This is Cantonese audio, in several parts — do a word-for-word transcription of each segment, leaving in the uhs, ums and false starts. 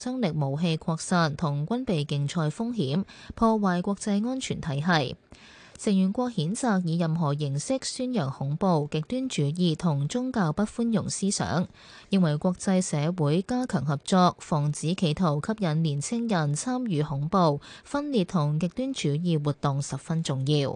生力武器擴散同軍備競賽風險，破壞國際安全體系。成員國譴責以任何形式宣揚恐怖、極端主義同宗教不寬容思想，認為國際社會加強合作，防止企圖吸引年輕人參與恐怖、分裂同極端主義活動十分重要。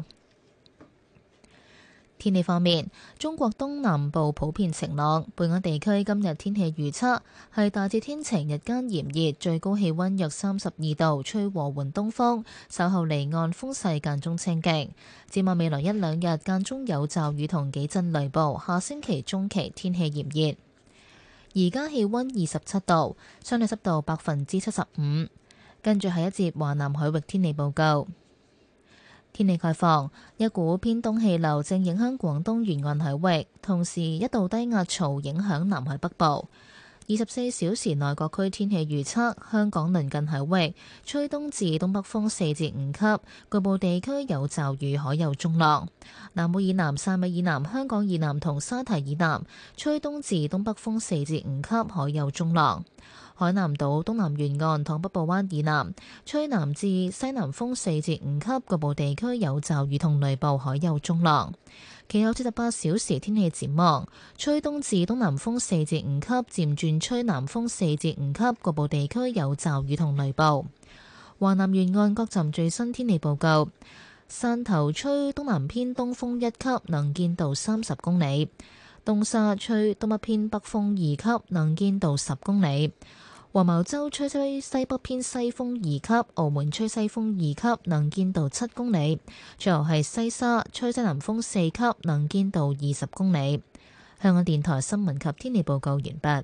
天氣方面，中國東南部普遍晴朗，本港地區今日天氣預測係大致天晴，日間炎熱，最高氣溫約三十二度，吹和緩東風，稍後離岸風勢間中清勁。展望未來一兩日間中有驟雨同幾陣雷暴，下星期中期天氣炎熱。而家氣溫二十七度，相對濕度百分之七十五。跟住係一節華南海域天氣報告。天氣概況，一股偏東氣流正影響廣東沿岸海域，同時一道低壓槽影響南海北部。二十四小時內各區天氣預測，香港鄰近海域吹東至東北風四至五級，局部地區有驟雨，海有中浪。南澳以南、汕尾以南、香港以南同沙堤以南吹東至東北風四至五級，海有中浪。海南島東南沿岸同北部灣以南吹南至西南風四至五級，局部地區有驟雨同雷暴，海有中浪。其後四十八小時天氣展望，吹東至東南風四至五級，漸轉吹南風四至五級，局部地區有驟雨同雷暴。華南沿岸各站最新天氣報告：汕頭吹東南偏東風一級，能見度三十公里；東沙吹東北偏北風二級，能見度十公里。黃茅洲吹吹西北偏西風二級，澳門吹西風二級，能見度七公里。最後係西沙吹西南風四級，能見度二十公里。香港電台新聞及天氣報告完畢。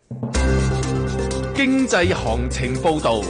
經濟行情報導。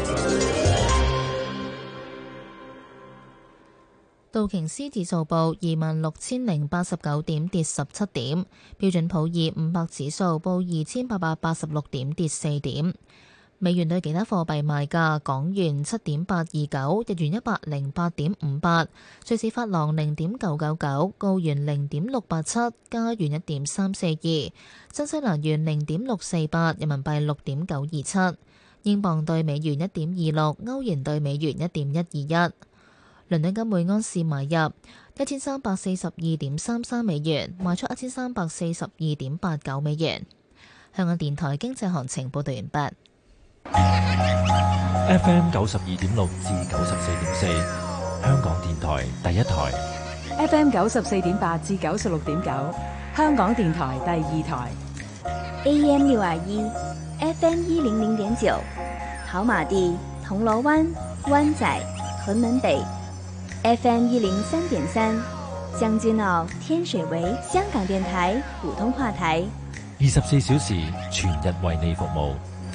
道瓊斯指數報二萬六千零八十九點，跌十七點。標準普爾五百指數報二千八百八十六點，跌四點。美元對其他貨幣賣價：港元七點八二九，日元一百零八點五八，瑞士法郎零點九九九，澳元零點六八七，加元一點三四二，新西蘭元零點六四八，人民幣六點九二七，英鎊對美元一點二六，歐元對美元一點一二一。倫敦金每安士買入一千三百四十二點三三美元，賣出一千三百四十二點八九美元。香港電台經濟行情報道完畢。 F M 九十二點六至九十四點四，香港電台第一台。 F M 九十四點八至九十六點九，香港電台第二台。 A M 六二一，F M 一零零點九，跑馬地、銅鑼灣、灣仔、屯門北。F M 一零三點三，將軍澳、天水圍，香港電台普通話台， 二十四小時全日為你服務。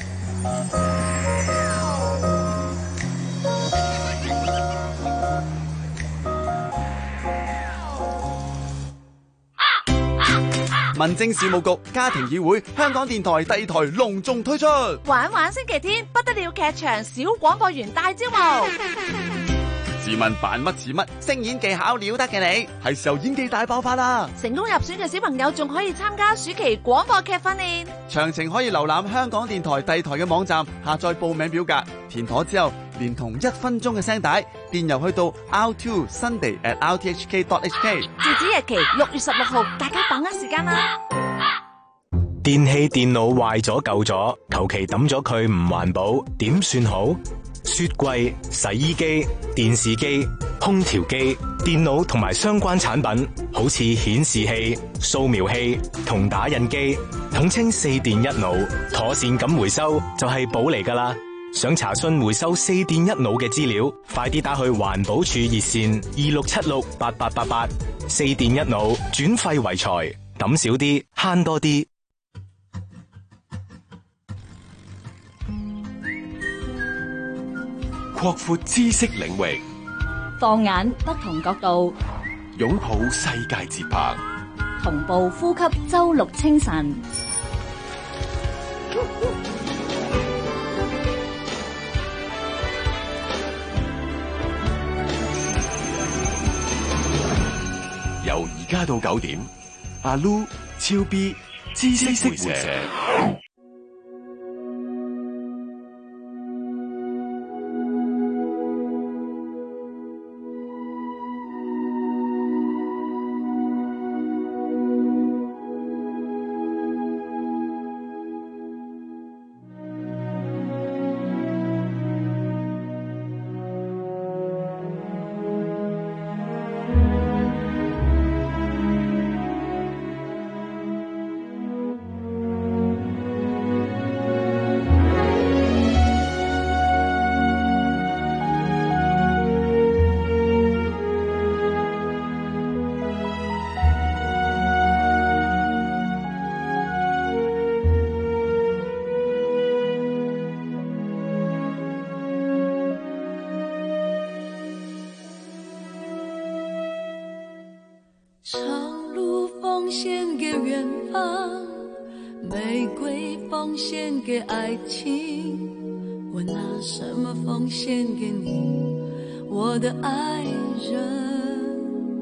民政事務局家庭議會，香港電台第二台隆重推出玩玩星期天不得了劇場小廣播員大招募。 自問扮乜似乜，聲演技巧了得嘅你，係時候演技大爆發啦！ 成功入選嘅小朋友仲可以參加暑期廣播劇訓練。 詳情可以瀏覽香港電台第二台嘅網站，下載報名表格，填妥之後，連同一分鐘嘅聲帶，電郵去到 r two sunday at r t h k dot h k。 截止日期六月十六號，大家把握時間啦！ 電器電腦壞咗舊咗，求其抌咗佢唔環保，點算好？雪櫃、洗衣機、電視機、空調機、電腦同埋相關產品，好似顯示器、掃描器同打印機，統稱四電一腦，妥善咁回收就係寶嚟噶啦。想查詢回收四電一腦嘅資料，快啲打去環保署熱線二六七六八八八八。四電一腦，轉廢為財，抌少啲，慳多啲。 擴闊知識領域， 放眼不同角度， 擁抱世界節拍， 同步呼吸周六清晨。 由而家到九點，阿 Lu、超 B、知識會社。 奉献给爱情？我拿什么奉献给你，我的爱人？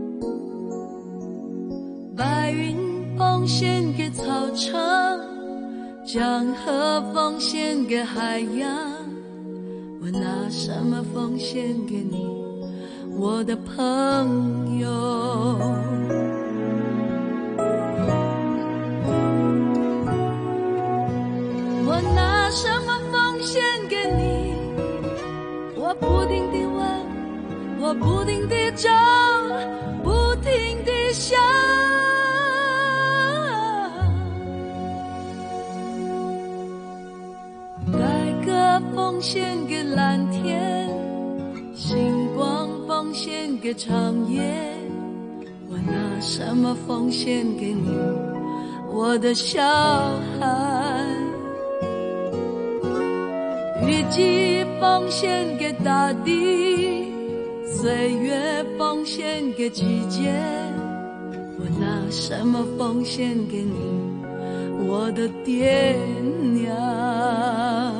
白云奉献给草场，江河奉献给海洋。我拿什么奉献给你，我的朋友？我拿什么奉献给你？我不停地问，我不停地找，不停地想。改革奉献给蓝天，星光奉献给长夜。我拿什么奉献给你，我的小孩？雨季奉献给大地，岁月奉献给季节。我拿什么奉献给你，我的爹娘？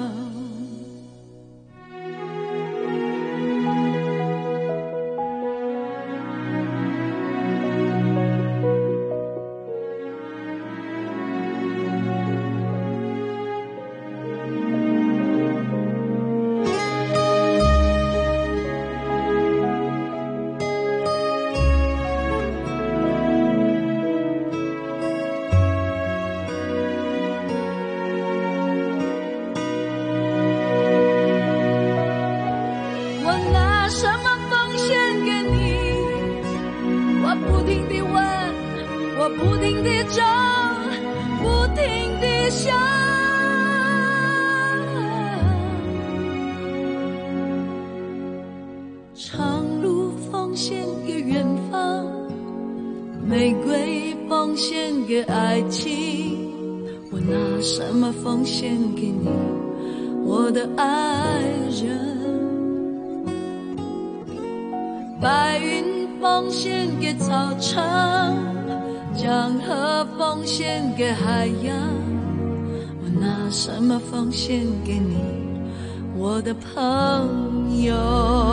奉献给你，我的爱人。白云奉献给草场，江河奉献给海洋。我拿什么奉献给你，我的朋友？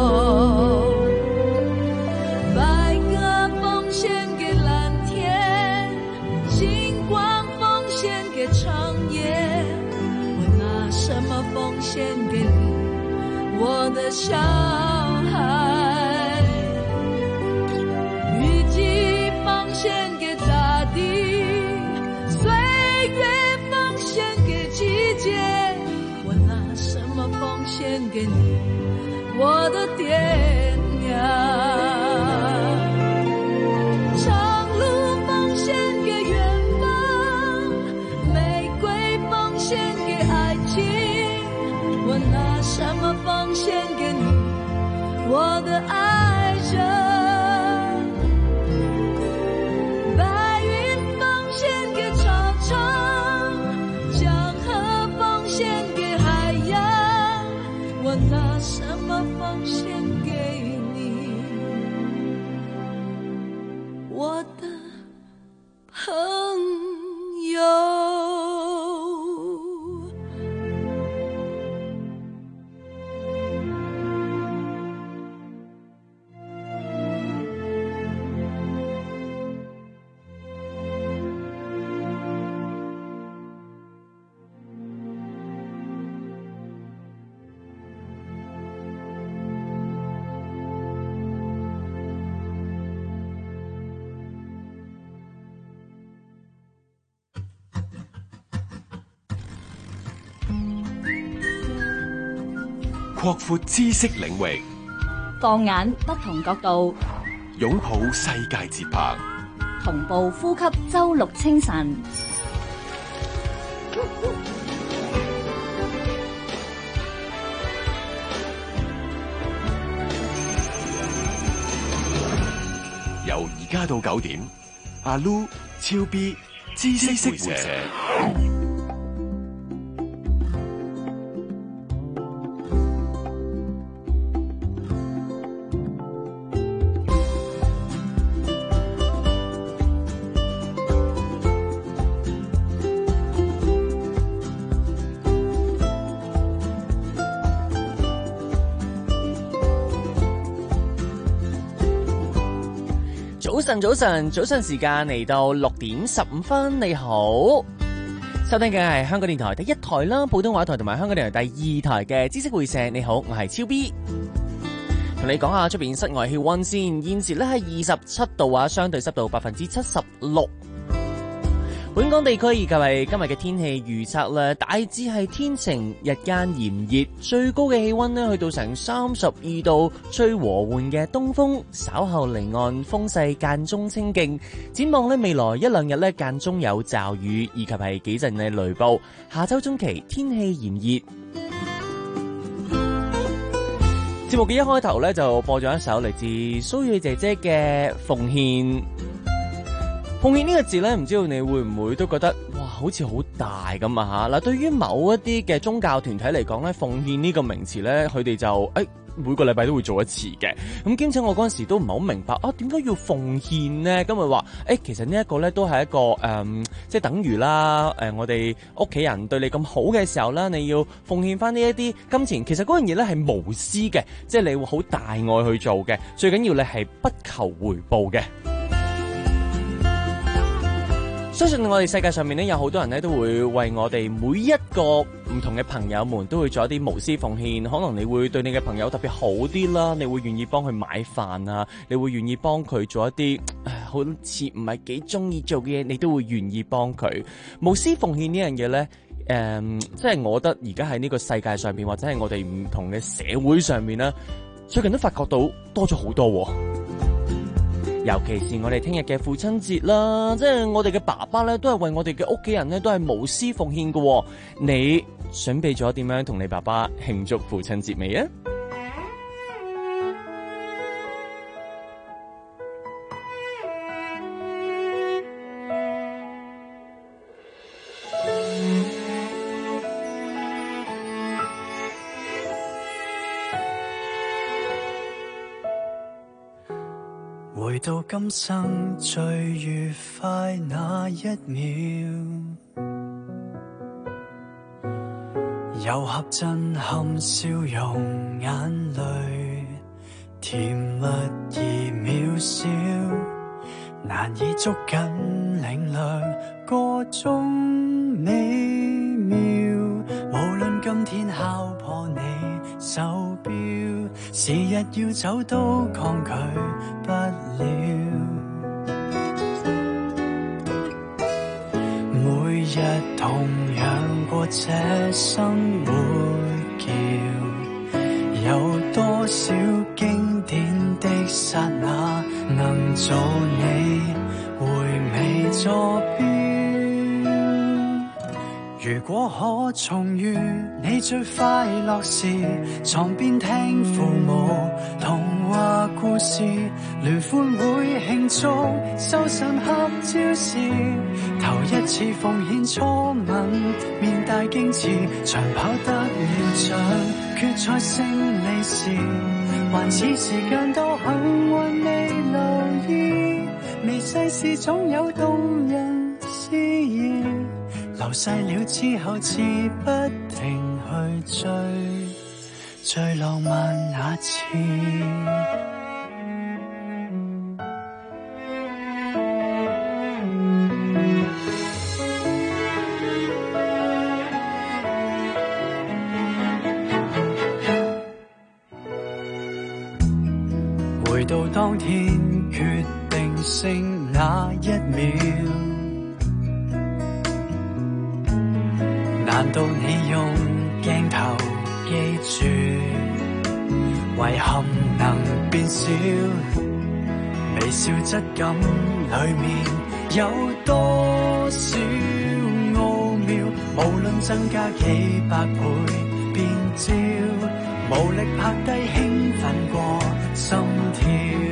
白鸽奉献给蓝天，星光奉献给长夜。什么奉献给你，我的小孩？雨季奉献给大地，岁月奉献给季节。我拿什么奉献给你，我的爹娘？长路奉献给远方，玫瑰奉献给爱情。我拿什么奉献给你，我的爱人？白云奉献给草场，江河奉献给海洋。我拿什么奉献给你，我的朋友？ 擴闊知識領域， 放眼不同角度， 擁抱世界節拍， 同步呼吸周六清晨。 由而家到九點，阿 Lu、超 B、知識會社。 早晨，早晨，早晨時間嚟到六點十五分，你好，收聽嘅係香港電台第一台啦，普通話台同埋香港電台第二台嘅知識會社。你好，我係超 B， 同你講下出邊室外氣溫先，現時咧係二十七度啊，相對濕度百分之七十六。本港地區以及係今日嘅天氣預測咧，大致係天晴，日間炎熱，最高嘅氣溫咧去到成三十二度，吹和緩嘅東風，稍後離岸風勢間中清勁。展望咧未來一兩日咧間中有驟雨以及係幾陣嘅雷暴。下周中期天氣炎熱。節目嘅一開頭咧就播咗一首嚟自蘇芮姐姐嘅《奉獻》。奉獻呢個字咧，唔知道你會唔會都覺得哇，好似好大咁啊吓！嗱，對於某一啲嘅宗教團體嚟講咧，奉獻呢個名詞咧，佢哋就誒、哎、每個禮拜都會做一次嘅。咁兼且我嗰陣時都唔係好明白啊，點解要奉獻呢？咁咪話誒，其實呢一個咧都係一個誒、嗯，即係等於啦誒、呃，我哋屋企人對你咁好嘅時候啦，你要奉獻翻呢一啲金錢。其實嗰樣嘢咧係無私嘅，即係你會好大愛去做嘅。最緊要你係不求回報嘅。相信我哋世界上面咧有好多人咧都會為我哋每一個唔同嘅朋友們都會做一啲無私奉獻，可能你會對你嘅朋友特別好啲啦，你會願意幫佢買飯啊，你會願意幫佢做一啲好似唔係幾中意做嘅嘢，你都會願意幫佢。無私奉獻呢樣嘢咧，誒、嗯，即係我覺得而家喺呢個世界上面或者係我哋唔同嘅社會上面咧，最近都發覺到多咗好多喎。尤其是我哋聽日嘅父親節啦，即係我哋嘅爸爸咧，都係為我哋嘅屋企人咧，都係無私奉獻嘅。你準備咗點樣同你爸爸慶祝父親節未啊？ 回到今生最愉快那一秒，糅合震撼笑容，眼淚甜蜜而渺小，難以捉緊領略個中美妙。無論今天敲破你手錶，時日要走都抗拒不了。每日同樣過這生活橋，有多少經典的剎那能做你回味座標。如果可重遇你最快樂時，床邊聽父母童話故事，聯歡會慶祝壽辰合照時，頭一次奉獻初吻，面帶矜持，長跑得了獎，決賽勝利時，還似時間多幸運未留意，微細事總有動人詩意，流逝了之後，似不停去追，最浪漫那次。回到當天決定性那一秒，難道你用鏡頭記住，遺憾能變小，微笑質感裡面有多少奧妙，無論增加幾百倍變焦，無力拍低興奮過心跳。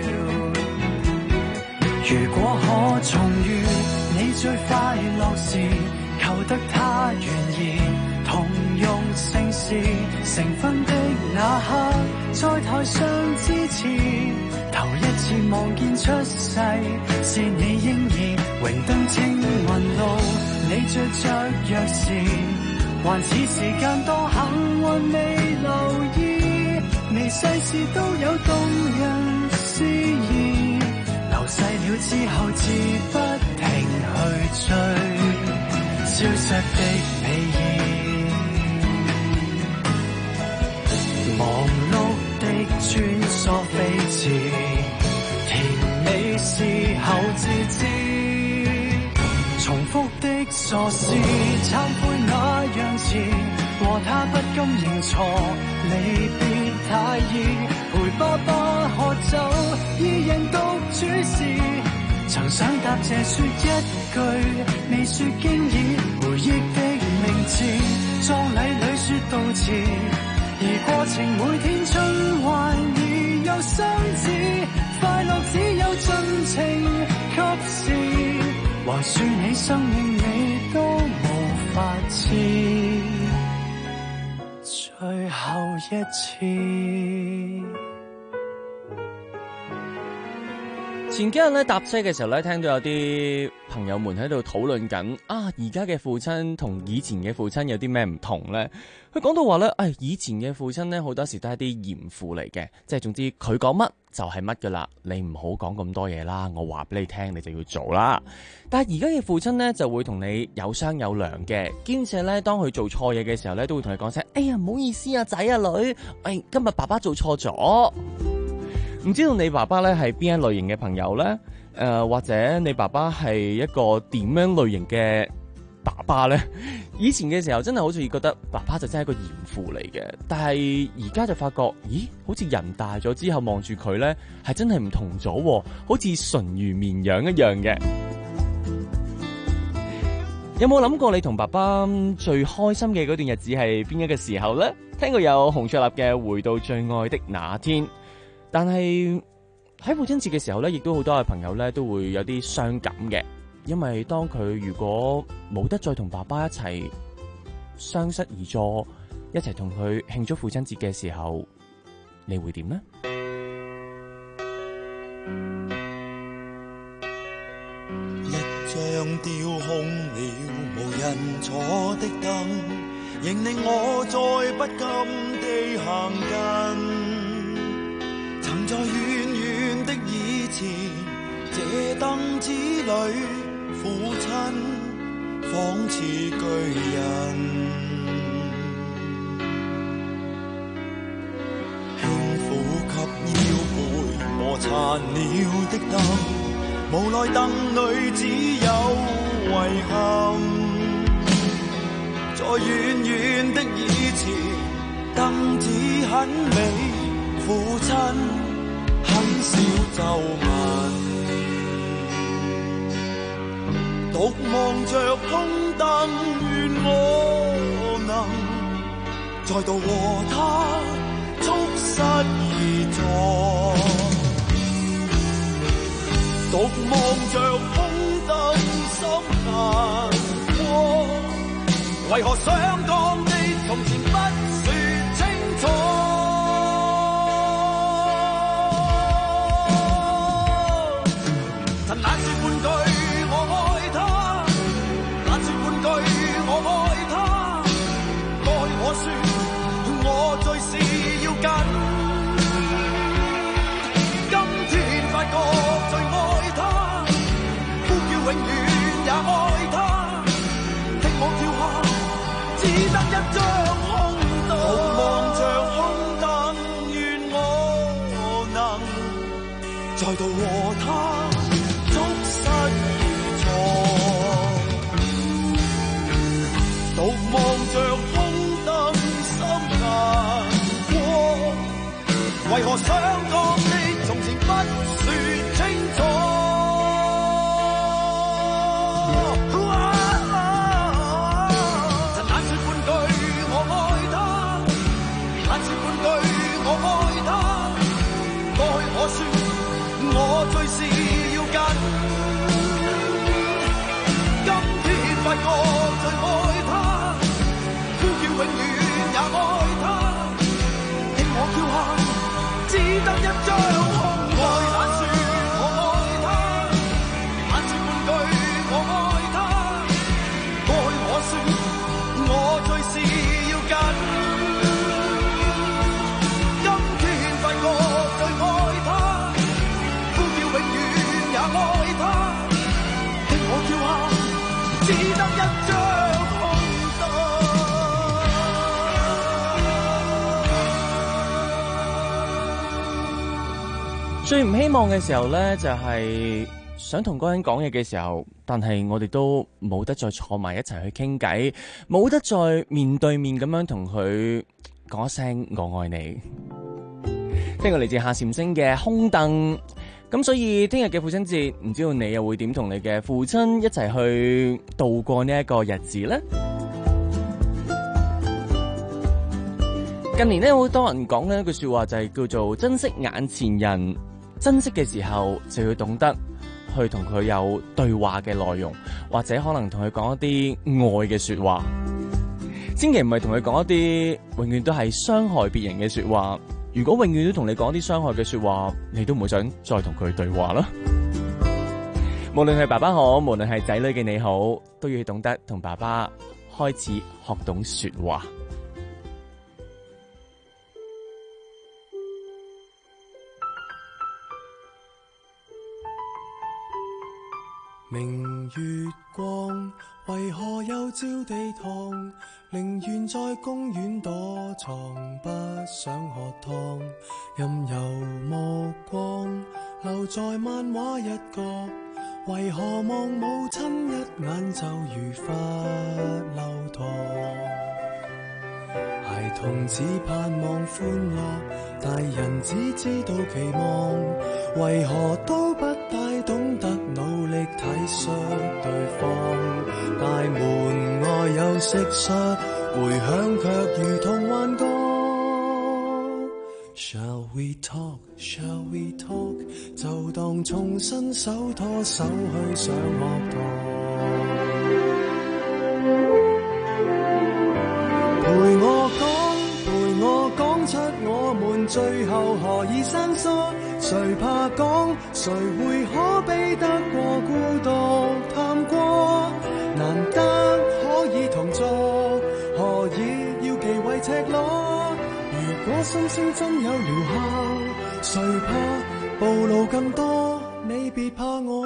如果可重遇你最快樂時，求得他願意同用姓氏，成婚的那刻在台上支持，頭一次望見出世是你嬰兒，榮登青雲路你最雀躍時，還似時間多幸運未留意，微細事都有動人詩意，流逝了之後自不停去追消失的美意，忙碌的穿梭飛馳，甜美事後自知，重複的傻事懺悔那樣遲，和他不甘認錯，離別太易，陪爸爸喝酒，二人獨處時，曾想答謝說一句，未說經已，回憶的名字，葬禮裏說悼詞，而過程每天循環而又相似，快樂只有盡情給時，還說你生命你都無法知，最後一次。 前幾日咧搭車嘅時候咧，聽到有啲朋友們喺度討論緊啊，而家嘅父親同以前嘅父親有啲咩唔同呢？佢講到話咧，誒、哎，以前嘅父親咧好多時都係啲嚴父嚟嘅，即係總之佢講乜就係乜噶啦，你唔好講咁多嘢啦，我話俾你聽，你就要做啦。但係而家嘅父親咧就會同你有商有量嘅，兼且咧當佢做錯嘢嘅時候咧，都會同你講聲，哎呀唔好意思啊仔啊女，哎今日爸爸做錯咗。唔知道你爸爸咧係邊一類型嘅朋友呢？誒、呃，或者你爸爸係一個點樣類型嘅爸爸呢？以前嘅時候真係好似覺得爸爸就真係一個嚴父嚟嘅，但係而家就發覺，咦，好似人大咗之後望住佢呢，係真係唔同咗，好似純如綿羊一樣嘅。有冇諗過你同爸爸最開心嘅嗰段日子係邊一個時候呢？聽過有洪卓立嘅《回到最愛的那天》。但係喺父親節嘅時候咧，亦都好多嘅朋友咧都會有啲傷感嘅，因為當佢如果冇得再同爸爸一齊相失而坐，一齊同佢慶祝父親節嘅時候，你會點呢？ 一張雕空了無人坐的燈，仍令我再不甘地行近。曾在遠遠的以前，這燈子裏，父親仿似巨人，輕撫給腰背磨殘了的燈，無奈燈裏只有遺憾。在遠遠的以前，燈子很美。父親很少皺紋，獨望着空燈，願我能再度和他促膝而坐。獨望着空燈，心難過，為何想講的從前不說清楚？永遠也愛他，聽我叫喊，只得一張空燈。獨望着空燈，願我能再度和他促膝而坐。獨望着空燈，心難過，為何想講的從前不說清楚？我最是要緊，今天發覺最愛他，呼叫永遠也愛他，聽我叫喊，只得一張空愛，懶說我愛他，懶說半句我愛他，愛我說我最是要緊，今天發覺最愛他。永遠也最唔希望嘅時候呢，就係、是、想同嗰個人講嘢嘅時候，但係我哋都冇得再坐埋一齊去傾偈，冇得再面對面咁樣同佢講一聲我愛你。聽過嚟自夏韶聲嘅空凳，咁所以聽日嘅父親節，唔知道你又會點同你嘅父親一齊去度過呢一個日子呢？近年呢，好多人講呢一句說話就係叫做珍惜眼前人，珍惜嘅時候就要懂得去同佢有對話嘅內容，或者可能同佢講一啲愛嘅說話，千祈唔係同佢講一啲永遠都係傷害別人嘅說話。如果永遠都同你講啲傷害嘅說話，你都唔會想再同佢對話啦。無論係爸爸好，無論係仔女嘅你好，都要懂得同爸爸開始學懂說話。 明月光，為何又照地堂？寧願在公園躲藏，不想喝湯。任由目光留在漫畫一角，為何望母親一眼就如罰留堂？孩童只盼望歡樂，大人只知道期望，為何都不大懂得努力體恤對方？大門外有蟋蟀，回響卻如同幻覺。Shall we talk? Shall we talk? 就當重新手拖手去上學堂。陪我講，陪我講出我們最後何以生疏？誰怕講？誰會可比得過孤獨探過？難得可以同坐，何以要忌諱赤裸？如果心聲真有療效，誰怕暴露更多？你別怕我。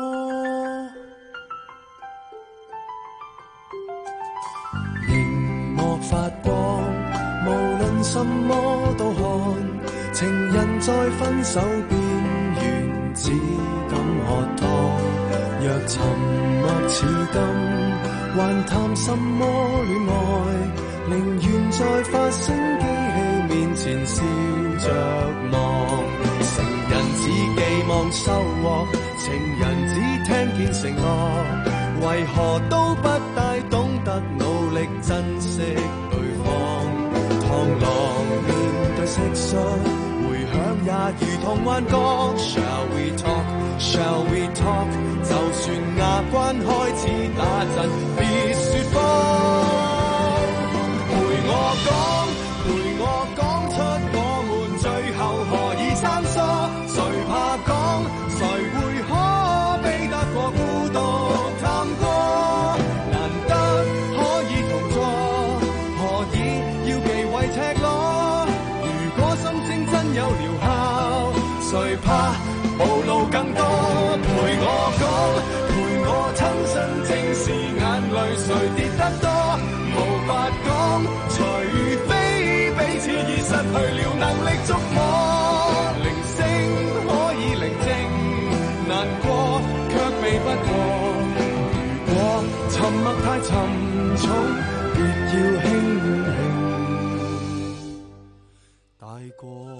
熒幕發光，無論什麼都看，情人在分手邊緣只敢喝湯。若沉默似金，還談什麼戀愛？寧願在發聲機器面前笑着望。成人只寄望收穫，情人只聽見承諾，為何都不大懂得努力珍惜對方？螳螂面對蟋蟀，回響也如同幻覺。Shall we talk? Shall we talk? 就算牙關開始打震，別說謊。陪我講，陪我講出我們最後何以生疏？誰怕講？誰會可比得過孤獨探過？難得可以同坐，何以要忌諱赤裸？如果心聲真有療效，誰怕暴露更多？陪我講，陪我親身正視眼淚誰跌得多？無法講，除非彼此已失去了能力觸摸。鈴聲可以寧靜，難過卻避不過。如果沉默太沉重，別要輕輕帶過。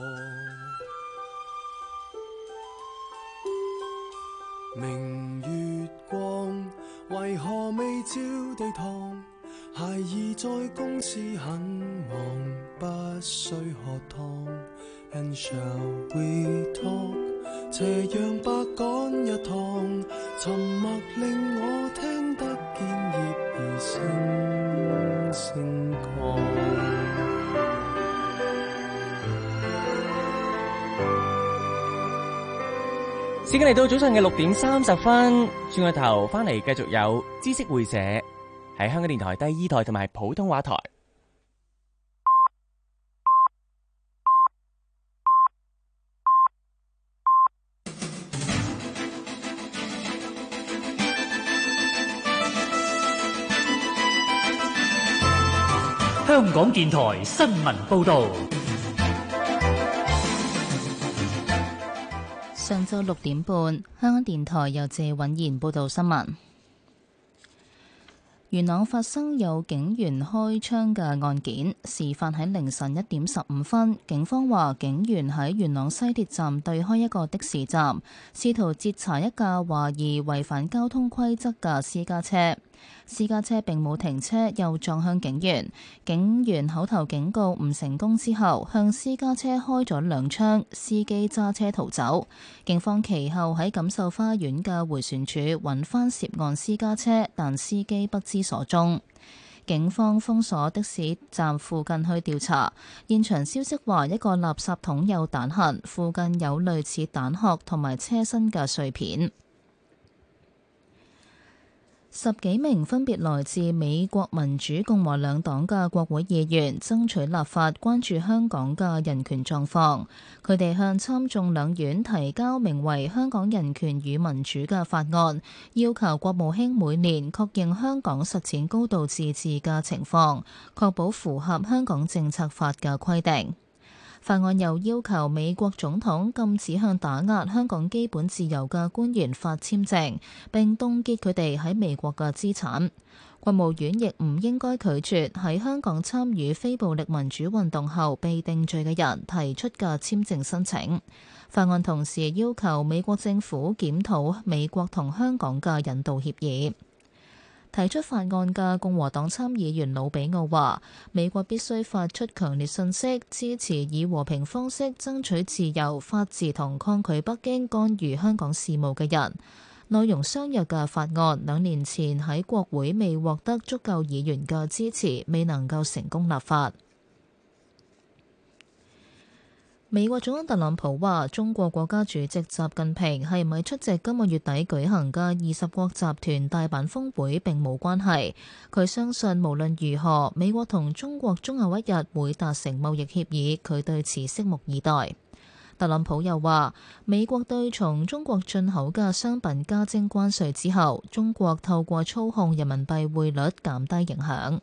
明月光，為何未照地堂？孩兒在公司很忙，不需喝湯。And shall we talk？ 斜陽白趕一趟，沉默令我聽得見葉兒聲聲降。 時間嚟到早上嘅六點三十分，轉個頭翻嚟繼續有知識會社喺香港電台第二台同埋普通話台。 香港電台新聞報道。 上晝六點半，香港電台由謝允賢報道新聞。元朗發生有警員開槍嘅案件，事發喺凌晨一點十五分。警方話，警員喺元朗西鐵站對開一個的士站，試圖截查一架懷疑違反交通規則嘅私家車。私家車並冇停車，又撞向警員。警員口頭警告唔成功之後，向私家車開咗兩槍，司機揸車逃走。警方其後喺錦繡花園嘅迴旋處揾返涉案私家車，但司機不知所蹤。警方封鎖的士站附近去調查，現場消息話一個垃圾桶有彈痕，附近有類似彈殼同埋車身嘅碎片。十幾名分別來自美國民主共和兩黨嘅國會議員爭取立法，關注香港嘅人權狀況。佢哋向參眾兩院提交名為《香港人權與民主》嘅法案，要求國務卿每年確認香港實踐高度自治嘅情況，確保符合香港政策法嘅規定。法案又要求美國總統禁止向打壓香港基本自由嘅官員發簽證，並凍結佢哋喺美國嘅資產。國務院亦唔應該拒絕喺香港參與非暴力民主運動後被定罪嘅人提出嘅簽證申請。法案同時要求美國政府檢討美國同香港嘅引渡協議。提出法案嘅共和黨參議員魯比奧話，美國必須發出強烈訊息，支持以和平方式爭取自由、法治同抗拒北京干預香港事務嘅人。內容相若嘅法案，兩年前喺國會未獲得足夠議員嘅支持，未能夠成功立法。美國總統特朗普話，中國國家主席習近平係咪出席今個月底舉行嘅二十國集團大阪峰會並冇關係。佢相信無論如何，美國同中國終有一日會達成貿易協議，佢對此拭目以待。特朗普又話，美國對從中國進口嘅商品加徵關稅之後，中國透過操控人民幣匯率減低影響。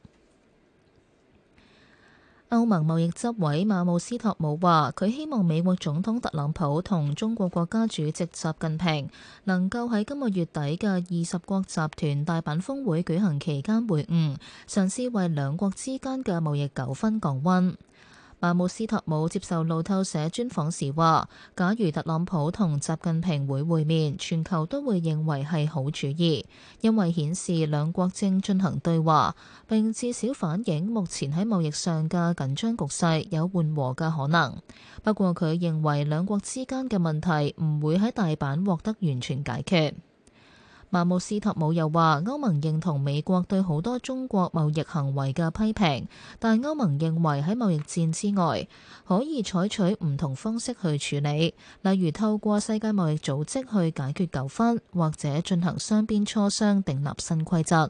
歐盟貿易執委馬姆斯托姆話，佢希望美國總統特朗普同中國國家主席習近平能夠喺今個月底嘅二十國集團大阪峰會舉行期間會晤，嘗試為兩國之間嘅貿易糾紛降溫。馬姆斯托姆接受路透社專訪時話，假如特朗普同習近平會會面，全球都會認為係好主意，因為顯示兩國正進行對話，並至少反映目前喺貿易上嘅緊張局勢有緩和嘅可能。不過佢認為兩國之間嘅問題唔會喺大阪獲得完全解決。馬姆斯托姆又話，歐盟認同美國對好多中國貿易行為嘅批評，但歐盟認為喺貿易戰之外，可以採取唔同方式去處理，例如透過世界貿易組織去解決糾紛，或者進行雙邊磋商訂立新規則。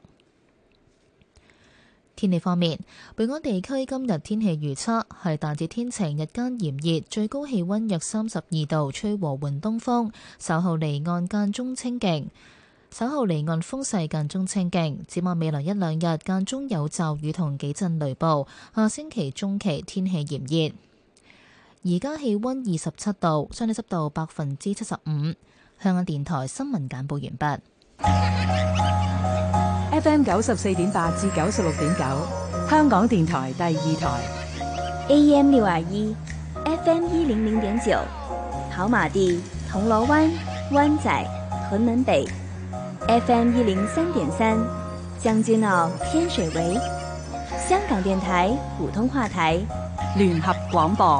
天氣方面，本港地區今日天氣預測係大致天晴，日間炎熱，最高氣溫約三十二度，吹和緩東風，稍後離岸間中清勁。稍後離岸風勢間中清勁，展望未來一兩日間中有驟雨同幾陣雷暴。下星期中期天氣炎熱。而家氣溫二十七度，相對濕度百分之七十五。香港電台新聞簡報完畢。 F M 九十四點八至九十六點九，香港電台第二台。 A M 六二一，F M 一零零點九，跑馬地、銅鑼灣、灣仔、屯門北。F M 一零三點三，將軍澳天水圍，香港電台普通話台， 聯合廣播。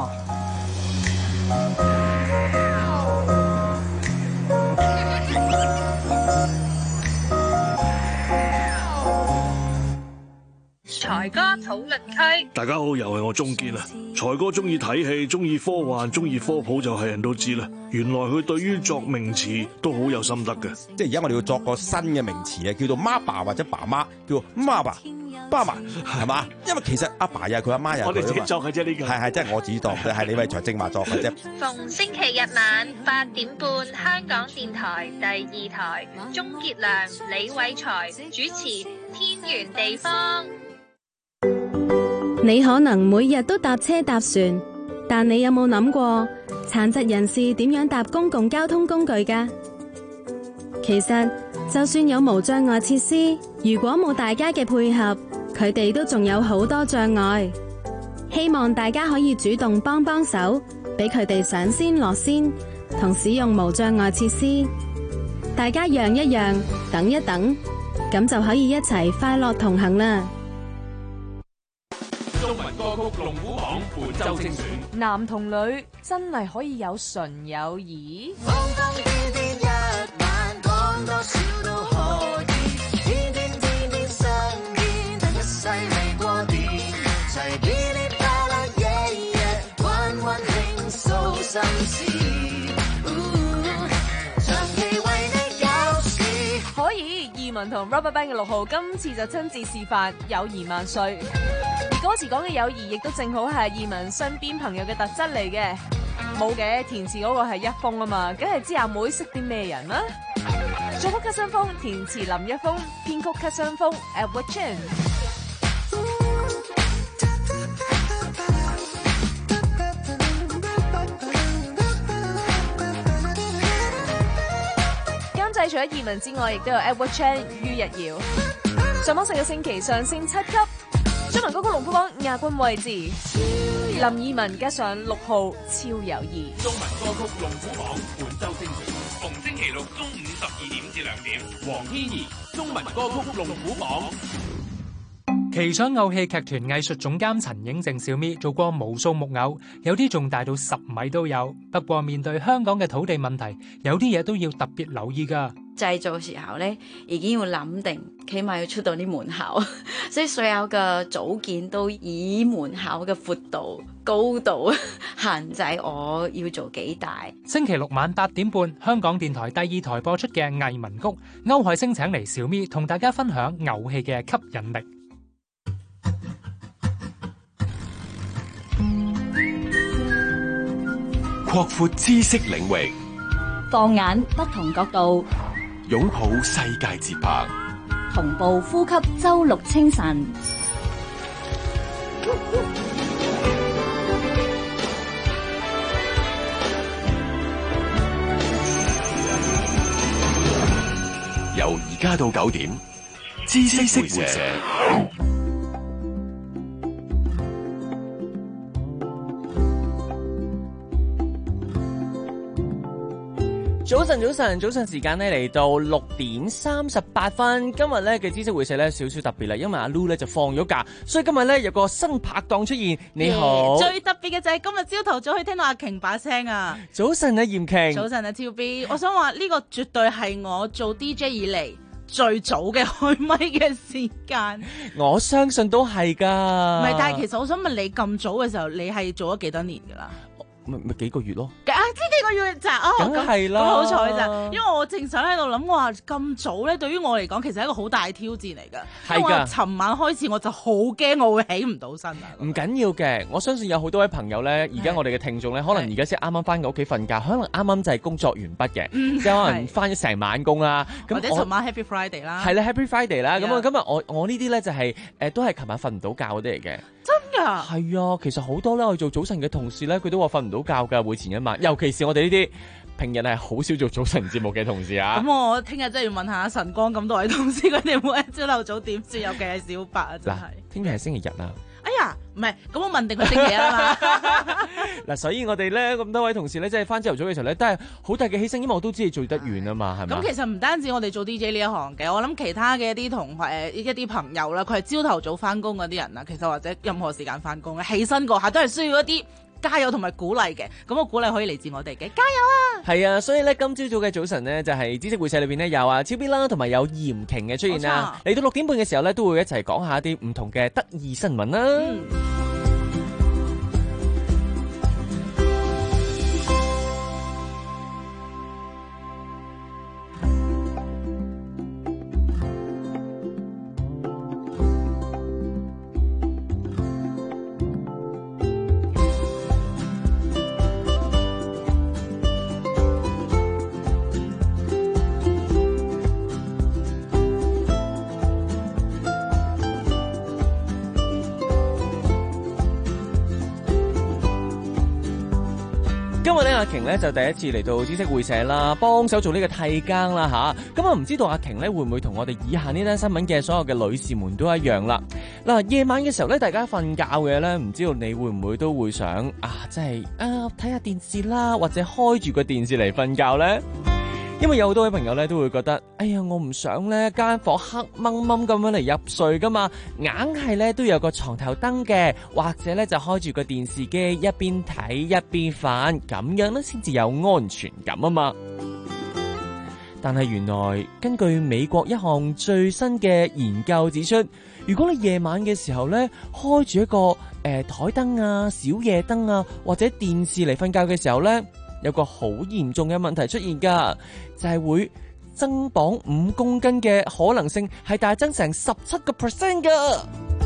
財哥討論區， 大家好，又係我鍾傑啦。財哥中意睇戲，中意科幻，中意科普，就係人都知啦。原來佢對於作名詞都好有心得嘅。 即係而家我哋要作個新嘅名詞啊，叫做媽爸或者爸媽，叫做媽爸、爸媽，係嘛？因為其實阿爸又係佢，阿媽又係佢。我哋自己作嘅啫，呢個係係即係我自己作嘅，係李偉才正話作嘅啫。 逢星期日晚八點半，香港電台第二台，鍾傑良、李偉才主持《天圓地方》。 你可能每日都搭車搭船， 但你有冇諗過殘疾人士點樣搭公共交通工具㗎？其實就算有無障礙設施，如果冇大家嘅配合，佢哋都仲有好多障礙。希望大家可以主動幫幫手，俾佢哋上先落先，同使用無障礙設施。大家讓一讓，等一等，咁就可以一齊快樂同行啦。 中文歌曲龍虎榜本周精選， 男同女真係可以有純友誼？ 瘋瘋癲癲一晚，講多少都可以，天天天天相見，但一世未過電，齊噼里啪啦夜夜，溫溫傾訴心事，長期為你有事。 可以，義文同 RubberBand 嘅六號今次就親自示範友誼萬歲。歌詞講嘅友誼亦都正好係義文身邊朋友嘅特質嚟嘅，冇嘅填詞嗰個係一峰啊嘛，梗係知阿妹識啲咩人啦。作曲咳雙峰，填詞林一峰，編曲咳雙峰 Edward Chin。監製除咗義文之外，亦都有 Edward Chin 于日堯。上榜四個星期上升七級。中文歌曲龍虎榜亞軍位置，林二汶加上六號超友誼。 中文歌曲龍虎榜本周精選，逢星期六中午十二點至兩點。黃天怡，中文歌曲龍虎榜。 奇想偶戲劇團藝術總監陳映靜小咪做過無數木偶，有啲仲大到十米都有。不過面對香港嘅土地問題，有啲嘢都要特別留意㗎。 製造時候咧，已經要諗定，起碼要出到啲門口，所以所有嘅組件都以門口嘅闊度、高度限制我要做幾大。 星期六晚八點半，香港電台第二台播出嘅《藝文谷》，歐海星請嚟小咪同大家分享偶戲嘅吸引力。 擴闊知識領域， 放眼不同角度， 擁抱世界節拍， 同步呼吸周六清晨。 由而家到九點，知識會社。 早晨，早晨，早晨時間咧嚟到六點三十八分。今日咧嘅知識會社咧少少特別啦，因為阿 Lu 咧就放咗假，所以今日咧有個新拍檔出現。你好， yeah, 最特別嘅就係今日朝頭早可以聽到阿瓊把聲啊！ 早晨啊，嚴瓊。 早晨啊，超 B。我想話呢個絕對係我做 D J 以嚟最早嘅開咪嘅時間。 我相信都係噶。 唔係，但係其實我想問你咁早嘅時候，你係做咗幾多年噶啦？ 咪咪幾個月咯， 啊！知幾個月咋？哦， 梗係啦， 咁好彩咋？因為我正想喺度諗，話咁早咧，對於我嚟講，其實係一個好大嘅挑戰嚟㗎。係㗎。因為我尋晚開始我就好驚，我會起唔到身啊。 唔緊要嘅，我相信有好多位朋友咧，而家我哋嘅聽眾咧，可能而家先啱啱翻到屋企瞓覺，可能啱啱就係工作完畢嘅，即係可能翻咗成晚工啦。 或者尋晚 Happy Friday 啦。 係啦 ，Happy Friday 啦。咁啊，今日我我呢啲咧就係誒，都係琴晚瞓唔到覺嗰啲嚟嘅。 真㗎？ 係啊，其實好多咧，我做早晨嘅同事咧，佢都話瞓唔到覺㗎，會前一晚，尤其是我哋呢啲平日係好少做早晨節目嘅同事啊。 咁我聽日真係要問下晨光咁多位同事，佢哋每日朝頭早點算，尤其係小白啊，真係。 聽日係星期日啊。 哎呀，唔係，咁我問定佢星期一啊嘛。 嗱，所以我哋咧咁多位同事咧，即係翻朝頭早嘅時候咧，都係好大嘅犧牲，因為我都知你做得遠啊嘛，係咪？ 咁其實唔單止我哋做 D J 呢一行嘅，我諗其他嘅一啲同學誒一啲朋友啦，佢係朝頭早翻工嗰啲人啦，其實或者任何時間翻工咧，起身嗰下都係需要一啲加油同埋鼓勵嘅。咁個鼓勵可以嚟自我哋嘅加油啊！ 係啊，所以咧今朝早嘅早晨呢，就係、是、知識會社裏邊呢，有啊超 B 啦，同埋有嚴瓊嘅出現啦。嚟到六點半嘅時候咧，都會一齊講下一啲唔同嘅得意新聞啦。嗯今日咧阿瓊咧就第一次嚟到知識會社啦，幫手做呢個替更啦吓。咁啊唔知道阿瓊咧會唔會同我哋以下呢單新聞嘅所有嘅女士們都一樣啦？嗱，夜晚嘅時候咧，大家瞓覺嘅咧，唔知道你會唔會都會想啊，即係啊睇下電視啦，或者開住個電視嚟瞓覺咧？因為有好多位朋友咧都會覺得，哎呀，我唔想咧間房黑掹掹咁樣嚟入睡噶嘛，硬係咧都有個床頭燈嘅，或者咧就開住個電視機一邊睇一邊瞓，咁樣咧先至有安全感啊嘛。但係原來根據美國一項最新嘅研究指出，如果你夜晚嘅時候咧開住一個誒台燈啊、小夜燈啊或者電視嚟瞓覺嘅時候咧，有個好嚴重嘅問題出現㗎，就係、是、會增磅五公斤嘅可能性係大增成十七個 percent 㗎。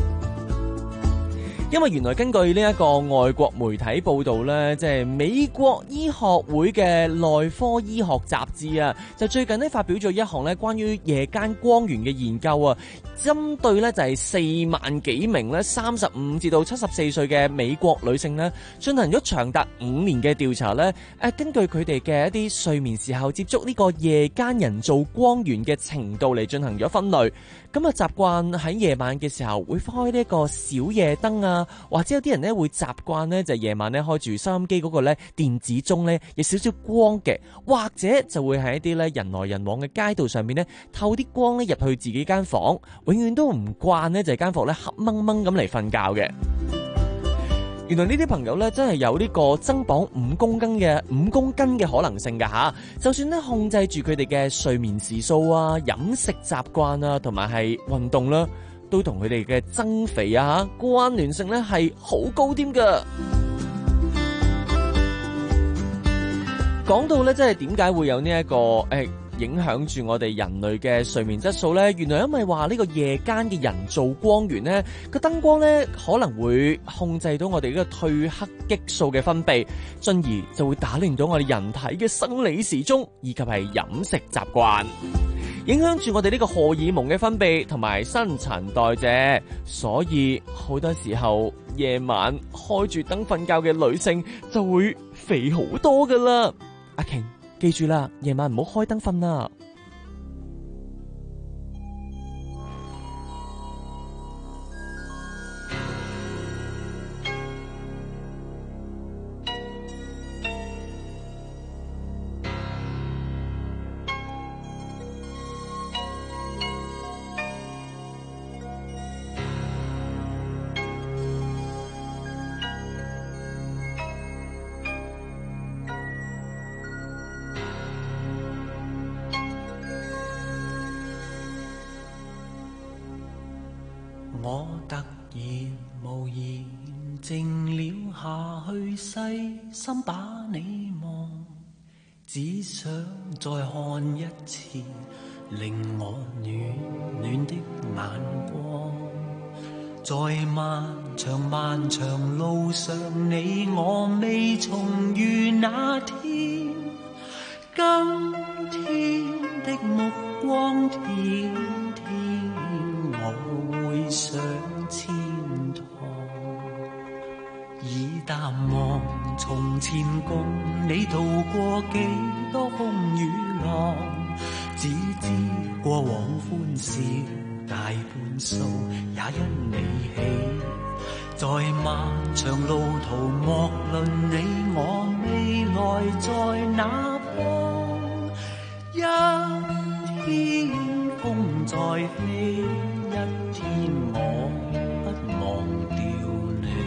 因為原來根據呢一個外國媒體報道咧，即係美國醫學會嘅內科醫學雜誌啊，就最近咧發表咗一項咧關於夜間光源嘅研究啊，針對咧就係四萬幾名咧三十五至到七十四歲嘅美國女性咧，進行咗長達五年嘅調查咧。誒，根據佢哋嘅一啲睡眠時候接觸呢個夜間人造光源嘅程度嚟進行咗分類。咁啊，習慣喺夜晚嘅時候會開呢一個小夜燈啊，或者有啲人咧會習慣咧就係夜晚咧開住收音機嗰個咧電子鐘咧有少少光嘅，或者就會喺一啲咧人來人往嘅街道上面咧透啲光咧入去自己間房，永遠都唔慣咧就係間房咧黑掹掹咁嚟瞓覺嘅。原來呢啲朋友咧真係有呢個增磅五公斤嘅五公斤嘅可能性㗎吓，就算咧控制住佢哋嘅睡眠時數啊、飲食習慣啊，同埋係運動啦，都同佢哋嘅增肥啊關聯性咧係好高添㗎。講到咧，即係點解會有呢、這、一個誒？欸影響住我哋人類嘅睡眠質素呢？原來因為話呢個夜間嘅人造光源呢，個燈光呢可能會控制到我哋呢個褪黑激素嘅分泌，進而就會打亂到我哋人體嘅生理時鐘以及係飲食習慣，影響住我哋呢個荷爾蒙嘅分泌同埋新陳代謝。所以好多時候夜晚開住燈瞓覺嘅女性就會肥好多噶啦。阿瓊，記住啦，夜晚唔好開燈瞓啦。 我突然無言靜了下去，細心把你望，只想再看一次令我暖暖的眼光。在漫長漫長路上，你我未重遇那天，今天的目光天天我會上千趟，已淡忘從前共你渡過幾多風雨浪，只知過往歡笑大半數也因你起，在漫長路途莫論你我未來在哪方，一天風再飛，一天我不忘掉你。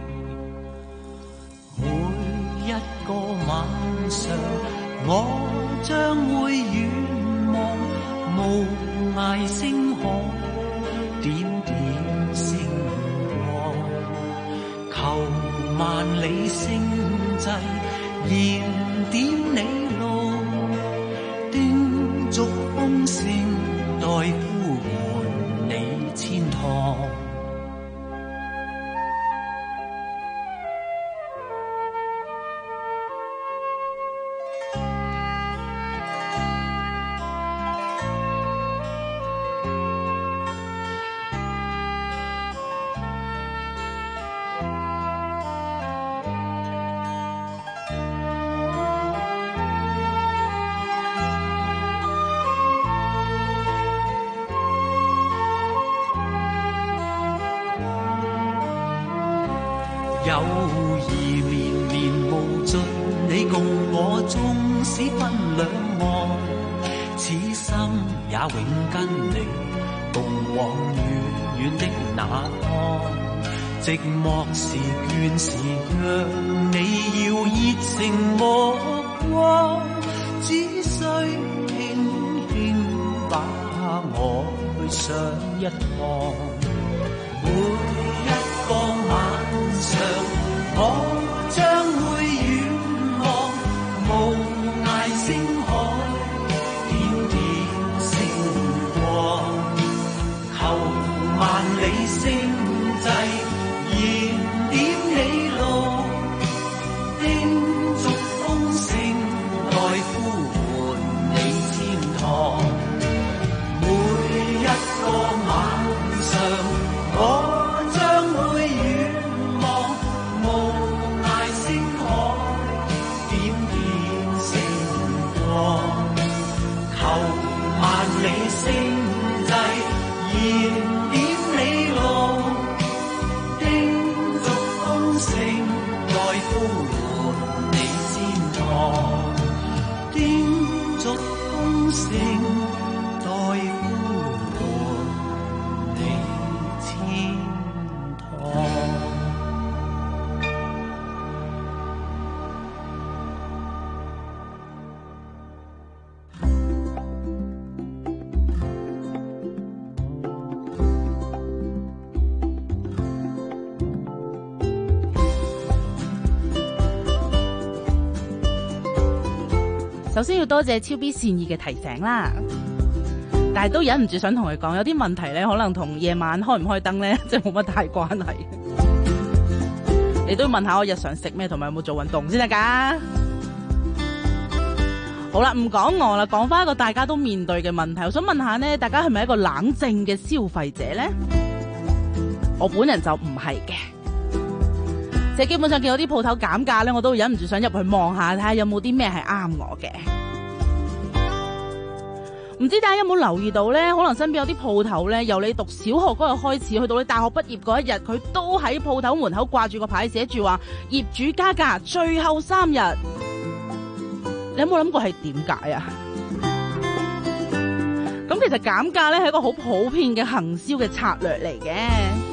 每一個晚上我將會遠望無涯星河，點點星光，求萬里星際燃點你路，叮囑風聲代呼喚你千趟。 友誼綿綿無盡，你共我縱使分兩岸，此生也永跟你共往遠遠的那方。寂寞時倦時，讓你要熱情目光，只需輕輕把我去上一趟。每一個晚上，我將會遠望無涯星海，點點星光，求萬里星際燃點你路，叮囑風聲來呼喚你天堂。每一個晚上，我將會遠望無涯星海，點點星光，求萬里星際燃點你路，叮囑風聲來呼喚你天堂，叮囑風聲來呼喚你天堂。 首先要多謝超 B 善意嘅提醒啦，但係都忍唔住想同佢講，有啲問題咧，可能同夜晚開唔開燈咧，即係冇乜大關係。你都要問下我日常食咩，同埋有冇做運動先得噶。好啦，唔講我啦，講翻一個大家都面對嘅問題。我想問下呢，大家係咪一個冷靜嘅消費者呢？我本人就唔係嘅。即係基本上見到啲鋪頭減價咧，我都忍唔住想入去望下，睇下有冇啲咩係啱我嘅。唔知大家有冇留意到咧？可能身邊有啲鋪頭咧，由你讀小學嗰日開始，去到你大學畢業嗰一日，佢都喺鋪頭門口掛住個牌，寫住話業主加價，最後三日。你有冇諗過係點解啊？咁其實減價咧係一個好普遍嘅行銷嘅策略嚟嘅。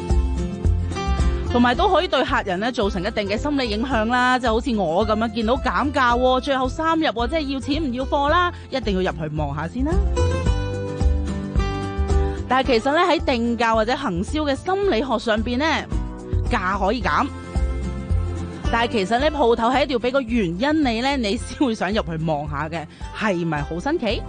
同埋都可以對客人咧造成一定嘅心理影響啦，就好似我咁樣見到減價，最後三日即係要錢唔要貨啦，一定要入去望下先啦。但係其實咧喺定價或者行銷嘅心理學上邊咧，價可以減，但係其實咧鋪頭係一定要俾個原因你咧，你先會想入去望下嘅，係咪好新奇？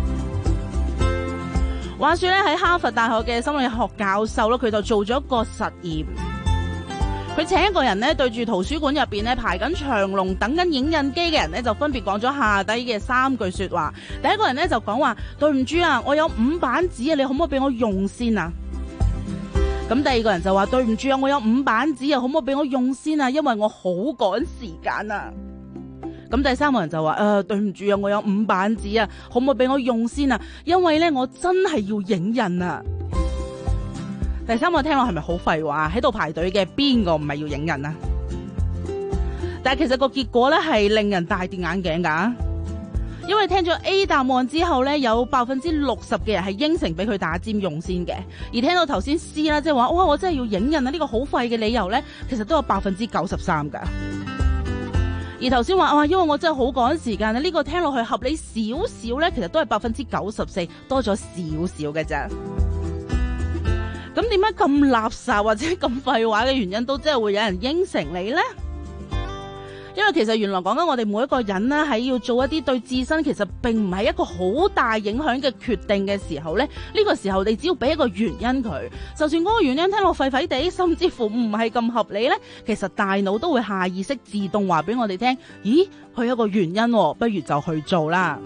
話說咧喺哈佛大學嘅心理學教授咯，佢就做咗一個實驗。佢請一個人咧對住圖書館入邊咧排緊長龍等緊影印機嘅人咧，就分別講咗下低嘅三句說話。第一個人咧就講話：對唔住啊，我有五版紙啊，你可唔可以俾我用先啊？咁第二個人就話：對唔住啊，我有五版紙啊，可唔可以俾我用先啊？因為我好趕時間啊。咁第三個人就話：誒、呃，對唔住啊，我有五版紙啊，可唔可以俾我用先啊？因為咧我真係要影印啊。第三個聽落係咪好廢話？喺度排隊嘅邊個唔係要影印啊？但係其實個結果咧係令人大跌眼鏡噶，因為聽咗 A 答案之後咧，有百分之六十嘅人係應承俾佢打尖用先嘅，而聽到頭先 C 啦，即係話哇我真係要影印啊，呢個好廢嘅理由咧，其實都有百分之九十三噶。而頭先話哇，因為我真係好趕時間啊，呢個聽落去合理少少咧，其實都係百分之九十四，多咗少少嘅啫。咁點解咁垃圾或者咁廢話嘅原因都真係會有人應承你呢？因為其實原來講緊我哋每一個人呢，喺要做一啲對自身其實並唔係一個好大影響嘅決定嘅時候呢，呢個時候你只要俾一個原因佢，就算嗰個原因聽落廢廢地，甚至乎唔係咁合理呢，其實大腦都會下意識自動話俾我哋聽，咦，佢有一個原因，不如就去做啦。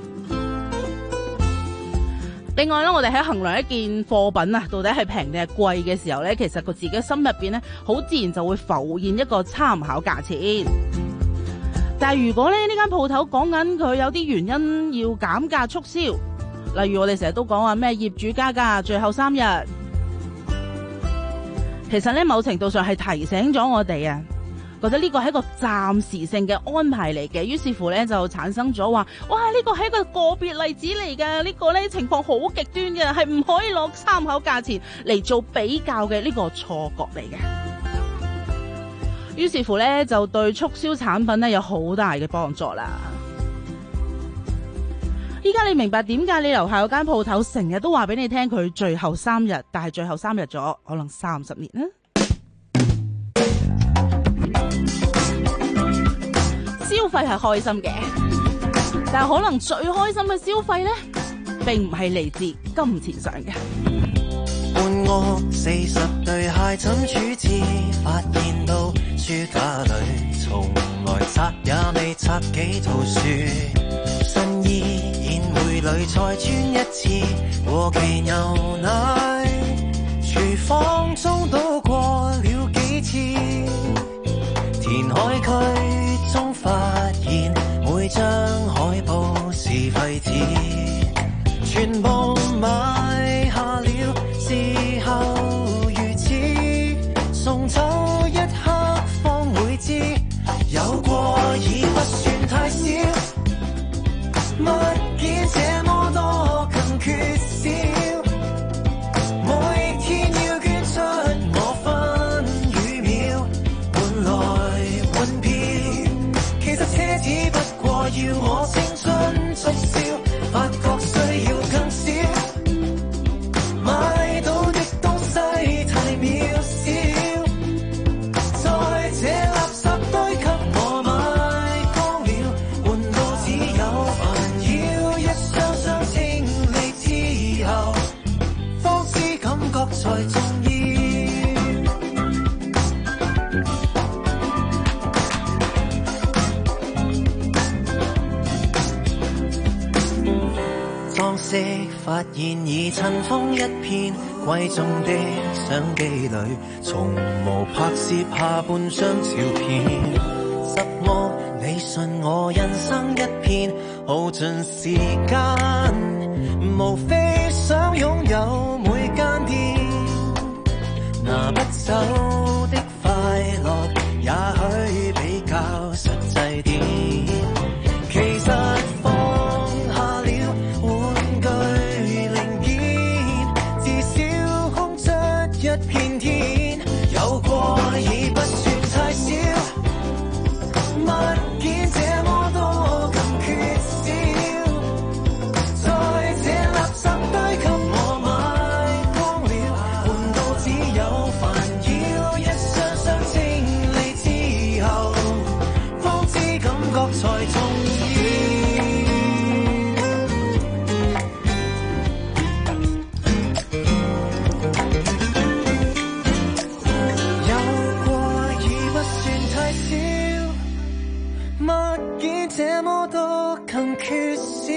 另外咧，我哋喺衡量一件貨品啊，到底係平定係貴嘅時候咧，其實個自己心入邊咧，好自然就會浮現一個參考價錢。但係如果咧呢間鋪頭講緊佢有啲原因要減價促銷，例如我哋成日都講話咩業主加價最後三日，其實咧某程度上係提醒咗我哋啊， 覺得呢個係一個暫時性嘅安排嚟嘅，於是乎咧就產生咗話，哇呢個係一個個別例子嚟嘅，呢個咧情況好極端嘅，係唔可以攞參考價錢嚟做比較嘅呢個錯覺嚟嘅。於是乎咧就對促銷產品咧有好大嘅幫助啦。依家你明白點解你樓下有間鋪頭成日都話俾你聽佢最後三日，但係最後三日咗可能三十年啦。消費係開心嘅，但係可能最開心嘅消費呢，並唔係嚟自金錢上嘅。 半屋四十對鞋怎處置？發現到書架裏從來拆也未拆幾套書，新衣宴會裏才穿一次，過期牛奶廚房中倒過了幾次，填海區中發現每張海報是廢紙，全部買下了，事後如此，送走一刻方會知，有過已不算太少，物件這麼多更缺少，每天要捐出我分與秒，換來換票，其實奢侈不過要我青春促銷，發覺需要更少，買到的東西太渺小，在這垃圾堆給我買光了，換到只有煩擾，一箱箱清理之後，方知感覺才重要。裝飾發現已塵封一片，貴重的相機裏從無拍攝下半張照片，十惡你信我人生一片，耗盡時間，無非想擁有每間店，拿不走的快樂也許比較實際點，其實放下了玩具零件，至少空出一片天，有過已不算太少，物件這麼多更缺少，在這垃圾堆給我買光了，換到只有煩擾，一箱箱清理之後，方知感覺才重要。有過已不算太少，物件這麼多更缺少，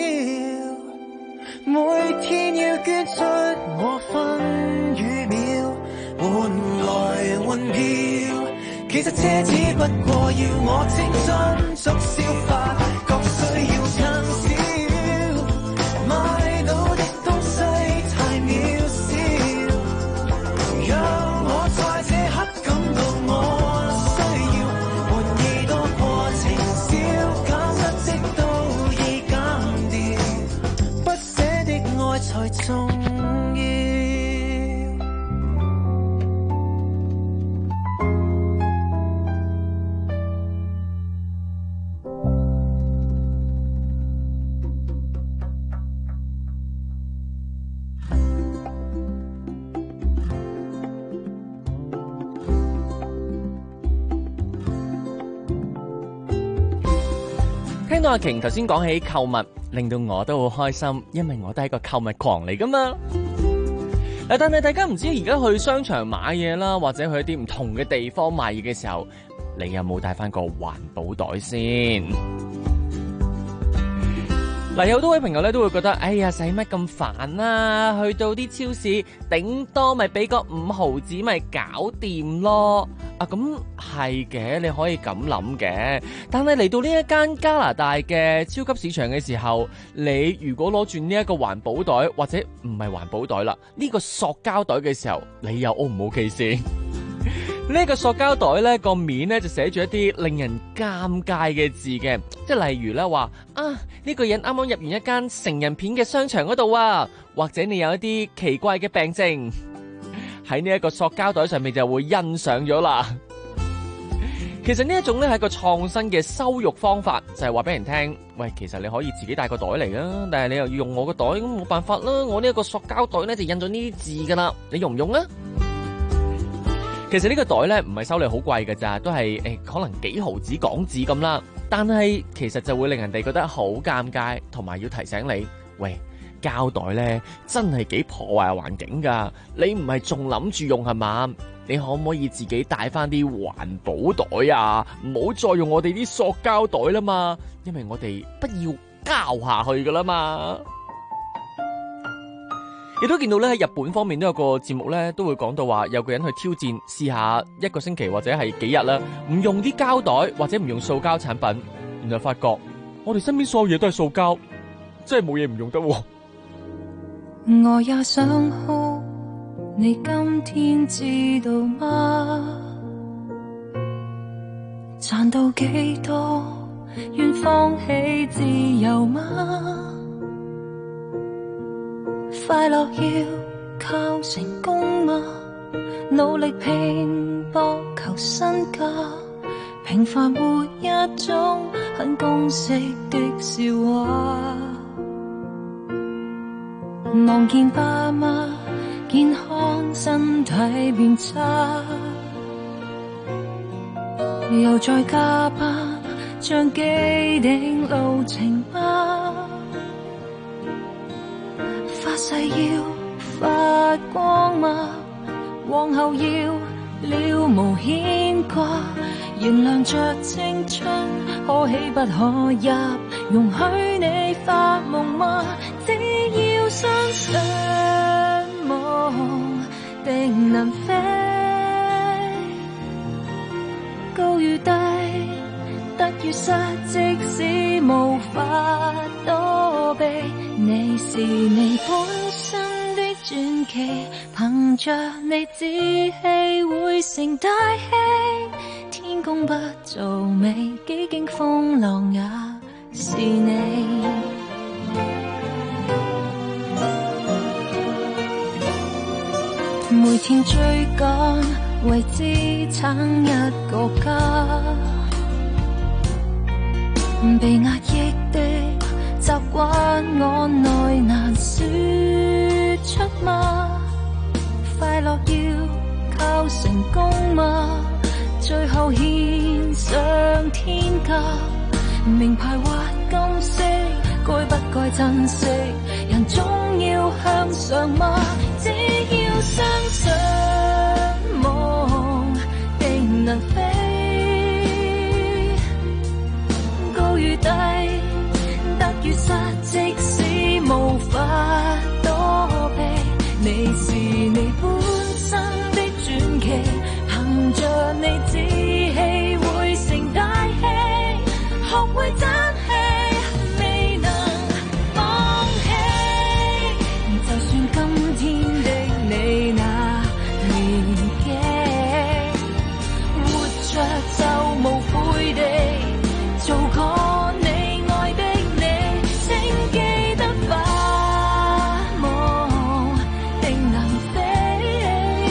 每天要捐出我分與秒，換來換票，其實奢侈不過要我青春促銷，發覺需要更少，買到的東西太渺小，讓我在這刻感到我需要，玩意多過情小，減失職都已減掉，不捨的愛才重要。 聽到阿瓊頭先講起購物，令到我都好開心，因為我都係一個購物狂嚟噶嘛。但係大家唔知而家去商場買嘢啦，或者去一啲唔同嘅地方買嘢嘅時候，你有冇帶翻個環保袋先？嗱，有好多位朋友咧都會覺得，哎呀，使乜咁煩啊？去到啲超市，頂多咪俾個五毫紙咪搞掂咯。啊，咁係嘅，你可以咁諗嘅。但係嚟到呢一間加拿大嘅超級市場嘅時候，你如果攞住呢一個環保袋，或者唔係環保袋啦，呢個塑膠袋嘅時候，你又 O 唔 OK 先？呢呢個塑膠袋咧個面咧就寫住一啲令人尷尬嘅字嘅，即係例如咧話啊呢個人啱啱入完一間成人片嘅商場嗰度啊，或者你有一啲奇怪嘅病症，喺呢一個塑膠袋上面就會印上咗啦。其實呢一種咧係一個創新嘅羞辱方法，就係話俾人聽，喂，其實你可以自己帶個袋嚟啊，但係你又要用我個袋，咁冇辦法啦，我呢一個塑膠袋咧就印咗呢啲字噶啦，你用唔用啊？其實呢個袋咧唔係收你好貴㗎咋，都係誒可能幾毫子港紙咁啦，但係其實就會令人哋覺得好尷尬，同埋要提醒你，喂，膠袋咧真係幾破壞環境噶，你唔係仲諗住用係嘛？你可唔可以自己帶翻啲環保袋啊？唔好再用我哋啲塑膠袋啦嘛，因為我哋不要膠下去噶啦嘛。亦都見到咧喺日本方面都有個節目咧，都會講到話有個人去挑戰試下一個星期或者係幾日啦，唔用啲膠袋或者唔用塑膠產品，然後發覺我哋身邊所有嘢都係塑膠，真係冇嘢唔用得喎。 我也想哭，你今天知道嗎？賺到幾多，願放棄自由嗎？快樂要靠成功嗎？努力拼搏求身家，平凡活一種很公式的笑話。望見爸媽健康身體變差，又再加班像既定路程嗎？發誓要發光嗎？往後要了無牽掛，原諒着青春可喜不可入，容許你發夢嗎？只要相信夢定能飛，高與低得與失，即使無法躲避，你是你本身的傳奇，憑着你志氣會成大器，天公不造美，幾經風浪也是你。每天追趕為支撐一個家，被壓抑的習慣我內難說出嗎？快樂要靠成功嗎？最後獻上天價，名牌或金色該不該珍惜？人總要向上嗎？只要相信夢定能飛，高與低得與失，即使無法躲避，你是你本身的傳奇，憑着你志氣會成大器，學會爭氣未能放棄，就算今天的你那年紀，活着就無悔地做過你愛的你，請記得發夢定能飛，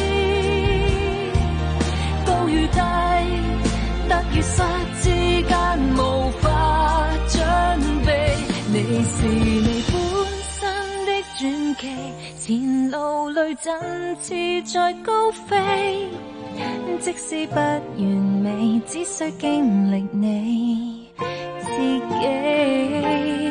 高與低得與失之間無法準備，你是你本身的傳奇，前路裏振翅在高飛，即使不完美，只需經歷你自己。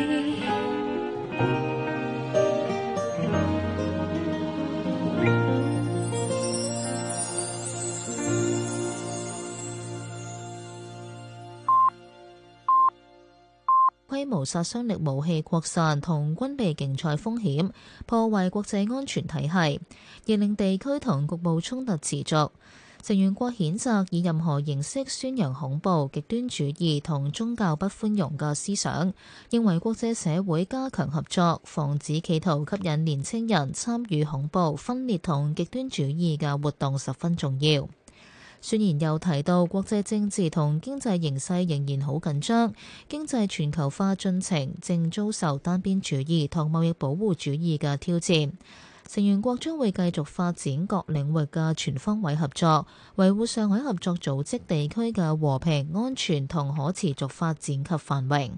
規模殺傷力武器擴散同軍備競賽風險，破壞國際安全體系，亦令地區同局部衝突持續。成員國譴責以任何形式宣揚恐怖、極端主義同宗教不寬容嘅思想，認為國際社會加強合作，防止企圖吸引年輕人參與恐怖、分裂同極端主義嘅活動十分重要。 宣言又提到，國際政治同經濟形勢仍然好緊張，經濟全球化進程正遭受單邊主義同貿易保護主義嘅挑戰。成員國將會繼續發展各領域嘅全方位合作，維護上海合作組織地區嘅和平、安全同可持續發展及繁榮。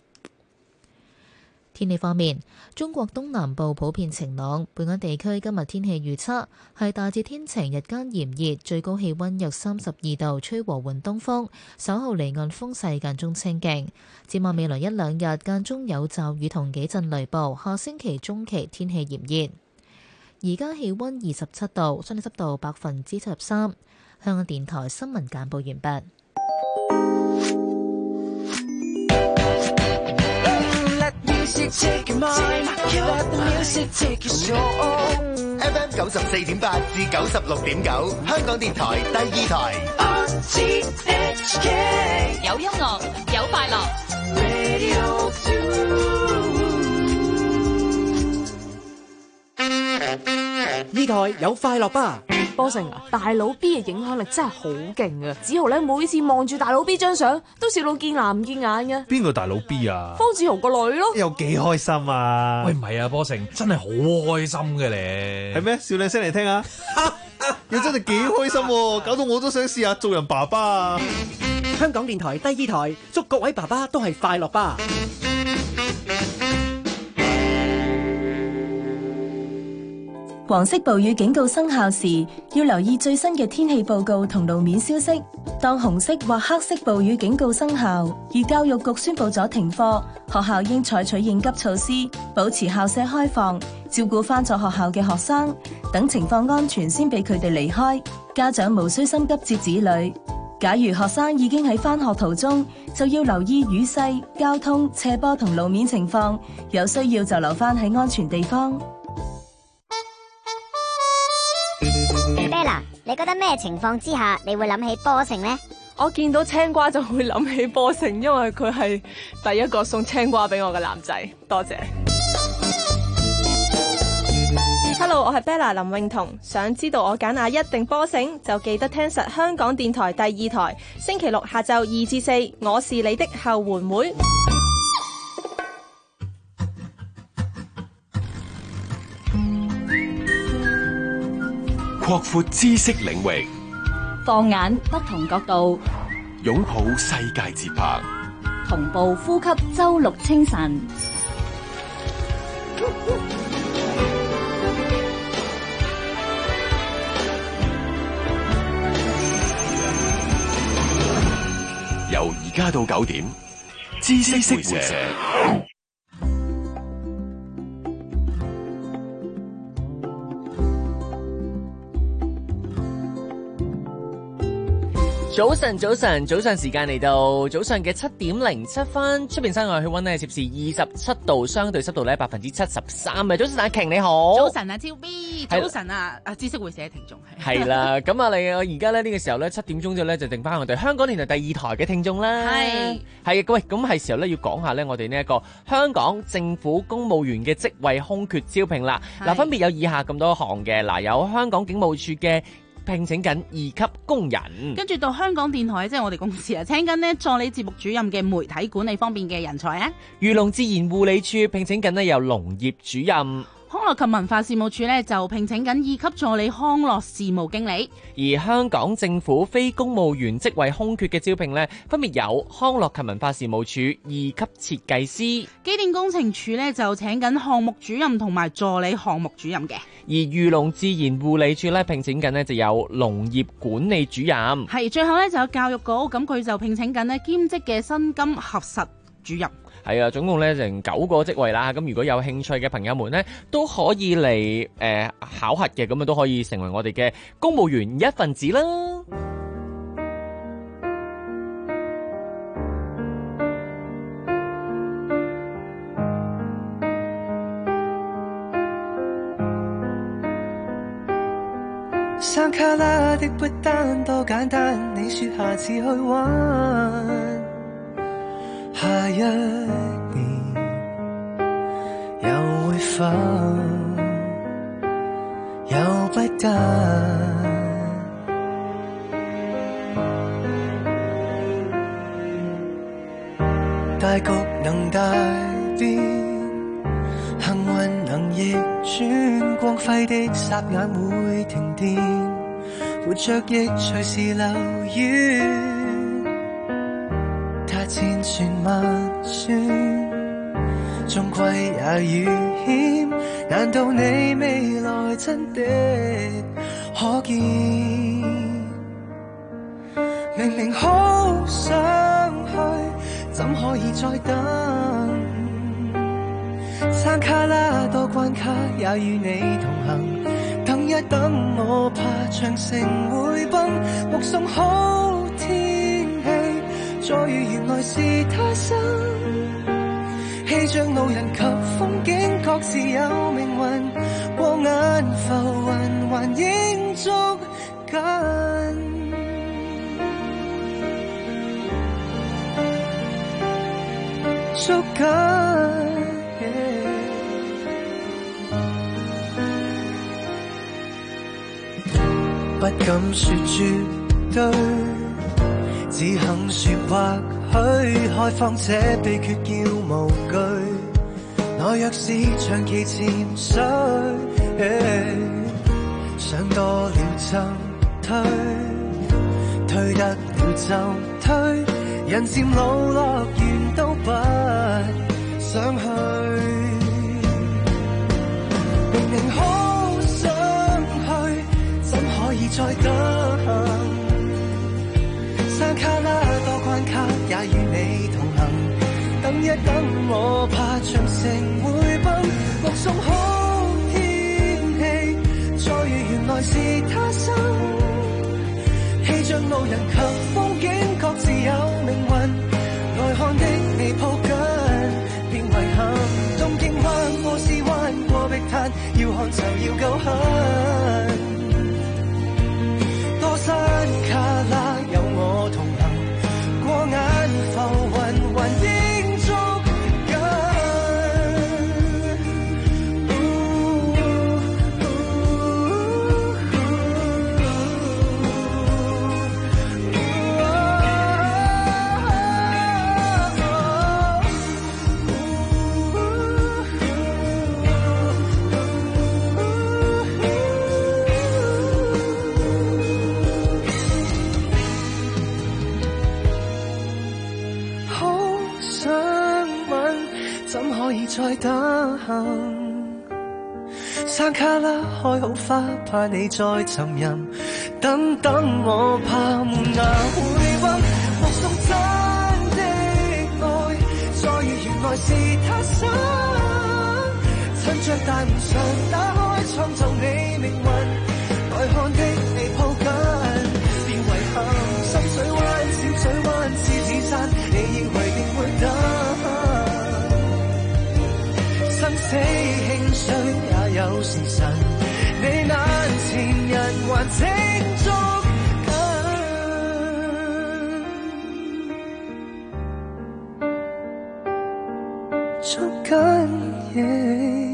天氣方面，中國東南部普遍晴朗，本港地區今日天氣預測係大致天晴，日間炎熱，最高氣溫約三十二度，吹和緩東風，稍後離岸風勢間中清勁。展望未來一兩日間中有驟雨同幾陣雷暴，下星期中期天氣炎熱。而家氣溫二十七度，相對濕度百分之七十三。香港電台新聞簡報完畢。 F M 九十四點八至九十六點九，香港電台第二台。 有音樂，有快樂。 呢台有快樂吧。 波成啊，大佬 B 嘅影響力真係好勁啊！子豪咧每次望住大佬 B 張相，都笑到見牙唔見眼嘅。 邊個大佬 B 啊？ 方志豪個女咯。 有幾開心啊？ 喂，唔係啊，波成真係好開心嘅咧。 係咩？笑靚聲嚟聽下。你真係幾開心喎，搞到我都想試下做人爸爸啊！ 香港電台第二台，祝各位爸爸都係快樂吧。 黃色暴雨警告生效時，要留意最新嘅天氣報告同路面消息。當紅色或黑色暴雨警告生效，而教育局宣布咗停課，學校應採取應急措施，保持校舍開放，照顧返咗學校嘅學生，等情況安全先俾佢哋離開。家長無需心急接子女。假如學生已經喺返學途中，就要留意雨勢、交通、斜坡同路面情況，有需要就留返喺安全地方。 Bella， 你覺得咩情況之下你會諗起波成呢？ 我見到青瓜就會諗起波成，因為佢係第一個送青瓜俾我嘅男仔。多謝。 Hello， 我係 Bella 林詠彤。想知道我揀阿一定波成，就記得聽實香港電台第二台，星期六下晝二至四，我是你的後援會。 擴闊知識領域， 放眼不同角度， 擁抱世界節拍， 同步呼吸周六清晨。 由而家到九點，知識會社。 早晨，早晨，早上時間嚟到早上嘅七點零七分，出邊室外氣溫呢，攝氏二十七度，相對濕度咧百分之七十三嘅。早晨，阿瓊你好。 早晨啊，超 B。早晨啊，啊知識會社嘅聽眾係。 係啦，咁啊，你我而家咧呢個時候咧七點鐘之後咧就定翻我哋香港電台第二台嘅聽眾啦。係。係，喂，咁係時候咧要講下咧我哋呢一個香港政府公務員嘅職位空缺招聘啦。嗱，分別有以下咁多項嘅，嗱，有香港警務處嘅。聘請緊二級工人， 跟住到香港電台，即係我哋公司啊，請緊呢助理節目主任嘅媒體管理方面嘅人才啊。 漁農自然護理處聘請緊呢有農業主任。 康樂及文化事務處呢就聘請緊二級助理康樂事務經理。 而香港政府非公務員職位空缺嘅招聘呢，分別有康樂及文化事務處二級設計師。 機電工程處呢就請緊項目主任同埋助理項目主任嘅。 而漁農自然護理處呢聘請緊呢就有農業管理主任。 係，最後呢就有教育局，咁佢就聘請緊呢兼職嘅薪金核實主任。 係啊，總共咧成九個職位啦。咁如果有興趣嘅朋友們呢，都可以嚟誒、呃、考核嘅，咁啊都可以成為我哋嘅公務員一份子啦。 山卡拉的不單多簡單，你說下次去玩。下一年又會否又不得？ 大局能大變，幸運能逆轉，光輝的霎眼會停電，活着亦隨時流遠。他千算萬算，終歸也遇險。難道你未來真的可見？明明好想去，怎可以再等？山卡拉多關卡，也與你同行。等一等，我怕長城會崩。目送好天氣，再遇原來是他生。氣象路人及風景各自有命運，過眼浮雲還應捉緊。捉緊， yeah. 不敢說絕對，只肯說或許開放這秘訣叫無懼。我若是長期潛水， yeah. 想多了就推，推得了就推，人漸老樂園都不想去。明明好想去，怎可以再等？山卡拉多關卡，也與你同行。等一等，我怕長城會崩。目送好天氣，再遇原來是他生。氣象路人及風景各自有命運，外看的你抱緊，變遺憾。東京灣波斯灣過碧灘，要看就要夠狠。多山卡拉有我同行，過眼浮雲還應捉緊。再等，山卡拉開好花，怕你再沉吟。等等，我怕門牙會崩。目送真的愛，再遇原來是他生。趁着大門常打開，創造你命運。外看的你抱緊，變遺憾。深水灣、淺水灣、獅子山，你認為定會等？生死輕碎也有時辰，你眼前人還請捉緊，捉緊嘢。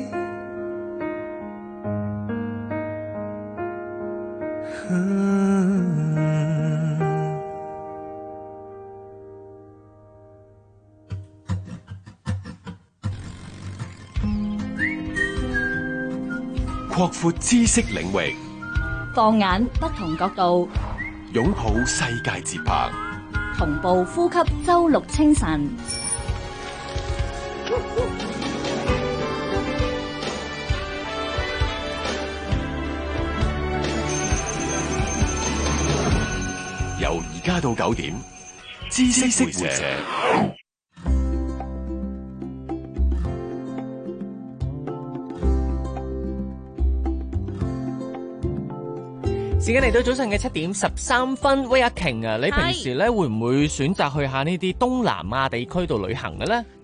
擴闊知識領域， 放眼不同角度， 擁抱世界節拍， 同步呼吸周六清晨。 由而家到九點，知識會社。 時間嚟到早上嘅七點十三分，威阿瓊啊，你平時咧會唔會選擇去下呢啲東南亞地區度旅行嘅咧？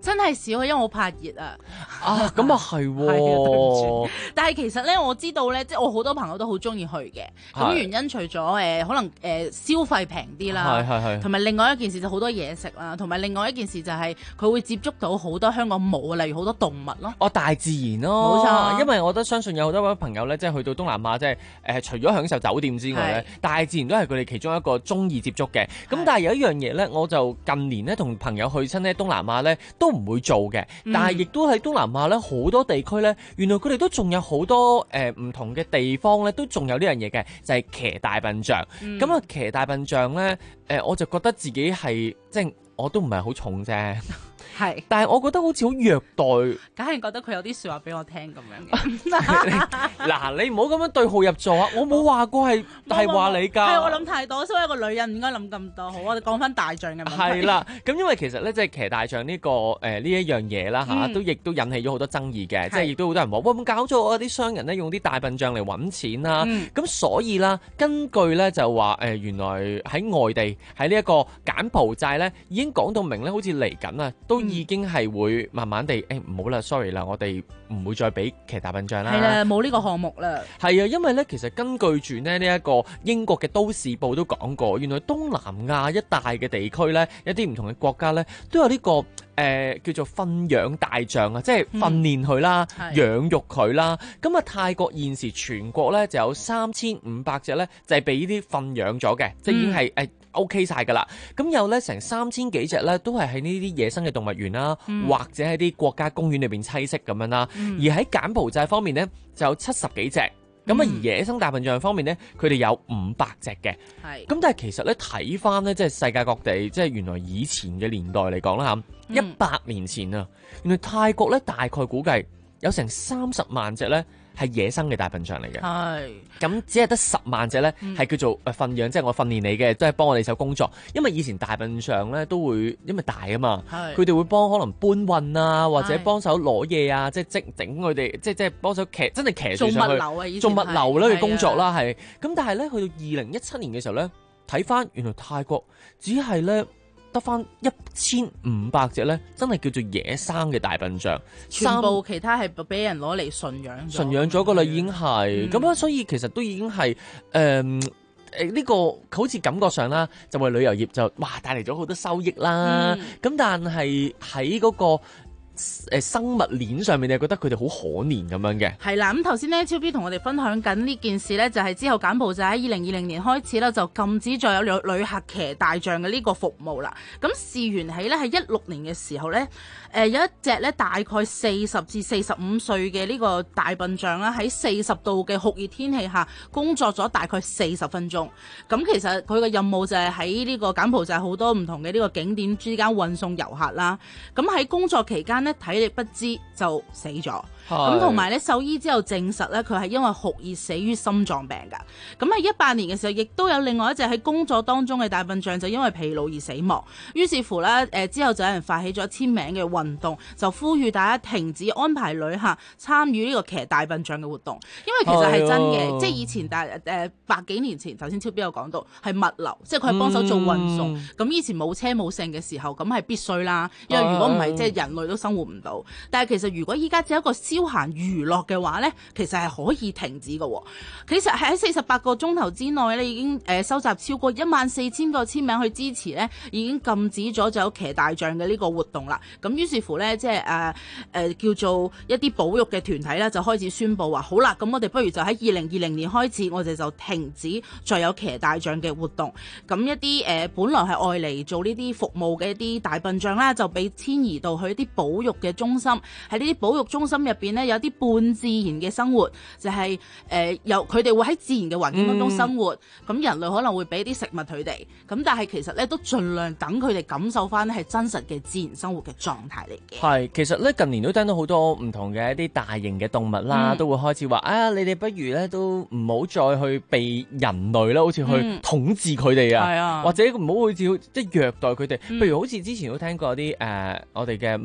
真係少，因為我怕熱啊。 啊，咁啊係喎。 但係其實咧，我知道咧，即係我好多朋友都好中意去嘅。咁原因除咗誒、呃、可能誒、呃、消費平啲啦， 係係係， 同埋另外一件事就好多嘢食啦，同埋另外一件事就係佢會接觸到好多香港冇嘅，例如好多動物咯。 哦，大自然咯， 冇錯。 因為我覺得相信有好多位朋友咧，即係去到東南亞，即係誒除咗享受酒店之外咧，大自然都係佢哋其中一個中意接觸嘅。咁但係有一樣嘢咧，我就近年咧同朋友去親咧東南亞咧都唔會做嘅，但係亦都喺東南亞咧好多地區咧，原來佢哋都仲有好多誒唔同嘅地方咧，都仲有呢樣嘢嘅，就係騎大笨象。咁啊騎大笨象咧，誒我就覺得自己係即係我都唔係好重啫。 係， 但係我覺得好似好虐待， 梗係覺得佢有啲説話俾我聽咁樣嘅。 嗱，你唔好咁樣對號入座啊！我冇話過係係話你㗎。 係我諗太多，所以一個女人唔應該諗咁多。好，我哋講翻大象嘅問題。 係啦，咁因為其實咧，即係騎大象呢、呢個誒呢一樣嘢啦嚇，都亦都引起咗好多爭議嘅，即係亦都好多人話，喂，咁搞錯啊！啲商人咧用啲大笨象嚟揾錢啦。咁、嗯、所以啦，根據咧就話誒、呃，原來喺外地喺呢一個柬埔寨咧，已經講到明咧，好似嚟緊啊，都已經係會慢慢地誒唔好啦 ，sorry 啦，我哋唔會再俾騎大笨象啦。 係啦，冇呢個項目啦。 係啊，因為咧其實根據住咧呢一個英國嘅都市報都講過，原來東南亞一帶嘅地區咧，一啲唔同嘅國家咧都有呢、呢個誒、呃、叫做馴養大象啊，即係訓練佢啦、嗯、養育佢啦。咁啊，泰國現時全國咧就有三千五百隻咧，就係俾呢啲訓養咗嘅，即係已經係誒。嗯 O K 晒㗎啦，咁有咧成三千幾隻咧，都係喺呢啲野生嘅動物園啦，嗯、或者喺啲國家公園裏邊棲息咁樣啦。嗯、而喺柬埔寨方面咧，就有七十幾隻，咁啊、嗯、而野生大笨象方面咧，佢哋有五百隻嘅。係，咁但係其實咧睇翻咧，即係世界各地，即係原來以前嘅年代嚟講啦嚇，一百、嗯、年前啊，原來泰國咧大概估計有成三十萬隻咧。係野生嘅大笨象嚟嘅，係咁只係得十萬隻咧，係、嗯、叫做誒訓養，即係我訓練你嘅，都係幫我哋手工作。因為以前大笨象咧都會因為大啊嘛，佢哋會幫可能搬運啊，或者幫手攞嘢啊，即係即整佢哋，即係即係幫手騎，真係騎住上去做物流啊，以前做物流咧嘅工作啦，係。咁但係咧去到二零一七年嘅時候咧，睇翻原來泰國只係咧。得翻一千五百隻咧，真係叫做野生嘅大笨象， 全部其他係俾人攞嚟馴養， 馴養咗個啦，已經係咁啊，所以其實都已經係誒誒呢個好似感覺上啦，就為旅遊業就哇帶嚟咗好多收益啦。咁、嗯、但係喺嗰個誒生物鏈上面，你係覺得佢哋好可憐咁樣嘅？係啦， 咁頭先咧，超 B 同我哋分享緊呢件事咧，就係、是、之後柬埔寨喺二零二零年開始啦，就禁止再有旅旅客騎大象嘅呢個服務啦。咁事緣起咧，係一六年嘅時候咧，誒、呃、有一隻咧大概四十至四十五歲嘅呢個大笨象啦，喺四十度嘅酷熱天氣下工作咗大概四十分鐘。咁其實佢嘅任務就係喺呢個柬埔寨好多唔同嘅呢個景點之間運送遊客啦。咁喺工作期間咧，體力不支就死咗。咁同埋咧，獸醫之後證實咧，佢係因為酷熱死於心臟病㗎。咁喺一八年嘅時候，亦都有另外一隻喺工作當中嘅大笨象就因為疲勞而死亡。於是乎咧，誒之後就有人發起咗簽名嘅運動，就呼籲大家停止安排旅客參與呢個騎大笨象嘅活動。因為其實係真嘅，即係以前大誒百幾年前，頭先超邊有講到係物流，即係佢係幫手做運送。咁、嗯、以前冇車冇剩嘅時候，咁係必須啦。因為如果唔係，即係人類都生活唔到。但係其實如果依家只有一個消閒娛樂嘅話咧，其實係可以停止嘅。其實係喺四十八個鐘頭之內咧，已經誒收集超過一萬四千個簽名去支持咧，已經禁止咗就有騎大象嘅呢個活動啦。咁於是乎咧，即係誒誒叫做一啲保育嘅團體咧，就開始宣佈話好啦，咁我哋不如就喺二零二零年開始，我哋就停止再有騎大象嘅活動。咁一啲誒、呃、本來係愛嚟做呢啲服務嘅一啲大笨象啦，就被遷移到去一啲保育嘅中心。喺呢啲保育中心入邊咧，有啲半自然嘅生活，就係、是、誒、呃、有佢哋會喺自然嘅環境當中生活。咁、嗯、人類可能會俾啲食物佢哋，咁但係其實咧都盡量等佢哋感受翻係真實嘅自然生活嘅狀態嚟嘅。 係，其實咧近年都聽到好多唔同嘅一啲大型嘅動物啦，嗯、都會開始話啊，你哋不如咧都唔好再去被人類啦，好似去統治佢哋啊， 嗯、 或者唔好好似即係虐待佢哋。譬、嗯、如好似之前都聽過啲誒、呃、我哋嘅馬戲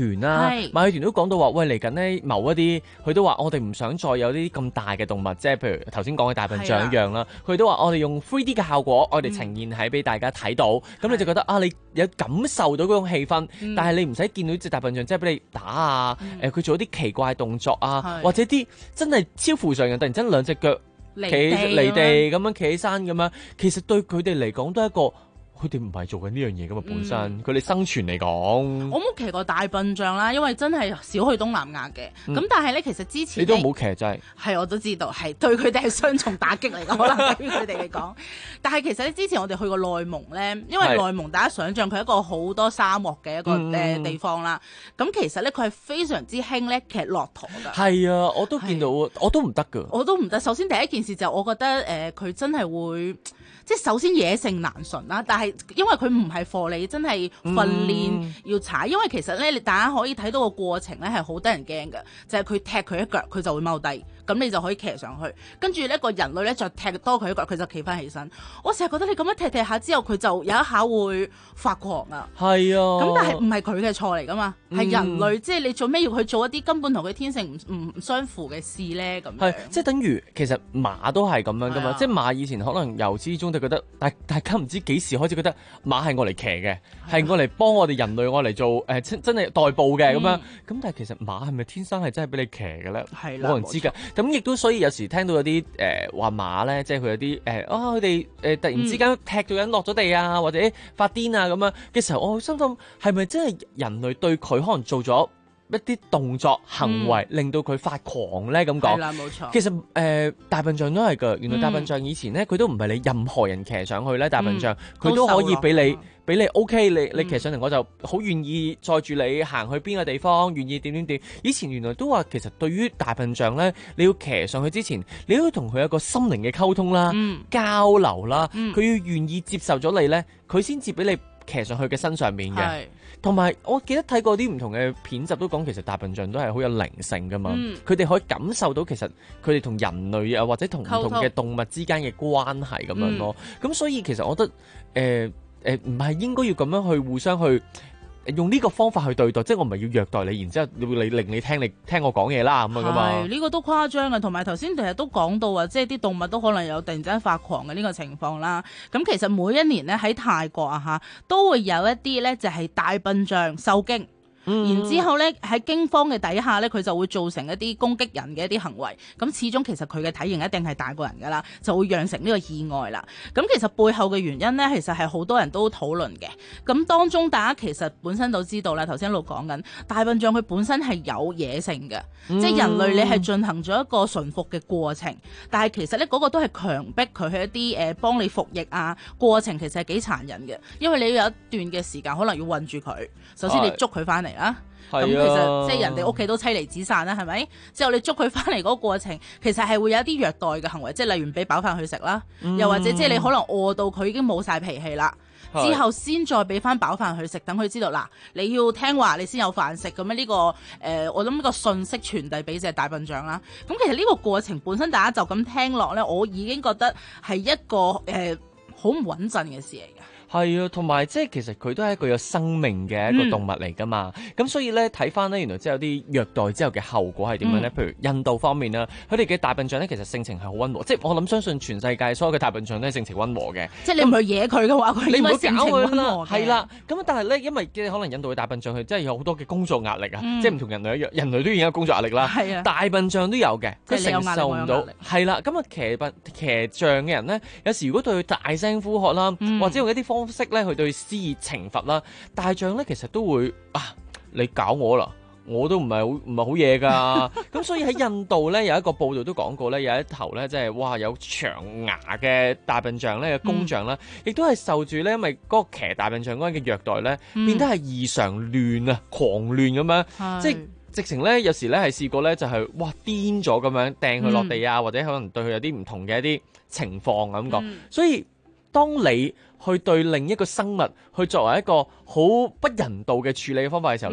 團啦，馬戲團都講到話，喂嚟緊呢某一啲，佢都話我哋唔想再有啲咁大嘅動物，即係譬如頭先講嘅大笨象一樣啦。佢都話我哋用 three D 嘅效果，我哋呈現喺俾大家睇到，咁、嗯、你就覺得啊，你有感受到嗰種氣氛，嗯、但係你唔使見到隻大笨象即係俾你打啊，誒、嗯、佢、呃、做一啲奇怪動作啊，或者啲真係超乎常人，突然間兩隻腳企離地咁樣企起身咁樣，其實對佢哋嚟講都係一個。佢哋唔係做緊呢樣嘢噶嘛，本身佢哋、嗯、生存嚟講， 我冇騎過大笨象啦，因為真係少去東南亞嘅。咁、嗯、但係咧，其實之前你都冇騎真係， 係我都知道係對佢哋係雙重打擊嚟講，可能對於佢哋嚟講。但係其實咧，之前我哋去過內蒙咧，因為內蒙大家想象佢係一個好多沙漠嘅一個誒地方啦。咁、嗯、其實咧，佢係非常之興咧騎駱駝㗎。 係啊，我都見到，我都唔得㗎。 我都唔得。首先第一件事就我覺得誒，佢、呃、真係會。即係首先野性難馴啦，但係因為佢唔係課你真係訓練要踩，嗯、因為其實咧你大家可以睇到個過程咧係好得人驚嘅，就係、是、佢踢佢一腳，佢就會踎低，咁你就可以騎上去，跟住呢個人類咧再踢多佢一腳，佢就企翻起身。我成日覺得你咁樣踢踢下之後，佢就有一下會發狂啊！ 係啊， 咁但係唔係佢嘅錯嚟噶嘛，係、嗯、人類，即係你做咩要去做一啲根本同佢天性唔唔相符嘅事咧？咁係即係等於其實馬都係咁樣噶嘛，啊、即係馬以前可能由始至終就覺得，但大家唔知幾時開始覺得馬係我嚟騎嘅，係我嚟幫我哋人類我嚟做誒、呃、真真係代步嘅咁、嗯、樣。咁但係其實馬係咪天生係真係俾你騎嘅咧？係冇人知㗎。咁亦都所以有時聽到有啲誒話馬咧，即係佢有啲誒啊佢哋誒突然之間踢到人落咗地啊，或者發癲啊咁樣嘅時候，我心諗係咪真係人類對佢可能做咗一啲動作行為、嗯、令到佢發狂咧？咁講係啦，冇錯。其實誒、呃、大笨象都係㗎，原來大笨象以前咧佢都唔係你任何人騎上去咧，大笨象佢、嗯、都可以俾你俾你 OK，你你騎上嚟我就好願意載住你行去邊個地方，願意點點點。以前原來都話其實對於大笨象咧，你要騎上去之前，你都要同佢有個心靈嘅溝通啦、嗯、交流啦，佢、嗯、要願意接受咗你咧，佢先至俾你騎上去嘅身上面嘅。同埋，我記得睇過啲唔同嘅片集都講，其實大笨象都係好有靈性噶嘛。佢哋、嗯、可以感受到其實佢哋同人類啊，或者同唔同嘅動物之間嘅關係咁樣咯。咁、嗯、所以其實我覺得，誒誒唔係應該要咁樣去互相去用呢個方法去對待，即係我唔係要虐待你，然之後你令你聽你聽我講嘢啦咁樣噶嘛。係呢、 呢個都誇張嘅，同埋頭先其實都講到啊，即係啲動物都可能有突然之間發狂嘅呢個情況啦。咁其實每一年咧喺泰國啊嚇，都會有一啲咧就係大笨象受驚。嗯、然之後咧喺驚慌嘅底下咧，佢就會造成一啲攻擊人嘅一啲行為。咁始終其實佢嘅體型一定係大過人噶啦，就會釀成呢個意外啦。咁其實背後嘅原因咧，其實係好多人都討論嘅。咁當中大家其實本身都知道啦，頭先一路講緊大笨象佢本身係有野性嘅，嗯、即係人類你係進行咗一個馴服嘅過程，但係其實咧嗰、嗰個都係強迫佢去一啲誒幫你服役啊，過程其實係幾殘忍嘅，因為你要有一段嘅時間可能要韞住佢，首先你捉佢翻嚟。啊，咁其實即係人哋屋企都妻離子散啦，係咪？之後你捉佢翻嚟嗰個過程，其實係會有一啲虐待嘅行為，即係例如唔俾飽飯佢食啦，嗯、又或者即係你可能餓到佢已經冇晒脾氣啦，之後先再俾翻飽飯佢食，等佢知道嗱，你要聽話，你先有飯食咁樣呢、呢個誒、呃，我諗呢個信息傳遞俾隻大笨象啦。咁其實呢個過程本身，大家就咁聽落咧，我已經覺得係一個誒好唔穩陣嘅事嚟嘅。 係啊，同埋即係其實佢都係一個有生命嘅一個動物嚟㗎嘛。咁、嗯、所以咧睇翻咧，原來即係有啲虐待之後嘅後果係點樣咧？嗯、譬如印度方面啦，佢哋嘅大笨象咧其實性情係好溫和，即係我諗相信全世界所有嘅大笨象都係性情溫和嘅。 即係你唔去惹佢嘅話，佢應該性情溫和嘅。 係啦，咁但係咧，因為可能印度嘅大笨象佢真係有好多嘅工作壓力啊，嗯、即係唔同人類一樣，人類都已經有工作壓力啦。係啊，大笨象都有嘅，佢承受唔到。係啦，咁啊騎笨騎象嘅人咧，有時如果對佢大聲呼喝啦，嗯、或者用一啲方式咧去對施以懲罰啦，大象咧其實都會啊，你搞我啦，我都唔係好唔係好嘢噶。咁所以喺印度咧有一個報道都講過咧，有一頭咧即係哇有長牙嘅大笨象咧嘅公象啦，亦、嗯、都係受住咧因為嗰個騎大笨象嗰人嘅虐待咧，嗯、變得係異常亂啊，狂亂咁樣，嗯、即係直情咧有時咧係試過咧就係、是、哇癲咗咁樣掟佢落地啊，嗯、或者可能對佢有啲唔同嘅一啲情況咁講，嗯、所以當你去對另一個生物去作為一個好不人道嘅處理嘅方法嘅時候咧，嗯、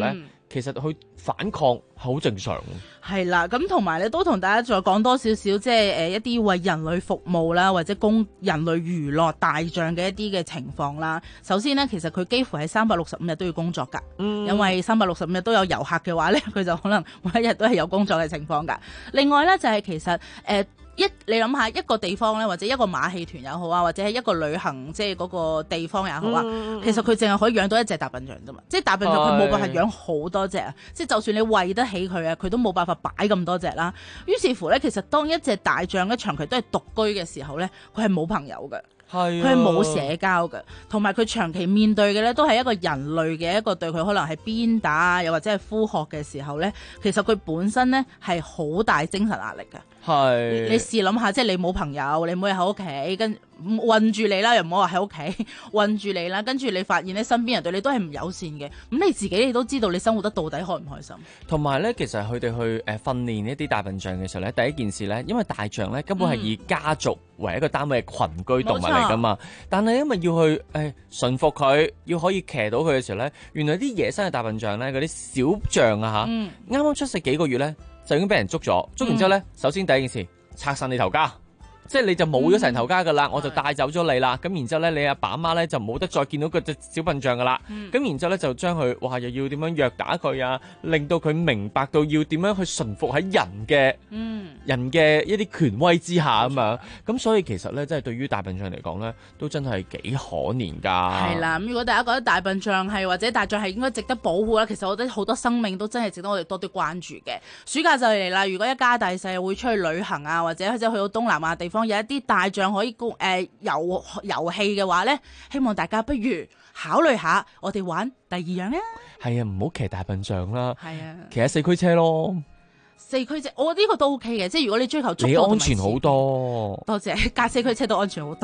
其實佢反抗係好正常。 係啦，咁同埋咧都同大家再講多少少，即係誒一啲為人類服務啦，或者供人類娛樂大象嘅一啲嘅情況啦。首先呢，其實佢幾乎係三百六十五日都要工作㗎，嗯、因為三百六十五日都有遊客嘅話咧，佢就可能每一日都係有工作嘅情況㗎。另外咧就係、是、其實誒。呃一你諗下一個地方咧，或者一個馬戲團也好啊，或者係一個旅行即係嗰個地方也好啊，嗯、其實佢淨係可以養到一隻大笨象啫嘛。即係大笨象佢冇辦法養好多隻啊，即係就算你餵得起佢啊，佢都冇辦法擺咁多隻啦。於是乎咧，其實當一隻大象咧長期都係獨居嘅時候咧，佢係冇朋友嘅。佢係冇社交嘅，同埋佢長期面對嘅咧都係一個人類嘅一個對佢可能係鞭打啊，又或者係呼喝嘅時候咧，其實佢本身咧係好大精神壓力嘅。係你試諗下，即係你冇朋友，你每日喺屋企跟韞住你啦，又唔好話喺屋企韞住你啦，跟住你發現咧身邊人對你都係唔友善嘅，咁你自己你都知道你生活得到底開唔開心。同埋咧，其實佢哋去誒訓練一啲大笨象嘅時候咧，第一件事咧，因為大象咧根本係以家族為一個單位嘅群居動物嚟噶嘛，但係因為要去誒馴服佢，要可以騎到佢嘅時候咧，原來啲野生嘅大笨象咧，嗰啲小象啊嚇，啱啱出世幾個月咧，就已經俾人捉咗，捉完之後咧，嗯、首先第一件事拆散你頭家。即係你就冇咗成頭家噶啦，嗯、我就帶走咗你啦。咁然之後咧，你阿爸阿媽咧就冇得再見到嗰隻小笨象噶啦。咁、嗯、然之後咧就將佢，哇又要點樣虐打佢啊，令到佢明白到要點樣去馴服喺人嘅、嗯、人嘅一啲權威之下咁樣。咁所以其實咧，真係對於大笨象嚟講咧，都真係幾可憐噶。係啦，咁如果大家覺得大笨象係或者大象係應該值得保護啦，其實我覺得好多生命都真係值得我哋多啲關注嘅。暑假就嚟啦，如果一家大細會出去旅行啊，或者或者去到東南亞地方。有一啲大象可以誒、呃、遊遊戲嘅話咧，希望大家不如考慮下，我哋玩第二樣咧。係啊，唔好騎大笨象啦。係啊，騎下四驅車咯。四驅車，我呢個都 OK 嘅，即係如果你追求速度，你安全好多。多謝，駕四驅車都安全好多。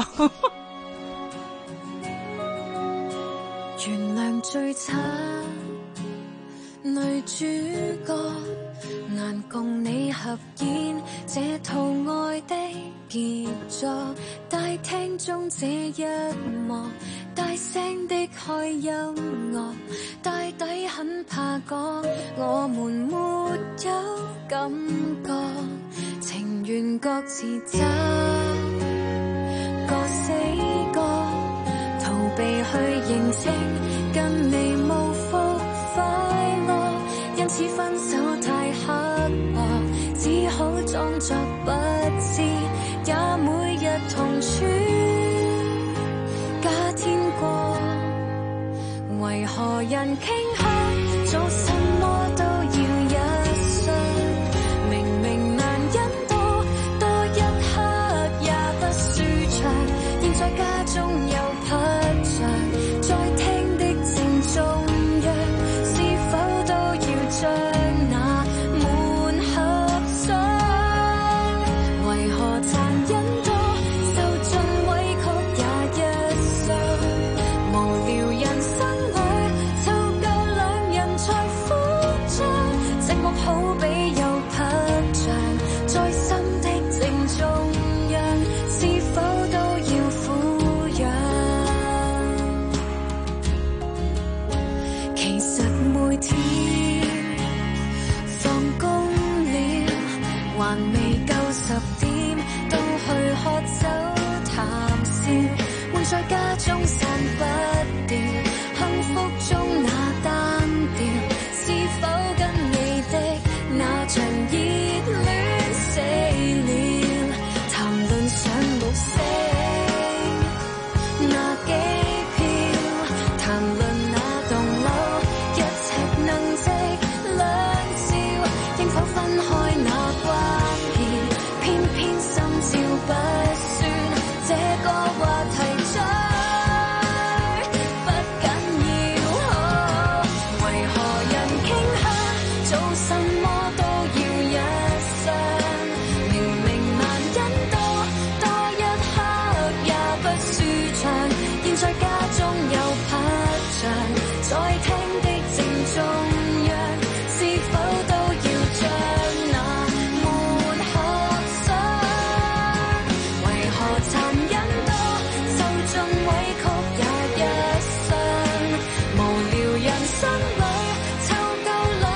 原諒最慘女主角，難共你合演這套愛的傑作，大廳中這一幕，大聲的開音樂，大抵很怕講，我們沒有感覺，情願各自找個死角，逃避去認清跟你無福快樂，因此分手太刻薄，只好裝作不知，也每日同處假天過，為何人傾向做什麼都要一雙，明明難忍多多一刻也不舒暢，現在家中有拍場，在廳的正中央，是否都要將那門合上？為何殘忍多，受盡委屈也一雙，無聊人生裏湊夠兩人才歡暢，寂寞好比有拍場，在心的正中央，是否都要撫養？其實每天放工了，還未夠十點，都去喝酒談笑，換在家中散不掉，幸福中那單調，是否跟你的那場熱戀死了？談論上無聲，那機票，談論那棟樓，一尺能值兩兆，應否分開那關係？偏偏心照不宣，這個話題最不緊要。哦，為何人傾向做什麼都要一雙？明明難忍多多一刻也不舒暢，現在家中有拍場，在廳的正中央，是否都要將那門合上？為何殘忍多，受盡委屈也一雙，無聊人生裏湊夠兩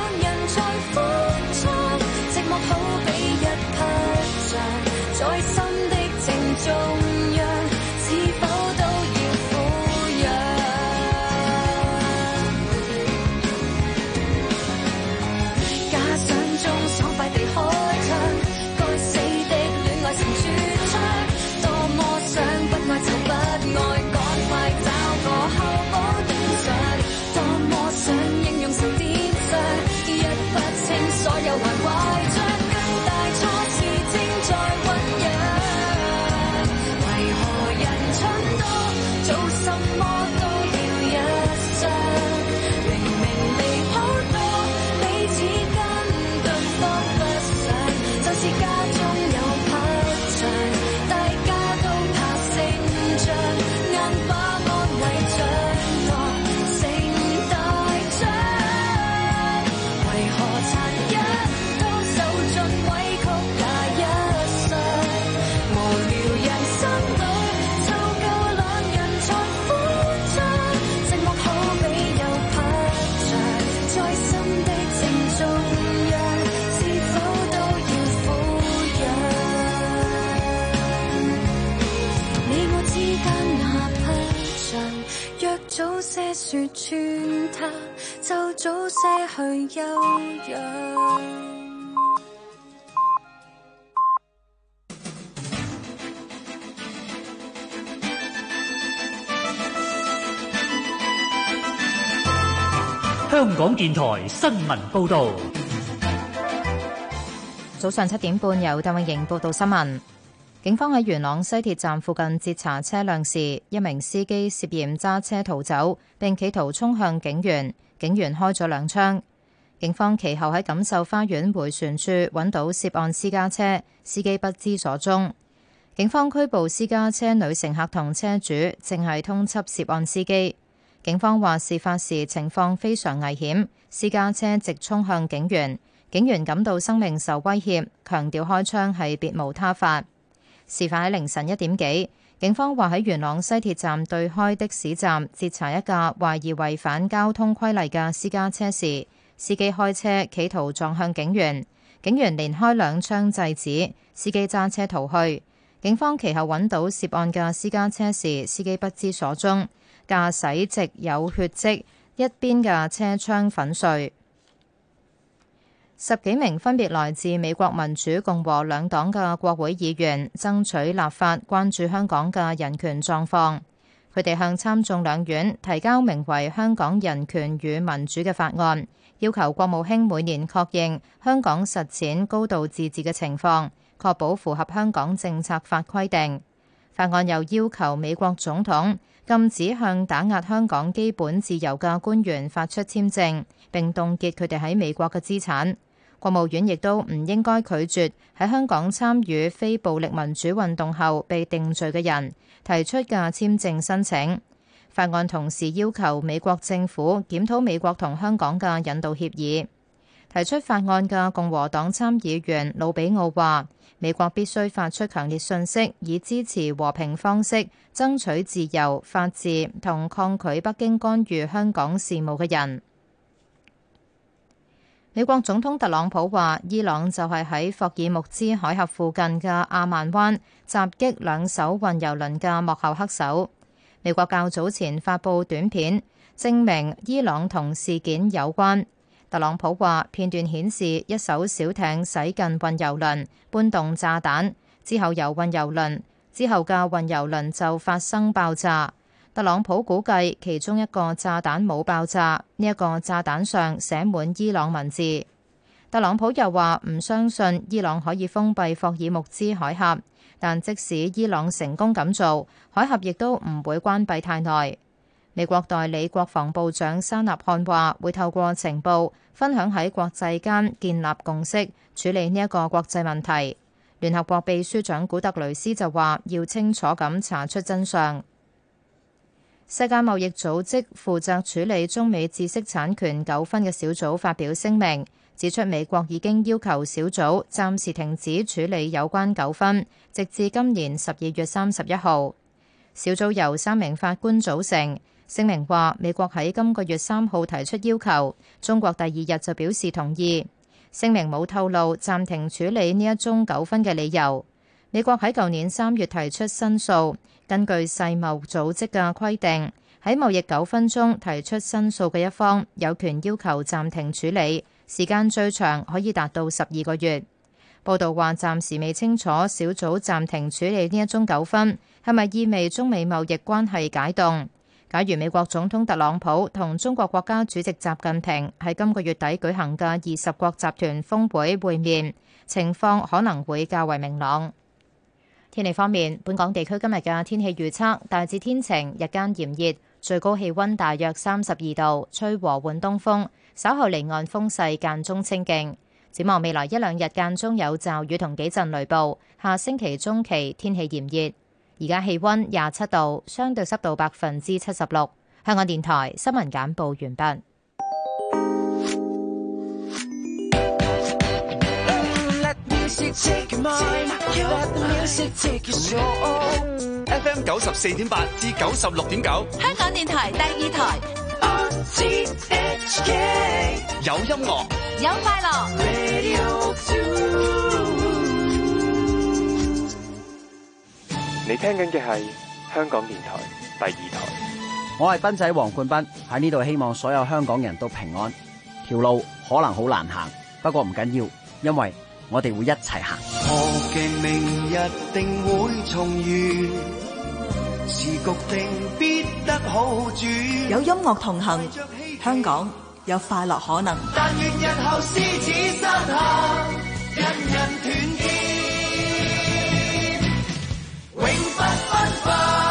何殘忍，都受盡委屈那一世。無聊人生裏，湊夠兩人才歡暢，寂寞好比有拍着，在心的正中央，是否都要撫養？你我之間那匹塵，若早些說穿它，就早些去休養。 香港電台新聞報導。 早上七點半，由鄧永瑩報道新聞。警方喺元朗西鐵站附近截查車輛時，一名司機涉嫌揸車逃走，並企圖衝向警員，警員開咗兩槍。警方其後喺錦繡花園迴旋處揾到涉案私家車，司機不知所蹤。警方拘捕私家車女乘客同車主，正係通緝涉案司機。警方話事發時情況非常危險，私家車直衝向警員，警員感到生命受威脅，強調開槍係別無他法。事發喺凌晨一點幾，警方話喺元朗西鐵站對開的士站截查一架懷疑違反交通規例嘅私家車時，司機開車企圖撞向警員，警員連開兩槍制止，司機揸車逃去。警方其後揾到涉案嘅私家車時，司機不知所蹤，駕駛席有血跡，一邊嘅車窗粉碎。十幾名分別來自美國民主共和兩黨嘅國會議員爭取立法關注香港嘅人權狀況。佢哋向參眾兩院提交名為《香港人權與民主》嘅法案，要求國務卿每年確認香港實踐高度自治嘅情況，確保符合香港政策法規定。法案又要求美國總統禁止向打壓香港基本自由嘅官員發出簽證，並凍結佢哋喺美國嘅資產。國務院亦都唔應該拒絕喺香港參與非暴力民主運動後被定罪嘅人提出嘅簽證申請。法案同時要求美國政府檢討美國同香港嘅引渡協議。提出法案嘅共和黨參議員魯比奧話，美國必須發出強烈訊息，以支持和平方式爭取自由、法治同抗拒北京干預香港事務嘅人。美國總統特朗普話，伊朗就係喺霍爾木茲海峽附近嘅阿曼灣襲擊兩艘運油輪嘅幕後黑手。美國較早前發布短片，證明伊朗同事件有關。特朗普話，片段顯示一艘小艇駛近運油輪，搬動炸彈，之後由運油輪之後嘅運油輪就發生爆炸。特朗普估計其中一個炸彈冇爆炸，呢一個炸彈上寫滿伊朗文字。特朗普又話唔相信伊朗可以封閉霍爾木茲海峽，但即使伊朗成功咁做，海峽亦都唔會關閉太耐。美國代理國防部長沙納漢話會透過情報分享喺國際間建立共識，處理呢一個國際問題。聯合國秘書長古特雷斯就話要清楚咁查出真相。世界貿易組織負責處理中美知識產權糾紛嘅小組發表聲明，指出美國已經要求小組暫時停止處理有關糾紛，直至今年十二月三十一號。小組由三名法官組成。聲明話美國喺今個月三號提出要求，中國第二日就表示同意。聲明冇透露暫停處理呢一宗糾紛嘅理由。美國喺舊年三月提出申訴。根據世貿組織嘅規定，喺貿易糾紛中提出申訴嘅一方有權要求暫停處理，時間最長可以達到十二個月。報道話暫時未清楚小組暫停處理呢一宗糾紛係咪意味中美貿易關係解凍。假如美國總統特朗普同中國國家主席習近平喺今個月底舉行嘅二十國集團峰會會面，情況可能會較為明朗。天氣方面，本港地區今日嘅天氣預測大致天晴，日間炎熱，最高氣溫大約三十二度，吹和緩東風，稍後離岸風勢間中清勁。展望未來一兩日間中有驟雨同幾陣雷暴，下星期中期天氣炎熱。而家氣溫廿七度，相對濕度百分之七十六。香港電台新聞簡報完畢。 Take mine, let the music take your soul. F M 九十四點八至九十六點九， 香港電台第二台 R T H K 有音樂， 有快樂。 Radio two。 你聽緊嘅係香港電台第二台。 我係斌仔黃冠斌，喺呢度希望所有香港人都平安。條路可能好難行，不過唔緊要，因為我哋會一齊行。 何其明日定會重遇，時局定必得好轉。 有音樂同行，香港有快樂可能。 但願日後獅子山下，人人團結，永不分化。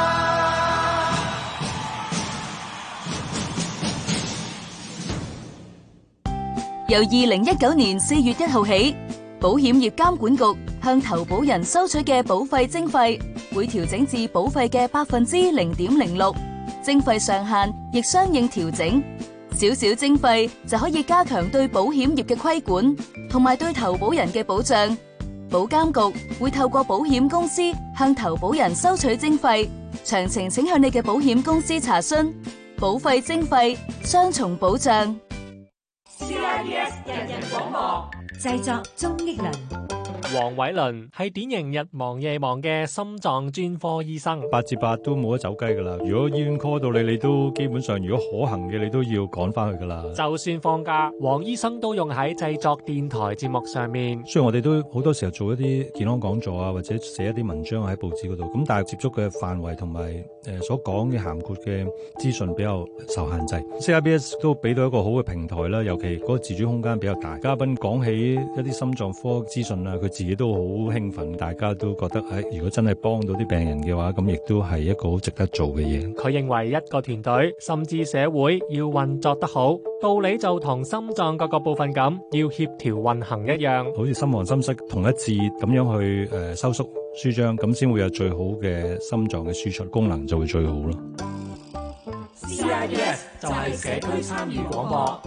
由二零一九年四月一號起，保險業監管局向投保人收取嘅保費徵費會調整至保費嘅百分之零點零六，徵費上限亦相應調整。少少徵費就可以加強對保險業嘅規管，同埋對投保人嘅保障。保監局會透過保險公司向投保人收取徵費，詳情請向你嘅保險公司查詢。保費徵費，雙重保障。 C I B S 人人廣播製作鍾益良。 黃偉倫係典型日忙夜忙嘅心臟專科醫生， 八至八都冇得走雞噶啦。如果醫院 call 到你，你都基本上如果可行嘅，你都要趕翻去噶啦。 就算放假，黃醫生都用喺製作電台節目上面。 雖然我哋都好多時候做一啲健康講座啊，或者寫一啲文章喺報紙嗰度，咁但係接觸嘅範圍同埋誒所講嘅涵括嘅資訊比較受限制。C I B S 都俾到一個好嘅平台啦，尤其嗰個自主空間比較大。嘉賓講起一啲心臟科資訊啊，佢自己都好興奮，大家都覺得誒、哎，如果真係幫到啲病人嘅話，咁亦都係一個好值得做嘅嘢。 佢認為一個團隊甚至社會要運作得好，道理就同心臟各個部分咁，要協調運行一樣。 好似心房心室同一致咁樣去誒、呃、收縮舒張，咁先會有最好嘅心臟嘅輸出功能就會最好咯。 C I B S 就係社區參與廣播。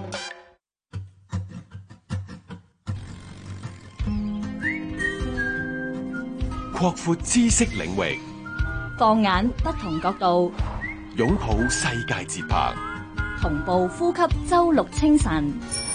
擴闊知識領域， 放眼不同角度， 擁抱世界節拍， 同步呼吸周六清晨。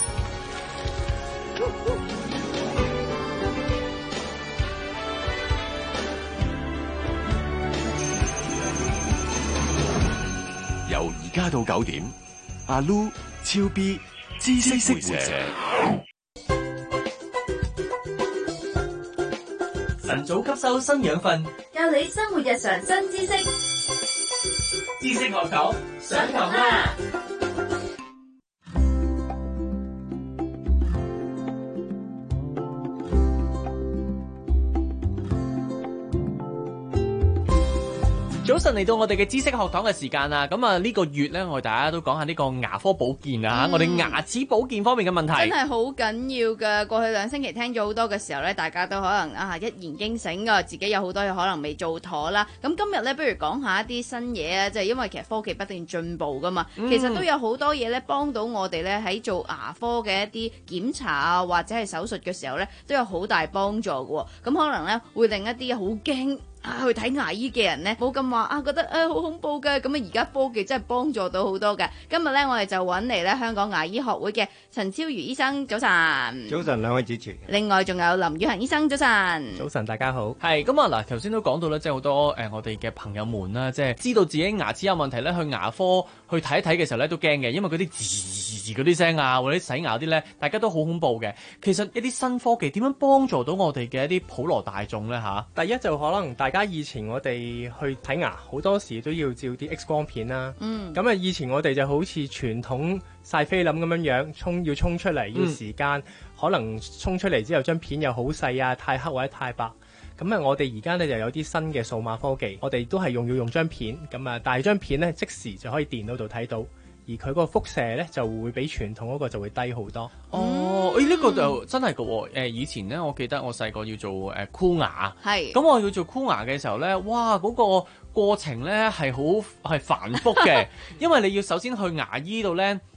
由而家到九點，阿 Lu、超 B、知識會社。 晨早吸收新養分， 教你生活日常新知識。 知識學堂上堂啦！ 早晨嚟到我哋嘅知識學堂嘅時間啦，咁啊呢個月咧，我哋大家都講下呢個牙科保健啊，嗯、我哋牙齒保健方面嘅問題真係好緊要噶。過去兩星期聽咗好多嘅時候咧，大家都可能啊一言驚醒啊，自己有好多嘢可能未做妥啦。咁今日咧，不如講下一啲新嘢啊，即係因為其實科技不斷進步噶嘛，嗯、其實都有好多嘢咧幫到我哋咧喺做牙科嘅一啲檢查啊，或者係手術嘅時候咧，都有好大幫助噶。咁可能咧會令一啲好驚啊去睇牙醫嘅人咧，冇咁話啊覺得誒好、啊、恐怖嘅。咁啊而家科技真係幫助到好多嘅。今日咧我哋就揾嚟咧香港牙醫學會嘅陳超余醫生，早晨。 早晨，兩位主持。 另外仲有林宇恒醫生，早晨。 早晨，大家好。 係咁啊嗱，頭先都講到咧，即係好多誒、呃、我哋嘅朋友們啦，即係知道自己牙齒有問題咧，去牙科去睇一睇嘅時候咧都驚嘅，因為嗰啲吱嗰啲聲啊，或者洗牙啲咧，大家都好恐怖嘅。其實一啲新科技點樣幫助到我哋嘅一啲普羅大眾咧嚇？ 第一就可能大家以前我哋去睇牙好多時都要照啲 X 光片啦。嗯。咁啊，以前我哋就好似傳統晒菲林咁樣樣，沖要沖出嚟要時間，嗯、可能沖出嚟之後張片又好細啊，太黑或者太白。咁啊，我哋而家咧就有啲新嘅數碼科技，我哋都係用要用張片咁啊，但係張片咧即時就可以電腦度睇到，而佢嗰個輻射咧就會比傳統嗰個就會低好多。 哦，誒、欸、呢、這個就真係㗎喎。誒以前咧，我記得我細個要做誒箍牙，係咁我要做箍牙嘅時候咧，哇嗰、那個過程咧係好係繁複嘅，因為你要首先去牙醫度咧。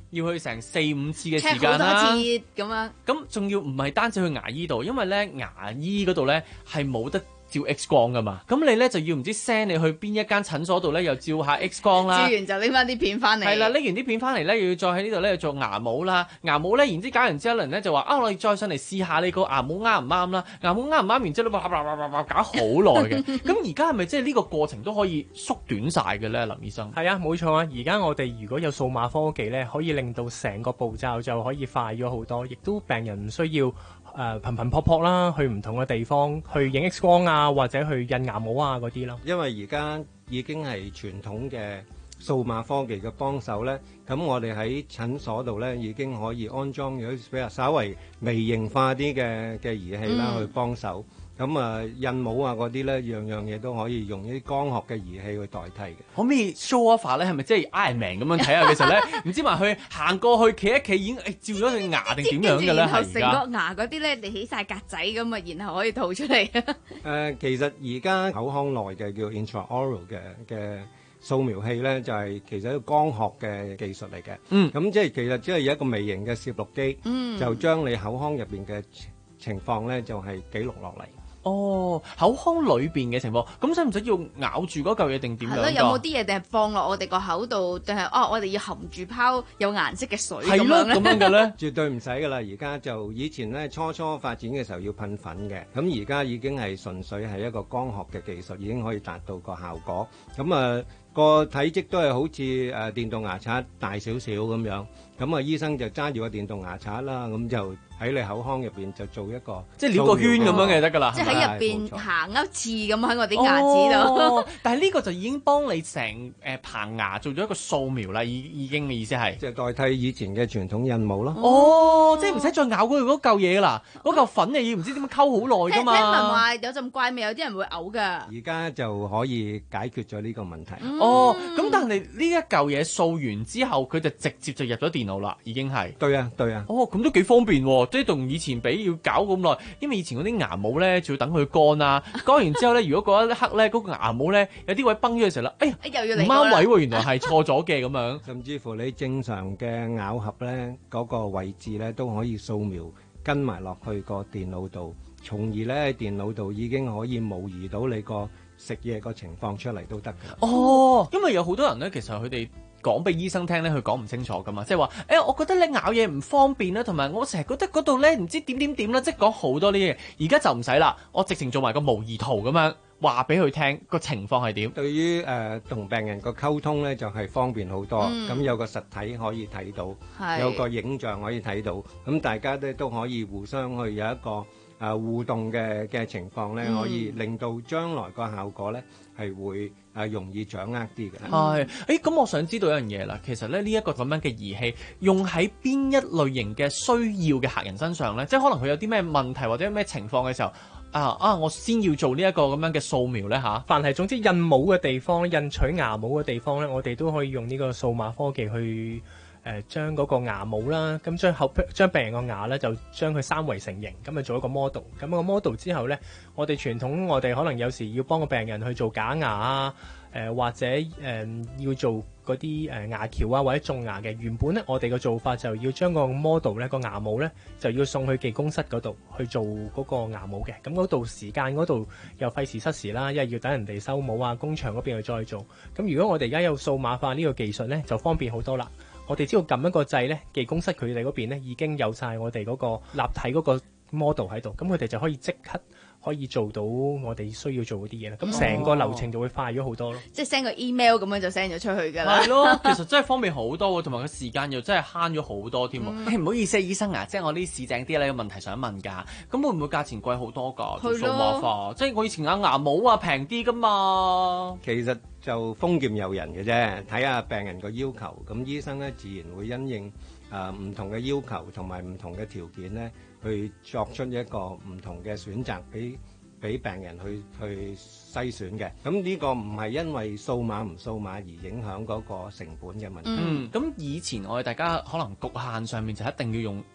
要去成四五次嘅時間 check 好啦。 多次咁樣。 咁仲要唔係單止去牙醫度，因為咧牙醫嗰度咧係冇得照 X 光噶嘛，咁你咧就要唔知 send 你去邊一間診所度咧，又照下 X 光啦。 照完就拎翻啲片翻嚟。 係啦，拎完啲片翻嚟咧，又要再喺呢度咧做牙模啦。牙模咧，然之搞完之後，一輪咧就話啊，我哋再上嚟試下你個牙模啱唔啱啦。牙模啱唔啱，然之後咧，搞好耐嘅。咁而家係咪即係呢個過程都可以縮短晒嘅咧，林醫生？ 係啊，冇錯啊！而家我哋如果有數碼科技咧，可以令到成個步驟就可以快咗好多，亦都病人唔需要誒頻頻撲撲啦，去唔同嘅地方去影 X 光啊，或者去印牙模啊嗰啲咯。 因為而家已經係傳統嘅數碼科技嘅幫手咧，咁我哋喺診所度咧已經可以安裝咗比較稍為微型化啲嘅嘅儀器啦，去幫手。咁啊印模啊嗰啲咧，樣樣嘢都可以用一啲光學嘅儀器去代替嘅。 可唔可以 show off 咧？係咪即係 Iron Man 咁樣睇下？其實咧，唔知話佢行過去企一企已經誒照咗佢牙定點樣嘅咧？ 然後成係而家個牙嗰啲咧，你起晒格仔咁啊，然後可以吐出嚟。 誒、呃，其實而家口腔內嘅叫 intraoral 嘅嘅掃描器咧，就係、是、其實一個光學嘅技術嚟嘅。 嗯， 咁即係其實只係有一個微型嘅攝錄機， 嗯， 就將你口腔入邊嘅情況咧，就係、是、記錄落嚟。 哦，口腔裏邊嘅情況，咁使唔使要咬住嗰嚿嘢定點樣㗎？ 係咯，有冇啲嘢定係放落我哋個口度，定係哦，我哋要含住泡有顏色嘅水咁係咯樣咧？ 咁樣嘅咧？ 絕對唔使噶啦，而家就以前咧初初發展嘅時候要噴粉嘅，咁而家已經係純粹係一個光學嘅技術，已經可以達到個效果。咁啊個體積都係好似誒電動牙刷大少少咁樣，咁啊醫生就揸住個電動牙刷啦，咁就喺你口腔入邊就做一個即係繞個圈咁樣嘅得㗎啦， 即係喺入邊行一次咁喺我哋牙齒度。 哦，但係呢個就已經幫你成誒棚牙做咗一個掃描啦，已已經嘅意思係即係代替以前嘅傳統印模咯。 哦，即係唔使再咬佢嗰嚿嘢啦，嗰嚿粉你要唔知點樣溝好耐㗎嘛。 聽聞話有陣怪味，有啲人會嘔㗎。 而家就可以解決咗呢個問題。 嗯哦，咁但係呢一嚿嘢掃完之後，佢就直接就入咗電腦啦，已經係。 對啊，對啊。 哦，咁都幾方便喎，即係同以前比要搞咁耐，因為以前嗰啲牙模咧，仲要等佢乾啊，乾完之後咧，如果嗰一刻咧，嗰個牙模咧有啲位崩咗嘅時候咧，哎呀， 又要唔啱位喎，原來係錯咗嘅咁樣。 甚至乎你正常嘅咬合咧，嗰個位置咧都可以掃描跟埋落去個電腦度，從而咧喺電腦度已經可以模擬到你個食嘢個情況出嚟都得㗎。 哦，因為有好多人咧，其實佢哋講俾醫生聽咧，佢講唔清楚噶嘛，即係話，誒、欸，我覺得你咬嘢唔方便啦，同埋我成日覺得嗰度咧唔知點點點啦，即係講好多呢啲嘢。而家就唔使啦，我直情做埋個模擬圖咁樣話俾佢聽個情況係點。 對於誒同病人個溝通咧，就係、是、方便好多。咁、嗯、有個實體可以睇到，有個影像可以睇到，咁大家咧都可以互相去有一個誒、呃、互動嘅嘅情況咧，嗯、可以令到將來個效果咧係會誒容易掌握啲嘅。 係，誒咁我想知道一樣嘢啦，其實咧呢一個咁樣嘅儀器用喺邊一類型嘅需要嘅客人身上咧，即係可能佢有啲咩問題或者咩情況嘅時候，啊啊我先要做呢一個咁樣嘅掃描咧嚇。 凡係總之印模嘅地方、印取牙模嘅地方咧，我哋都可以用呢個數碼科技去。誒、呃、將嗰個牙模啦，咁將後將病人個牙咧就將佢三維成形，咁啊做一個 model。咁個 model 之後咧，我哋傳統我哋可能有時要幫個病人去做假牙啊，誒、呃、或者誒、呃、要做嗰啲誒牙橋啊或者種牙嘅。原本咧我哋嘅做法就要將個 model 咧個牙模咧就要送去技工室嗰度去做嗰個牙模嘅。咁嗰度時間嗰度又費時失時啦，因為要等人哋收模啊，工場嗰邊去再做。咁如果我哋而家有數碼化呢個技術咧，就方便好多啦。我哋只要撳一個掣咧，技工室佢哋嗰邊咧已經有晒我哋嗰個立體嗰個 model 喺度，咁佢哋就可以即刻可以做到我哋需要做嗰啲嘢啦。咁成個流程就會快咗好多咯。 即係 send 個 email 咁樣就 send 咗出去㗎啦。 係咯，其實真係方便好多喎，同埋個時間又真係慳咗好多添喎。唔、嗯、好意思啊，醫生啊，即係我呢啲市井啲咧，有問題想問㗎。咁會唔會價錢貴好多㗎？做數碼化，即係我以前咬牙模啊平啲㗎嘛。 其實就豐儉由人嘅啫，睇下病人個要求，咁醫生咧自然會因應誒唔同嘅要求同埋唔同嘅條件咧，去作出一個唔同嘅選擇俾俾病人去去篩選嘅。咁呢個唔係因為數碼唔數碼而影響嗰個成本嘅問題。 嗯，咁以前我哋大家可能局限上面就一定要用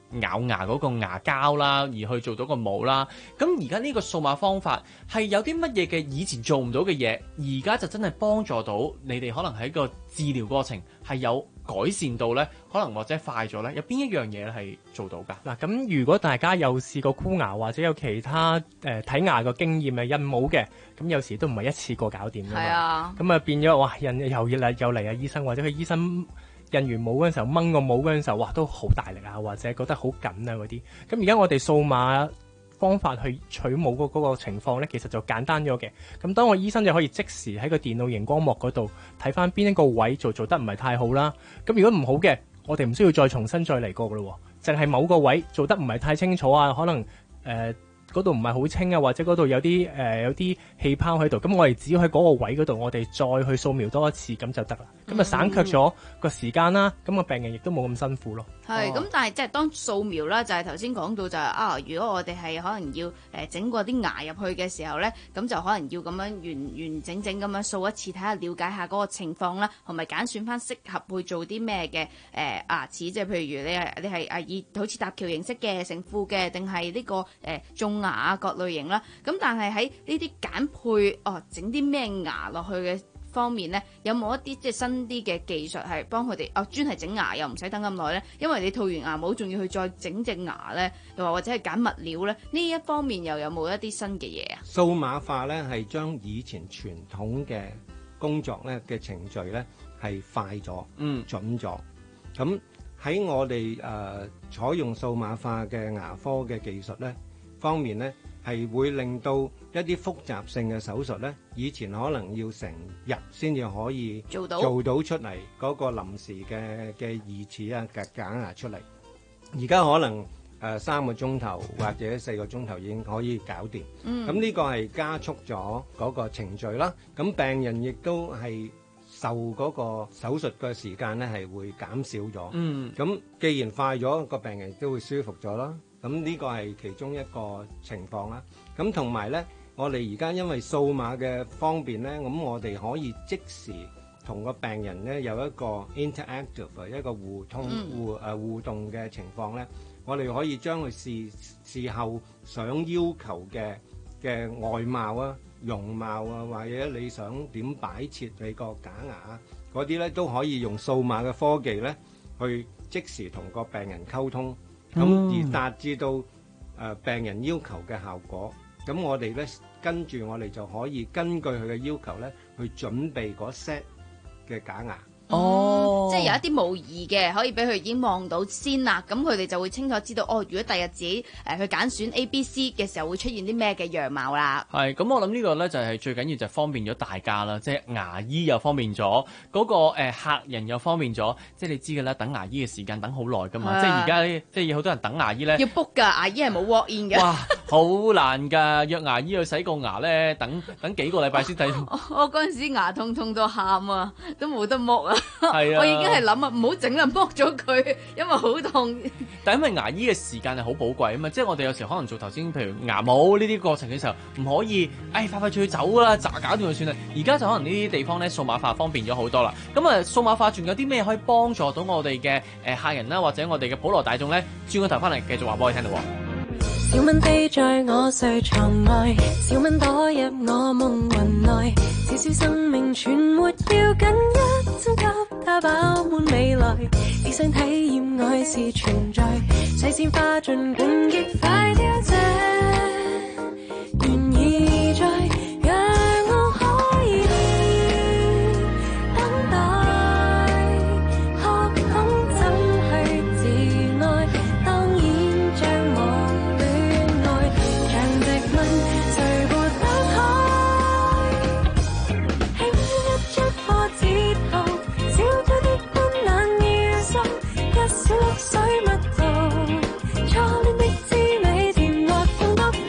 咬牙嗰個牙膠啦，而去做到個帽啦。咁而家呢個數碼方法係有啲乜嘢嘅以前做唔到嘅嘢，而家就真係幫助到你哋可能喺個治療過程係有改善到呢，可能或者快咗呢？有邊一樣嘢係做到㗎？ 嗱，咁如果大家有試過箍牙或者有其他誒睇、呃、牙嘅經驗嘅印帽嘅，咁有時都唔係一次過搞掂㗎嘛。係啊，咁啊變咗哇，印又嚟又嚟啊醫生，或者佢醫生印完帽嗰陣時候掹個帽嗰陣時候，哇都好大力啊，或者覺得好緊啊嗰啲。咁而家我哋數碼方法去取帽嗰嗰個情況呢，其實就簡單咗嘅。咁當我醫生就可以即時喺個電腦熒光幕嗰度睇翻邊一個位做做得唔係太好啦。咁如果唔好嘅，我哋唔需要再重新再嚟過噶咯。淨係某個位做得唔係太清楚啊，可能誒嗰度唔係好清啊，或者嗰度有啲誒、呃、有啲氣泡喺度。咁我哋只要喺嗰個位嗰度，我哋再去掃描多一次咁就得啦。咁啊省卻咗個時間啦，咁個病人亦都冇咁辛苦咯。 係，咁但係即係當掃描啦，就係頭先講到就係、是、啊，如果我哋係可能要誒整、呃、過啲牙入去嘅時候咧，咁就可能要咁樣完完整整咁樣掃一次，睇下了解下嗰個情況啦，同埋揀選翻適合去做啲咩嘅誒牙齒，即係譬如你係你係啊以好似搭橋形式嘅成副嘅，定係呢個誒、呃、種牙啊各類型啦。咁但係喺呢啲揀配哦整啲咩牙落去嘅方面咧，有冇一啲即係新啲嘅技術係幫佢哋哦專係整牙又唔使等咁耐咧？因為你套完牙帽仲要去再整隻牙咧，又或或者係揀物料咧，呢一方面又有冇一啲新嘅嘢啊？ 數碼化咧係將以前傳統嘅工作咧嘅程序咧係快咗、嗯準咗。咁喺我哋誒、呃、採用數碼化嘅牙科嘅技術咧方面咧，係會令到一啲複雜性嘅手術咧，以前可能要成日先至可以做到做到出嚟嗰個臨時嘅嘅義齒啊、嘅假牙出嚟。而家可能誒、呃、三個鐘頭或者四個鐘頭已經可以搞掂。嗯，咁呢個係加速咗嗰個程序啦。咁病人亦都係受嗰個手術嘅時間咧係會減少咗。嗯，咁既然快咗，個病人亦都會舒服咗啦。咁呢個係其中一個情況啦。咁同埋咧，我哋而家因為數碼嘅方便咧，咁我哋可以即時同個病人咧有一個 interactive 一個互通、嗯、互誒、呃、互動嘅情況咧，我哋可以將佢事事後想要求嘅嘅外貌啊、容貌啊，或者你想點擺設你個假牙啊，嗰啲咧都可以用數碼嘅科技咧去即時同個病人溝通。咁、嗯、而達至到誒、呃、病人要求嘅效果，咁我哋咧跟住我哋就可以根據佢嘅要求咧，去準備嗰 set 嘅假牙。 哦，即係有一啲模擬嘅，可以俾佢已經望到先啦。咁佢哋就會清楚知道，哦，如果第日自己誒、呃、去揀選 A、B、C 嘅時候，會出現啲咩嘅樣貌啦。 係，咁我諗呢個咧就係、是、最緊要就係方便咗大家啦，即係牙醫又方便咗，嗰、那個、呃、客人又方便咗。即係你知㗎啦，等牙醫嘅時間等好耐㗎嘛。即係而家即係好多人等牙醫咧， 要 book 㗎，牙醫係冇 walk in 嘅。 哇，好難㗎，約牙醫去洗個牙咧，等等幾個禮拜先睇。 我嗰陣時牙痛痛到喊啊，都冇得剝啊。 係啊， 我已經係諗啊，唔好整啦，剝咗佢，因為好痛。 但係因為牙醫嘅時間係好寶貴啊嘛，即係我哋有時可能做頭先，譬如牙帽呢啲過程嘅時候，唔可以，哎，快快脆脆走啦，咋搞掂就算啦。而家就可能呢啲地方咧，數碼化方便咗好多啦。咁啊，數碼化仲有啲咩可以幫助到我哋嘅誒客人啦，或者我哋嘅普羅大眾咧？轉個頭翻嚟繼續話俾我聽到。 小蚊飛在我睡床外，小蚊躲入我夢魂內，小小生命全沒要緊，一針給它飽滿未來，只想體驗愛是存在，細鮮花盡管極快凋謝，願意再讓我可以等待，學懂怎去自愛，當然像我水蜜桃，初戀的滋味甜或痛都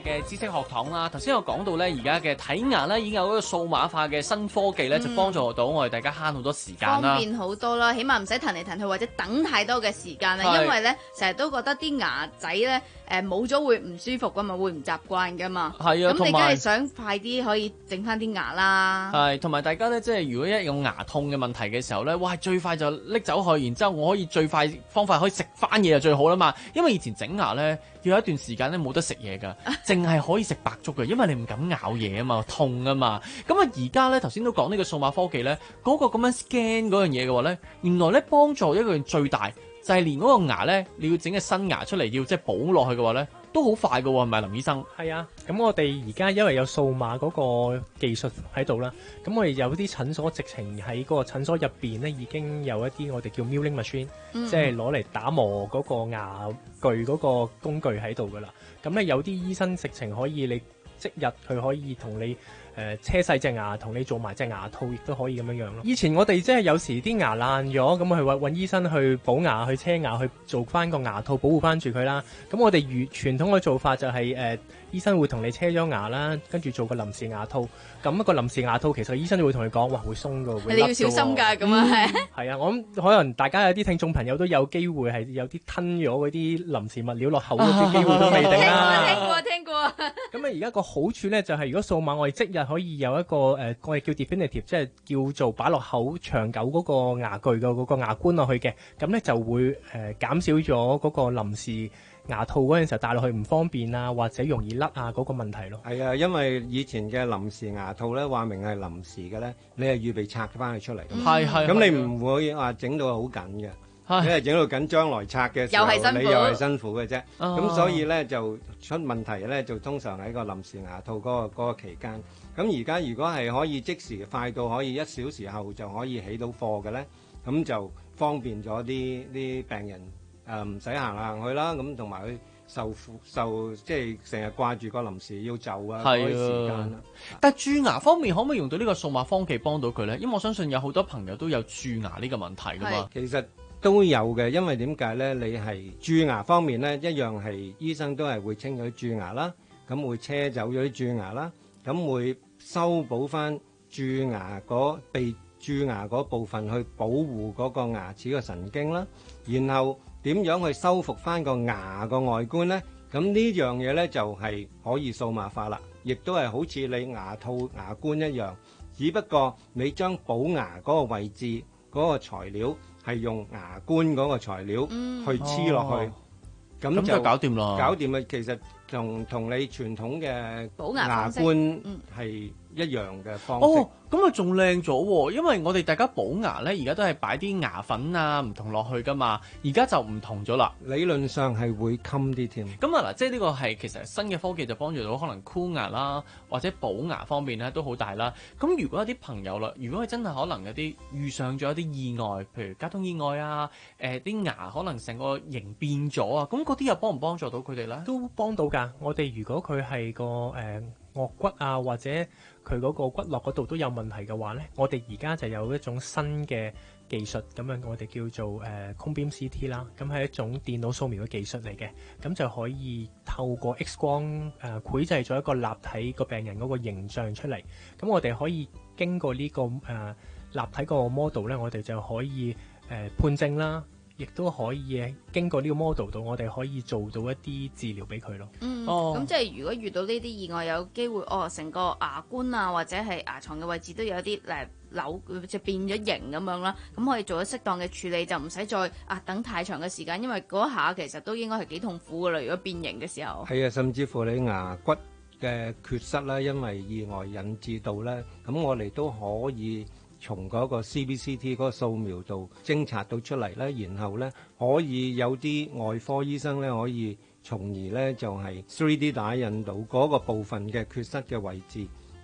嘅知識學堂啦。頭先有講到咧，而家嘅睇牙咧已經有一個數碼化嘅新科技咧，就幫助到我哋大家慳好多時間啦。 方便好多啦，起碼唔使騰嚟騰去或者等太多嘅時間啦。因為咧成日都覺得啲牙仔咧誒冇咗會唔舒服噶嘛，會唔習慣噶嘛。 係啊， 咁你梗係想快啲可以整翻啲牙啦。 係，同埋大家咧，即係如果一有牙痛嘅問題嘅時候咧，哇，最快就拎走去，然之後我可以最快方法可以食翻嘢就最好啦嘛。因為以前整牙咧要有一段時間咧冇得食嘢㗎，淨係可以食白粥嘅，因為你唔敢咬嘢啊嘛，痛啊嘛。咁啊而家咧頭先都講呢個數碼科技咧，嗰、嗰個咁樣 scan 嗰樣嘢嘅話咧，原來咧幫助一個人最大就係、係、連嗰個牙咧，你要整嘅新牙出嚟要即係補落去嘅話咧，都好快㗎喎，係咪林醫生？ 係啊，咁我哋而家因為有數碼嗰個技術喺度啦，咁我哋有啲診所直情喺嗰個診所入邊咧，已經有一啲我哋叫 milling machine，、嗯、即係攞嚟打磨嗰個牙具嗰個工具喺度噶啦。咁咧有啲醫生直情可以你即日佢可以同你。誒、呃、車細隻牙同你做埋隻牙套，亦都可以咁樣樣咯。以前我哋即係有時啲牙爛咗，咁去揾揾醫生去補牙、去車牙、去做翻個牙套保護翻住佢啦。咁我哋如傳統嘅做法就係、是、誒、呃、醫生會同你車咗牙啦，跟住做個臨時牙套。咁一個臨時牙套其實醫生都會同你講，哇會鬆㗎，會甩㗎。你要小心㗎，咁啊係。係啊，我諗可能大家有啲聽眾朋友都有機會係有啲吞咗嗰啲臨時物料落口嗰啲機會都未定啦。 聽過聽過。 咁啊而家個好處咧就係、是、如果數碼我哋即日可以有一個誒、呃，我哋叫 definitive， 即係叫做擺落口長久嗰個牙具嘅嗰個牙冠落去嘅，咁咧就會誒、呃、減少咗嗰個臨時牙套嗰陣時候戴落去唔方便啊，或者容易甩啊嗰個問題咯。 係啊，因為以前嘅臨時牙套咧，話明係臨時嘅咧，你係預備拆翻佢出嚟。 係係。 咁你唔會話整到好緊嘅。你係整到緊，將來拆嘅時候，又你又係辛苦嘅啫。咁、哦、所以咧就出問題咧，就通常喺個臨時牙套嗰、嗰個嗰個期間。咁而家如果係可以即時快到可以一小時後就可以起到貨嘅咧，咁就方便咗啲啲病人誒唔使行行去啦。咁同埋佢受苦受即係成日掛住個臨時要就啊嗰啲時間啦。 但係蛀牙方面可唔可以用到呢個數碼科技幫到佢咧？因為我相信有好多朋友都有蛀牙呢個問題噶嘛。 其實都有嘅，因為點解咧？你係蛀牙方面咧，一樣係醫生都係會清咗啲蛀牙啦，咁會車走咗啲蛀牙啦，咁會修補翻蛀牙嗰被蛀牙嗰部分去保護嗰個牙齒嘅神經啦，然後點樣去修復翻個牙個外觀咧？咁呢樣嘢咧就係可以數碼化啦，亦都係好似你牙套牙冠一樣，只不過你將補牙嗰個位置嗰個材料係用牙冠嗰個材料去黐落去，咁、嗯哦、就搞掂啦。搞掂啦，其實同同你傳統嘅補牙冠係一樣嘅方式。 哦，咁啊仲靚咗喎，因為我哋大家補牙咧，而家都係擺啲牙粉啊唔同落去噶嘛，而家就唔同咗啦。 理論上係會襟啲添。 咁啊嗱，即係呢個係其實新嘅科技就幫助到可能箍牙啦，或者補牙方面咧都好大啦。咁如果有啲朋友啦，如果佢真係可能有啲遇上咗一啲意外，譬如交通意外啊，誒、呃、啲牙可能成個形變咗啊，咁嗰啲又幫唔幫助到佢哋咧？ 都幫到㗎。我哋如果佢係個誒、呃顎骨啊，或者佢嗰個骨骼嗰度都有問題嘅話咧，我哋而家就有一種新嘅技術，咁樣我哋叫做誒 Cone Beam C T 啦，咁係一種電腦掃描嘅技術嚟嘅，咁就可以透過 X 光誒、呃、繪製咗一個立體個病人嗰個形象出嚟，咁我哋可以經過呢、這個誒、呃、立體個 model 咧，我哋就可以誒、呃、判證啦。亦都可以經過呢個 model 度，我哋可以做到一啲治療俾佢咯。 嗯，咁、哦、即係如果遇到呢啲意外，有機會哦，成個牙冠啊，或者係牙床嘅位置都有啲誒扭，即係變咗形咁樣啦。咁可以做咗適當嘅處理，就唔使再啊等太長嘅時間，因為嗰下其實都應該係幾痛苦噶啦。如果變形嘅時候， 係啊，甚至乎你牙骨嘅缺失啦，因為意外引致到咧，咁我哋都可以從嗰個 C B C T 嗰個掃描度偵察到出嚟咧，然後咧可以有啲外科醫生咧可以從而咧就係 three D 打印到嗰個部分嘅缺失嘅位置，去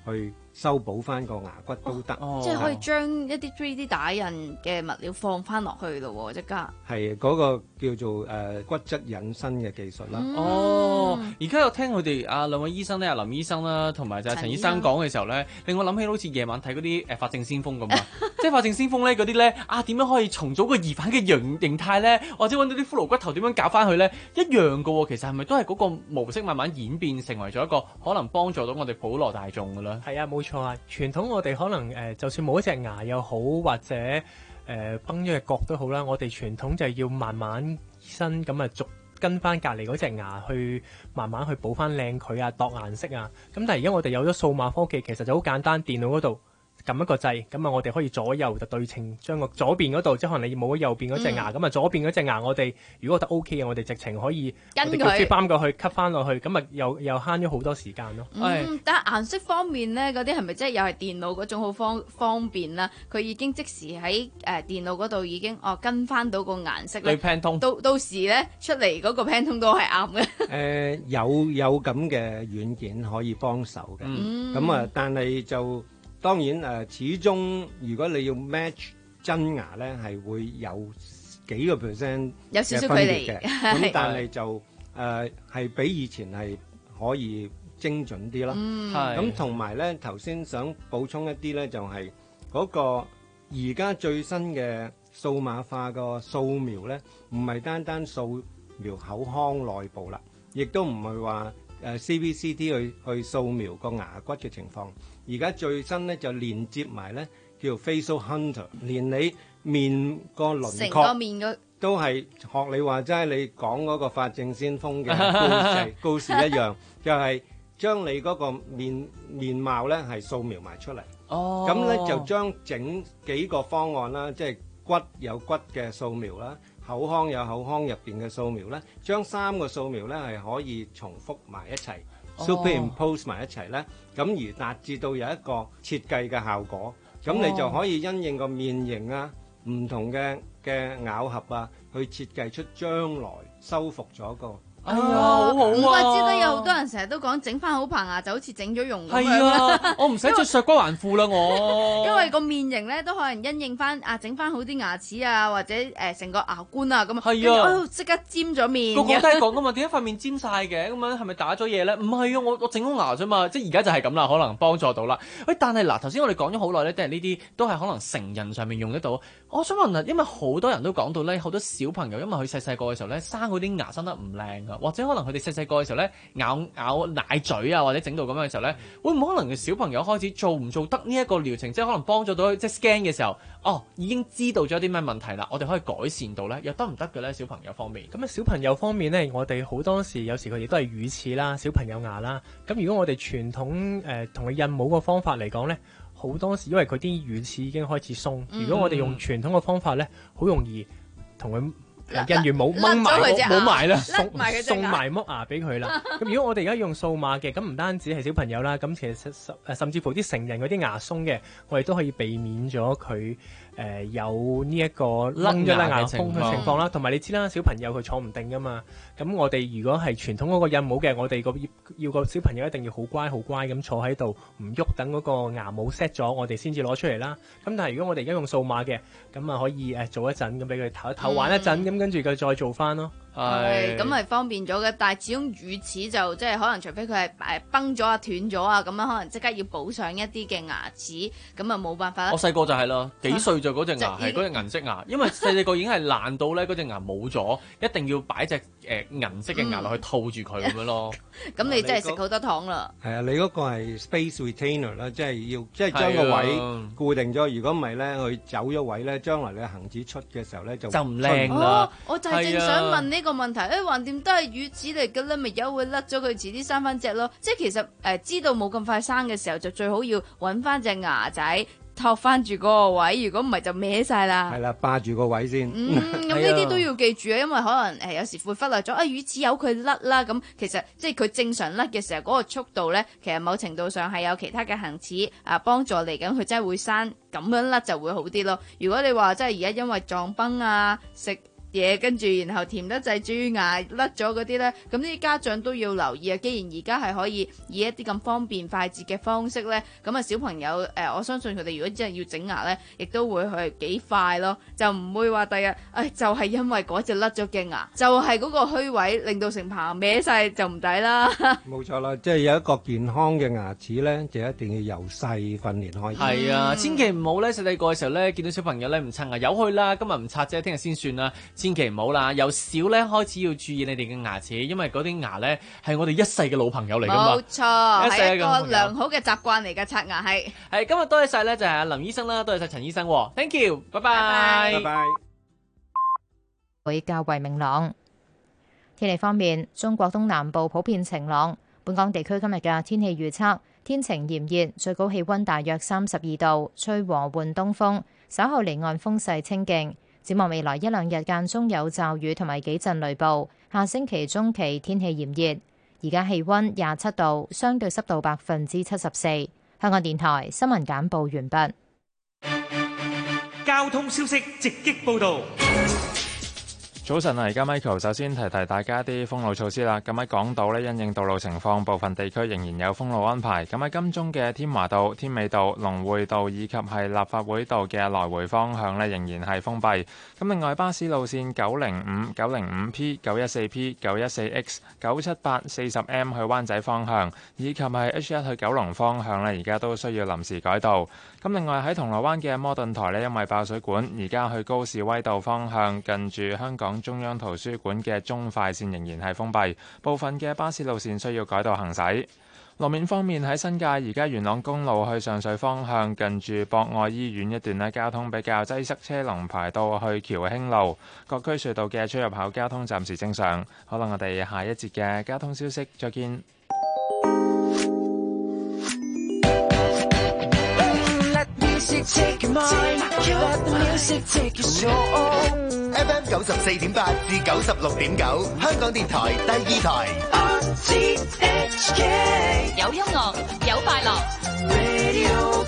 修補翻個牙骨都得。 哦、即係可以將一啲 three D 打印嘅物料放翻落去咯，即刻。 係嗰、那個叫做誒、呃、骨質引申嘅技術啦。 嗯、哦，而家有聽佢哋啊兩位醫生咧，阿林醫生啦，同埋就係陳醫生講嘅時候咧，令我諗起好似夜晚睇嗰啲誒法證先鋒咁啊，即係法證先鋒咧嗰啲咧啊，點樣可以重組個疑犯嘅形形態咧，或者揾到啲骷髏骨頭點樣搞翻佢咧，一樣噶喎。其實係咪都係嗰個模式慢慢演變成為咗一個可能幫助到我哋普羅大眾嘅咧？ 係啊，冇錯啊。傳統我哋可能誒、呃，就算冇一隻牙又好，或者誒、呃、崩咗嘅角都好啦，我哋傳統就係要慢慢醫生咁啊，逐跟翻隔離嗰隻牙去慢慢去補翻靚佢啊，度顏色啊。咁但係而家我哋有咗數碼科技，其實就好簡單，電腦嗰度撳一個掣，咁啊我哋可以左右就對稱，將個左邊嗰度，即係可能你冇咗右邊嗰隻牙，咁啊、嗯、左邊嗰隻牙我哋如果覺得 O K 嘅，我哋直情可以跟佢 fit 翻過去 cut 翻落去，咁啊又又慳咗好多時間咯。 嗯，但係顏色方面咧，嗰啲係咪即係又係電腦嗰種好方方便啦？佢已經即時喺誒、呃、電腦嗰度已經哦跟翻到個顏色咧。 對 Pantone 到到時咧出嚟嗰個 Pantone 都係啱嘅。誒、 呃、有有咁嘅軟件可以幫手嘅，咁啊、嗯、但係就。當然誒、呃，始終如果你要 match 真牙咧，係會有幾個 percent 有少少距離嘅。咁但係就誒係、呃、比以前係可以精準啲咯。咁同埋咧，頭先想補充一啲咧，就係、是、嗰個而家最新嘅數碼化個掃描咧，唔係單單掃描口腔內部啦，亦都唔係話誒 C B C T 去去掃描個牙骨嘅情況。而家最新咧就連接埋咧叫 Facial Hunter， 連你面個輪廓都係學你話齋，你講嗰個法證先鋒嘅故事故事一樣，就係將你嗰個面面貌咧係掃描埋出嚟。哦，咁咧就將整幾個方案啦，即係骨有骨嘅掃描啦，口腔有口腔入邊嘅掃描咧，將三個掃描咧係可以重複埋一齊。Superimpose 埋一齊咧，咁而達至到有一個設計嘅效果，咁你就可以因應個面型啊、唔同嘅嘅咬合啊，去設計出將來修復咗個。 哎呀，好好啊！ 唔怪之得有好多人成日都講整翻好棚牙就好似整咗容咁樣。 係啊，我唔使着削骨還褲啦，我。 因為個面型咧都可能因應翻啊，整翻好啲牙齒啊，或者誒成個牙冠啊咁啊。係啊，即刻尖咗面。 個個都係講噶嘛，點解塊面尖晒嘅？咁樣係咪打咗嘢咧？唔係啊，我我整好牙啫嘛，即係而家就係咁啦，可能幫助到啦。喂，但係嗱，頭先我哋講咗好耐咧，即係呢啲都係可能成人上面用得到。我想問啊，因為好多人都講到咧，好多小朋友因為佢細細個嘅時候咧，生嗰啲牙生得唔靚噶，或者可能佢哋細細個嘅時候咧，咬咬奶嘴啊，或者整到咁樣嘅時候咧，會唔會可能嘅小朋友開始做唔做得呢一個療程，即係可能幫助到即係 scan 嘅時候，哦，已經知道咗啲咩問題啦，我哋可以改善到咧，又得唔得嘅咧？小朋友方面， 咁啊，小朋友方面咧，我哋好多時有時佢哋都係乳齒啦，小朋友牙啦，咁如果我哋傳統誒同佢印模個方法嚟講咧，好多時因為佢啲乳齒已經開始鬆，嗯、如果我哋用傳統嘅方法咧，好容易同佢。印完冇掹埋冇埋啦，送送埋剝牙俾佢啦。咁如果我哋而家用數碼嘅，咁唔單止係小朋友啦，咁其實誒甚至乎啲成人嗰啲牙鬆嘅，我哋都可以避免咗佢誒有呢一個掹咗甩牙風嘅情況啦。同埋你知啦，小朋友佢坐唔定噶嘛。咁我哋如果係傳統嗰個印帽嘅，我哋個要個小朋友一定要好乖好乖咁坐喺度唔喐，等嗰個牙帽 set 咗，我哋先至攞出嚟啦。咁但係如果我哋而家用數碼嘅，咁啊可以誒做一陣咁俾佢唞一唞玩一陣咁。跟住佢再做翻咯， 係咁係方便咗嘅。但係始終乳齒就即係可能，除非佢係誒崩咗啊、斷咗啊，咁樣可能即刻要補上一啲嘅牙齒，咁啊冇辦法啦。 我細個就係啦，幾歲就嗰隻牙係嗰隻銀色牙，因為細細個已經係爛到咧，嗰隻牙冇咗，一定要擺隻誒銀色嘅牙落去套住佢咁樣咯。 咁你真係食好多糖啦。 係啊，你嗰個係 space retainer 啦，即係要即係將個位固定咗。如果唔係咧，佢走咗位咧，將來你恆指出嘅時候咧就就唔靚啦。 我就係正想問呢個問題，誒橫掂都係乳齒嚟嘅啦，咪有會甩咗佢，遲啲生翻隻咯。即係其實誒、呃、知道冇咁快生嘅時候，就最好要揾翻隻牙仔托翻住嗰個位，如果唔係就歪晒啦。 係啦，霸住個位先。 嗯，咁呢啲都要記住啊，因為可能誒、呃、有時會忽略咗啊，乳齒由佢甩啦。咁其實即係佢正常甩嘅時候，嗰、那個速度咧，其實某程度上係有其他嘅恆齒啊幫助嚟緊，佢真係會生咁樣甩就會好啲咯。如果你話真係而家因為撞崩啊食。 嘢，跟住然後甜得滯蛀牙甩咗嗰啲呢，咁呢啲家長都要留意啊。既然而家係可以以一啲咁方便快捷嘅方式呢，咁啊小朋友誒、呃，我相信佢哋如果真係要整牙呢，亦都會去幾快咯，就唔會話第日誒就係、是、因為嗰隻甩咗嘅牙，就係、是、嗰個虛位令到成棚歪晒，就唔抵啦。 冇錯啦，即係有一個健康嘅牙齒呢，就一定要由細訓練開始。 係啊，千祈唔好咧細細個嘅時候咧，見到小朋友咧唔刷牙，由去啦，今日唔刷啫，聽日先算啦。千祈唔好啦，由小咧開始要注意你哋嘅牙齒，因為嗰啲牙咧係我哋一世嘅老朋友嚟㗎嘛。 冇錯， 一世係一個良好嘅習慣嚟嘅，刷牙係。 係今日多謝晒咧，就係阿林醫生啦，多謝晒陳醫生喎 ，thank you，拜拜， 拜拜。 會較為明朗。天氣方面，中國東南部普遍晴朗。本港地區今日嘅天氣預測，天晴炎熱，最高氣溫大約三十二度，吹和緩東風，稍後離岸風勢清勁。展望未來一兩日間中有驟雨同埋幾陣雷暴，下星期中期天氣炎熱。而家氣溫廿七度，相對濕度百分之七十四。香港電台新聞簡報完畢。 交通消息直擊報道。 早晨啊，而家 Michael 首先提提大家啲封路措施啦。咁喺港島呢，因應道路情況，部分地區仍然有封路安排。咁喺金鐘嘅添華道、添美道、龍匯道以及係立法會道嘅來回方向呢，仍然係封閉。咁另外巴士路線九零五、九零五 P、九一四 P、九一四 X、九七八、四十 M 去灣仔方向，以及係 H 一去九龍方向呢，而家都需要臨時改道。咁另外喺銅鑼灣嘅摩頓台呢，因為爆水管，而家去高士威道方向近住香港中央圖書館嘅中快線仍然係封閉，部分嘅巴士路線需要改道行駛。路面方面喺新界，而家元朗公路去上水方向近住博愛醫院一段呢，交通比較擠塞，車龍排到去橋興路。各區隧道嘅出入口交通暫時正常。可能我哋下一節嘅交通消息再見。 F M 九十四點八至九十六點九，香港電台第二台。R T H K 有音樂，有快樂。 Radio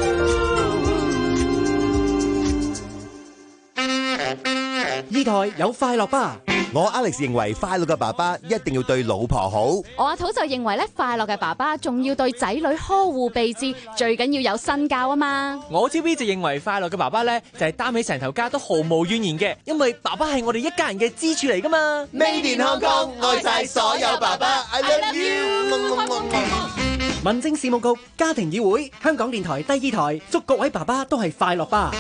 two 呢台有快樂吧。 我 Alex 認為快樂嘅爸爸一定要對老婆好。 我阿土就認為咧，快樂嘅爸爸仲要對仔女呵護備至，最緊要有身教啊嘛。 我 T V 就認為快樂嘅爸爸咧，就係擔起成頭家都毫無怨言嘅，因為爸爸係我哋一家人嘅支柱嚟噶嘛。 Made in Hong Kong，愛晒所有爸爸 ，I love you。 民政事務局家庭議會，香港電台第二台，祝各位爸爸都係快樂吧。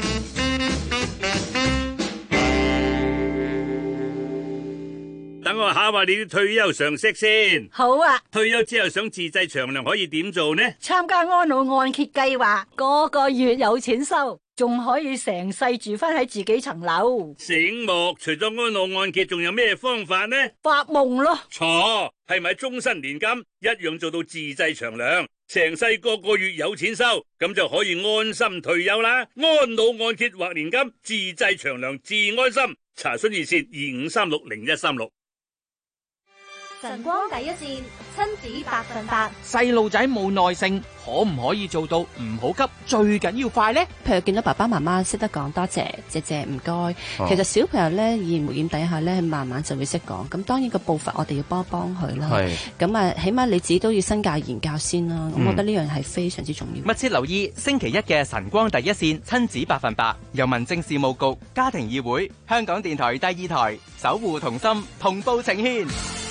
等我考下你啲退休常識先。 好啊。 退休之後想自製長糧可以點做呢？ 參加安老按揭計劃，個個月有錢收，仲可以成世住翻喺自己層樓。 醒目，除咗安老按揭，仲有咩方法呢？ 發夢咯。 錯，係咪終身年金一樣做到自製長糧，成世個個月有錢收，咁就可以安心退休啦。安老按揭或年金，自製長糧自安心。查詢熱線二五三六零一三六。 晨光第一線，親子百分百。 細路仔冇耐性，可唔可以做到唔好急，最緊要快呢？ 譬如見到爸爸媽媽識得講多謝，謝謝唔該。哦、其實小朋友咧，耳濡目染底下咧，慢慢就會識講。咁當然個步伐我哋要幫幫佢啦。係。咁啊，起碼你自己都要身教言教先啦。咁、嗯、我覺得呢樣係非常之重要。 密切留意星期一嘅晨光第一線，親子百分百，由民政事務局、家庭議會、香港電台第二台守護同心，同步呈獻。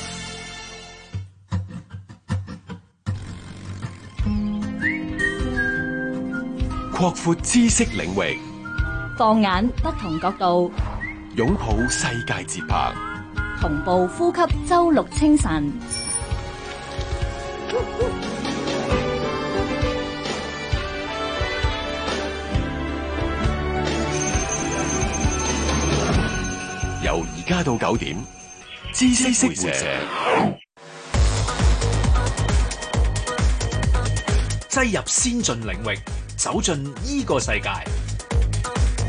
擴闊知識領域， 放眼不同角度， 擁抱世界節拍， 同步呼吸周六清晨。 由而家到九點，知識會社。 擠入先進領域，走進依個世界。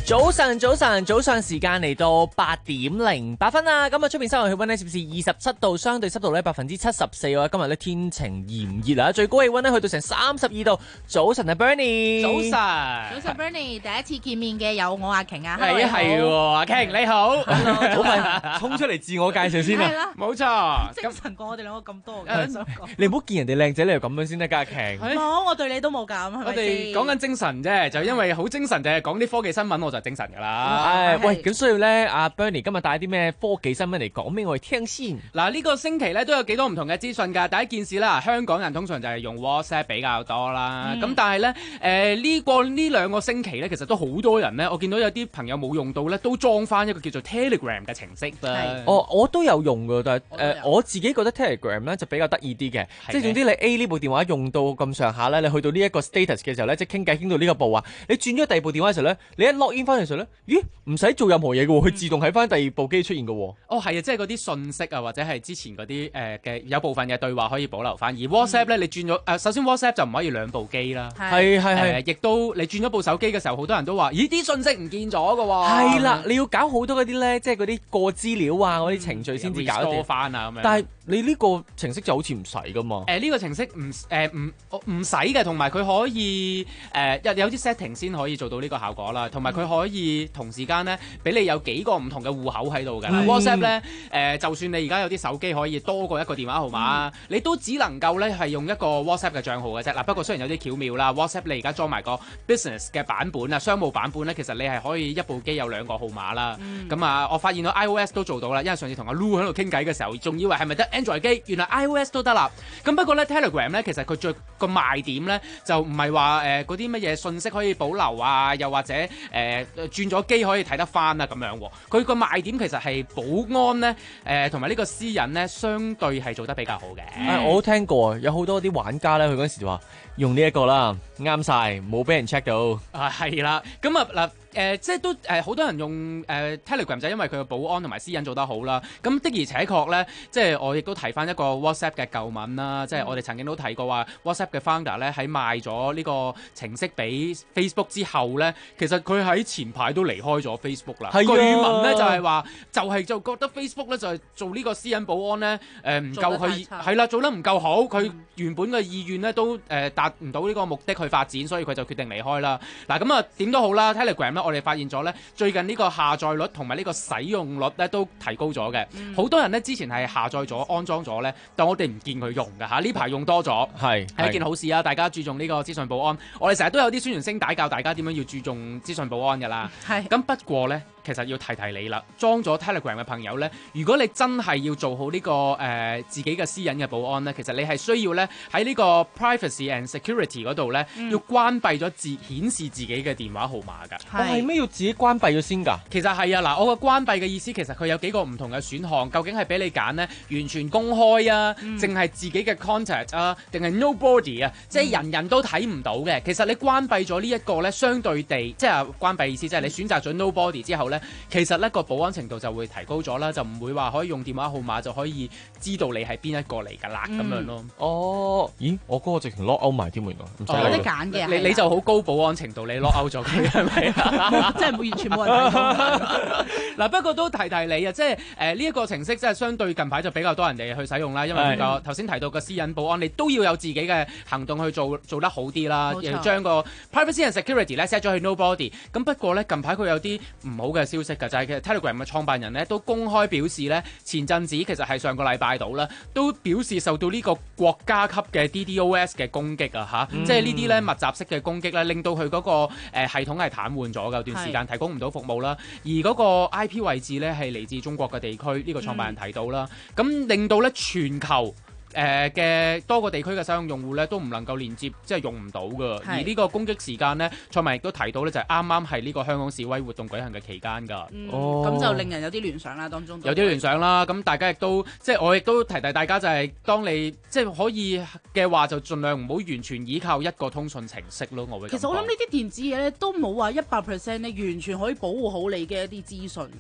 早晨，早晨，早上時間嚟到八點零八分啦。咁啊，出邊室外氣溫呢，攝氏二十七度，相對濕度呢百分之七十四喎。今日呢，天晴炎熱啊，最高氣溫呢去到成三十二度。早晨啊 ，Bernie。 早晨，早晨 Bernie，第一次見面嘅有我阿瓊啊。 係啊，係喎，阿瓊你好。 好快衝出嚟自我介紹先啊。 冇錯，精神過我哋兩個咁多嘅。 你唔好見人哋靚仔，你又咁樣先得㗎，阿瓊。 冇，我對你都冇咁，係咪先？ 我哋講緊精神啫，就因為好精神，就係講啲科技新聞，我就精神㗎啦。 誒，喂，咁需要咧，阿 Bernie 今日帶啲咩科技新聞嚟講俾我哋聽先？ 嗱，呢個星期咧都有幾多唔同嘅資訊㗎。第一件事啦，香港人通常就係用 WhatsApp 比較多啦。咁、嗯、但係咧，誒、呃、呢、這個呢兩個星期咧，其實都好多人咧，我見到有啲朋友冇用到咧，都裝翻一個叫做 Telegram 嘅程式啦。 哦，我都有用㗎，但係誒、呃、我自己覺得 Telegram 咧就比較得意啲嘅，即係總之你 A 呢部電話用到咁上下咧，你去到呢一個 status 嘅時候咧，即係傾偈傾到呢個步啊，你轉咗第二部電話嘅時候咧，你一 log in 翻嘅時候咧，咦？唔使做任何嘢嘅喎，佢自動喺翻第二部機出現嘅喎。 哦，係啊，即係嗰啲信息啊，或者係之前嗰啲誒嘅有部分嘅對話可以保留翻。而 WhatsApp 咧，嗯、你轉咗誒、呃，首先 WhatsApp 就唔可以兩部機啦。 係係係， 亦都你轉咗部手機嘅時候，好多人都話：咦，啲信息唔見咗嘅喎。 係啦，你要搞好多嗰啲咧，即係嗰啲過資料啊，嗰啲程序先至搞得翻啊咁樣。 但係你呢個程式就好似唔使噶嘛？ 誒、呃，呢、呢個程式唔誒唔唔使嘅，同埋佢可以誒、呃、有有啲 setting 先可以做到呢個效果啦，同埋佢可以同時間咧俾你有幾個唔同嘅戶口喺度㗎。WhatsApp 咧誒、呃，就算你而家有啲手機可以多過一個電話號碼，嗯、你都只能夠咧係用一個 WhatsApp 嘅帳號嘅啫。嗱，不過雖然有啲巧妙啦 ，WhatsApp 你而家裝埋個 business 嘅版本啊，商務版本咧，其實你係可以一部機有兩個號碼啦。咁、嗯、啊，我發現到 iOS 都做到啦，因為上次同阿 Lu 喺度傾偈嘅時候，仲以為係咪得 Android 機，原來 iOS 都得啦。咁不過咧 Telegram 咧，其實佢最個賣點咧就唔係話誒嗰啲乜嘢信息可以保留啊，又或者誒、呃、轉咗機可以睇得翻啊咁樣。佢個賣點其實係保安咧，誒同埋呢個私隱咧，相對係做得比較好嘅、 嗯。我都聽過，有好多啲玩家咧，佢嗰陣時就話用呢一個啦，啱晒，冇俾人 check 到。 啊，係啦，咁啊嗱。誒、呃，即係都誒，好、呃、多人用誒、呃、Telegram 就係因為佢嘅保安同埋私隱做得好啦。咁的而且確咧，即係我亦都提翻一個 WhatsApp 嘅舊聞啦。嗯、即係我哋曾經都提過話 WhatsApp 嘅 founder 咧喺賣咗呢個程式俾 Facebook 之後咧，其實佢喺前排都離開咗 Facebook 啦。據聞咧就係話，就係、是、就覺得 Facebook 咧就係、是、做呢個私隱保安咧誒唔夠佢係啦，做得唔夠好。佢原本嘅意願咧都誒、呃、達唔到呢個目的去發展，所以佢就決定離開啦。嗱咁啊點都好啦 ，Telegram 咧。我哋發現咗咧，最近呢個下載率同埋呢個使用率咧都提高咗嘅。好、嗯、多人咧之前係下載咗、安裝咗咧，但我哋唔見佢用㗎嚇。呢排用多咗，係係一件好事啊！大家注重呢個資訊保安。我哋成日都有啲宣傳聲帶教大家點樣要注重資訊保安㗎啦。係咁不過咧。其實要提提你啦，裝咗 Telegram 嘅朋友呢，如果你真係要做好呢、這個誒、呃、自己嘅私隱嘅保安呢，其實你係需要呢喺呢個 privacy and security 嗰度呢，嗯、要關閉咗自顯示自己嘅電話號碼㗎。 我係咩要自己關閉咗先㗎？ 其實係啊，嗱，我個關閉嘅意思其實佢有幾個唔同嘅選項，究竟係俾你揀呢？完全公開啊，淨係、嗯、自己嘅 contact 啊，定係 nobody 啊，即係人人都睇唔到嘅。其實你關閉咗呢一個呢，相對地即係關閉意思，即係你選擇咗 nobody 之後呢。其實呢個保安程度就會提高咗啦，就唔會話可以用電話號碼就可以知道你係邊一個嚟㗎啦咁樣咯。 哦，咦，我嗰個直情 lock out 埋添喎，唔使有得揀嘅。 你你就好高保安程度，你 lock out 咗佢係咪？ 即係冇完全冇人睇到。 嗱，不過都提提你啊，即係誒呢一個程式，即係相對近排就比較多人哋去使用啦，因為個頭先提到嘅私隱保安，你都要有自己嘅行動去做做得好啲啦，要將個 privacy and security 咧 set 咗去 nobody。咁不過咧近排佢有啲唔好嘅消息㗎。就係其實 Telegram 嘅創辦人咧都公開表示咧，前陣子其實係上個禮拜度啦，都表示受到呢個國家級嘅 D DoS 嘅攻擊啊嚇，嗯、即係呢啲咧密集式嘅攻擊咧，令到佢嗰個誒系統係癱瘓咗嘅，有段時間提供唔到服務啦。而嗰個 I P 位置咧係嚟自中國嘅地區，呢、呢個創辦人提到啦，咁、嗯、令到咧全球誒嘅、呃、多個地區嘅使用用戶咧都唔能夠連接，即係用唔到㗎。而呢個攻擊時間咧，創辦亦都提到咧，就係啱啱係呢個香港示威活動舉行嘅期間㗎。 嗯、哦，咁就令人有啲聯想啦，當中有啲聯想啦。咁大家亦都即係我亦都提提大家，就係當你即係可以嘅話，就盡量唔好完全依靠一個通訊程式咯。我會其實我諗呢啲電子嘢咧都冇話一百 percent 咧完全可以保護好你嘅一啲資訊嘅。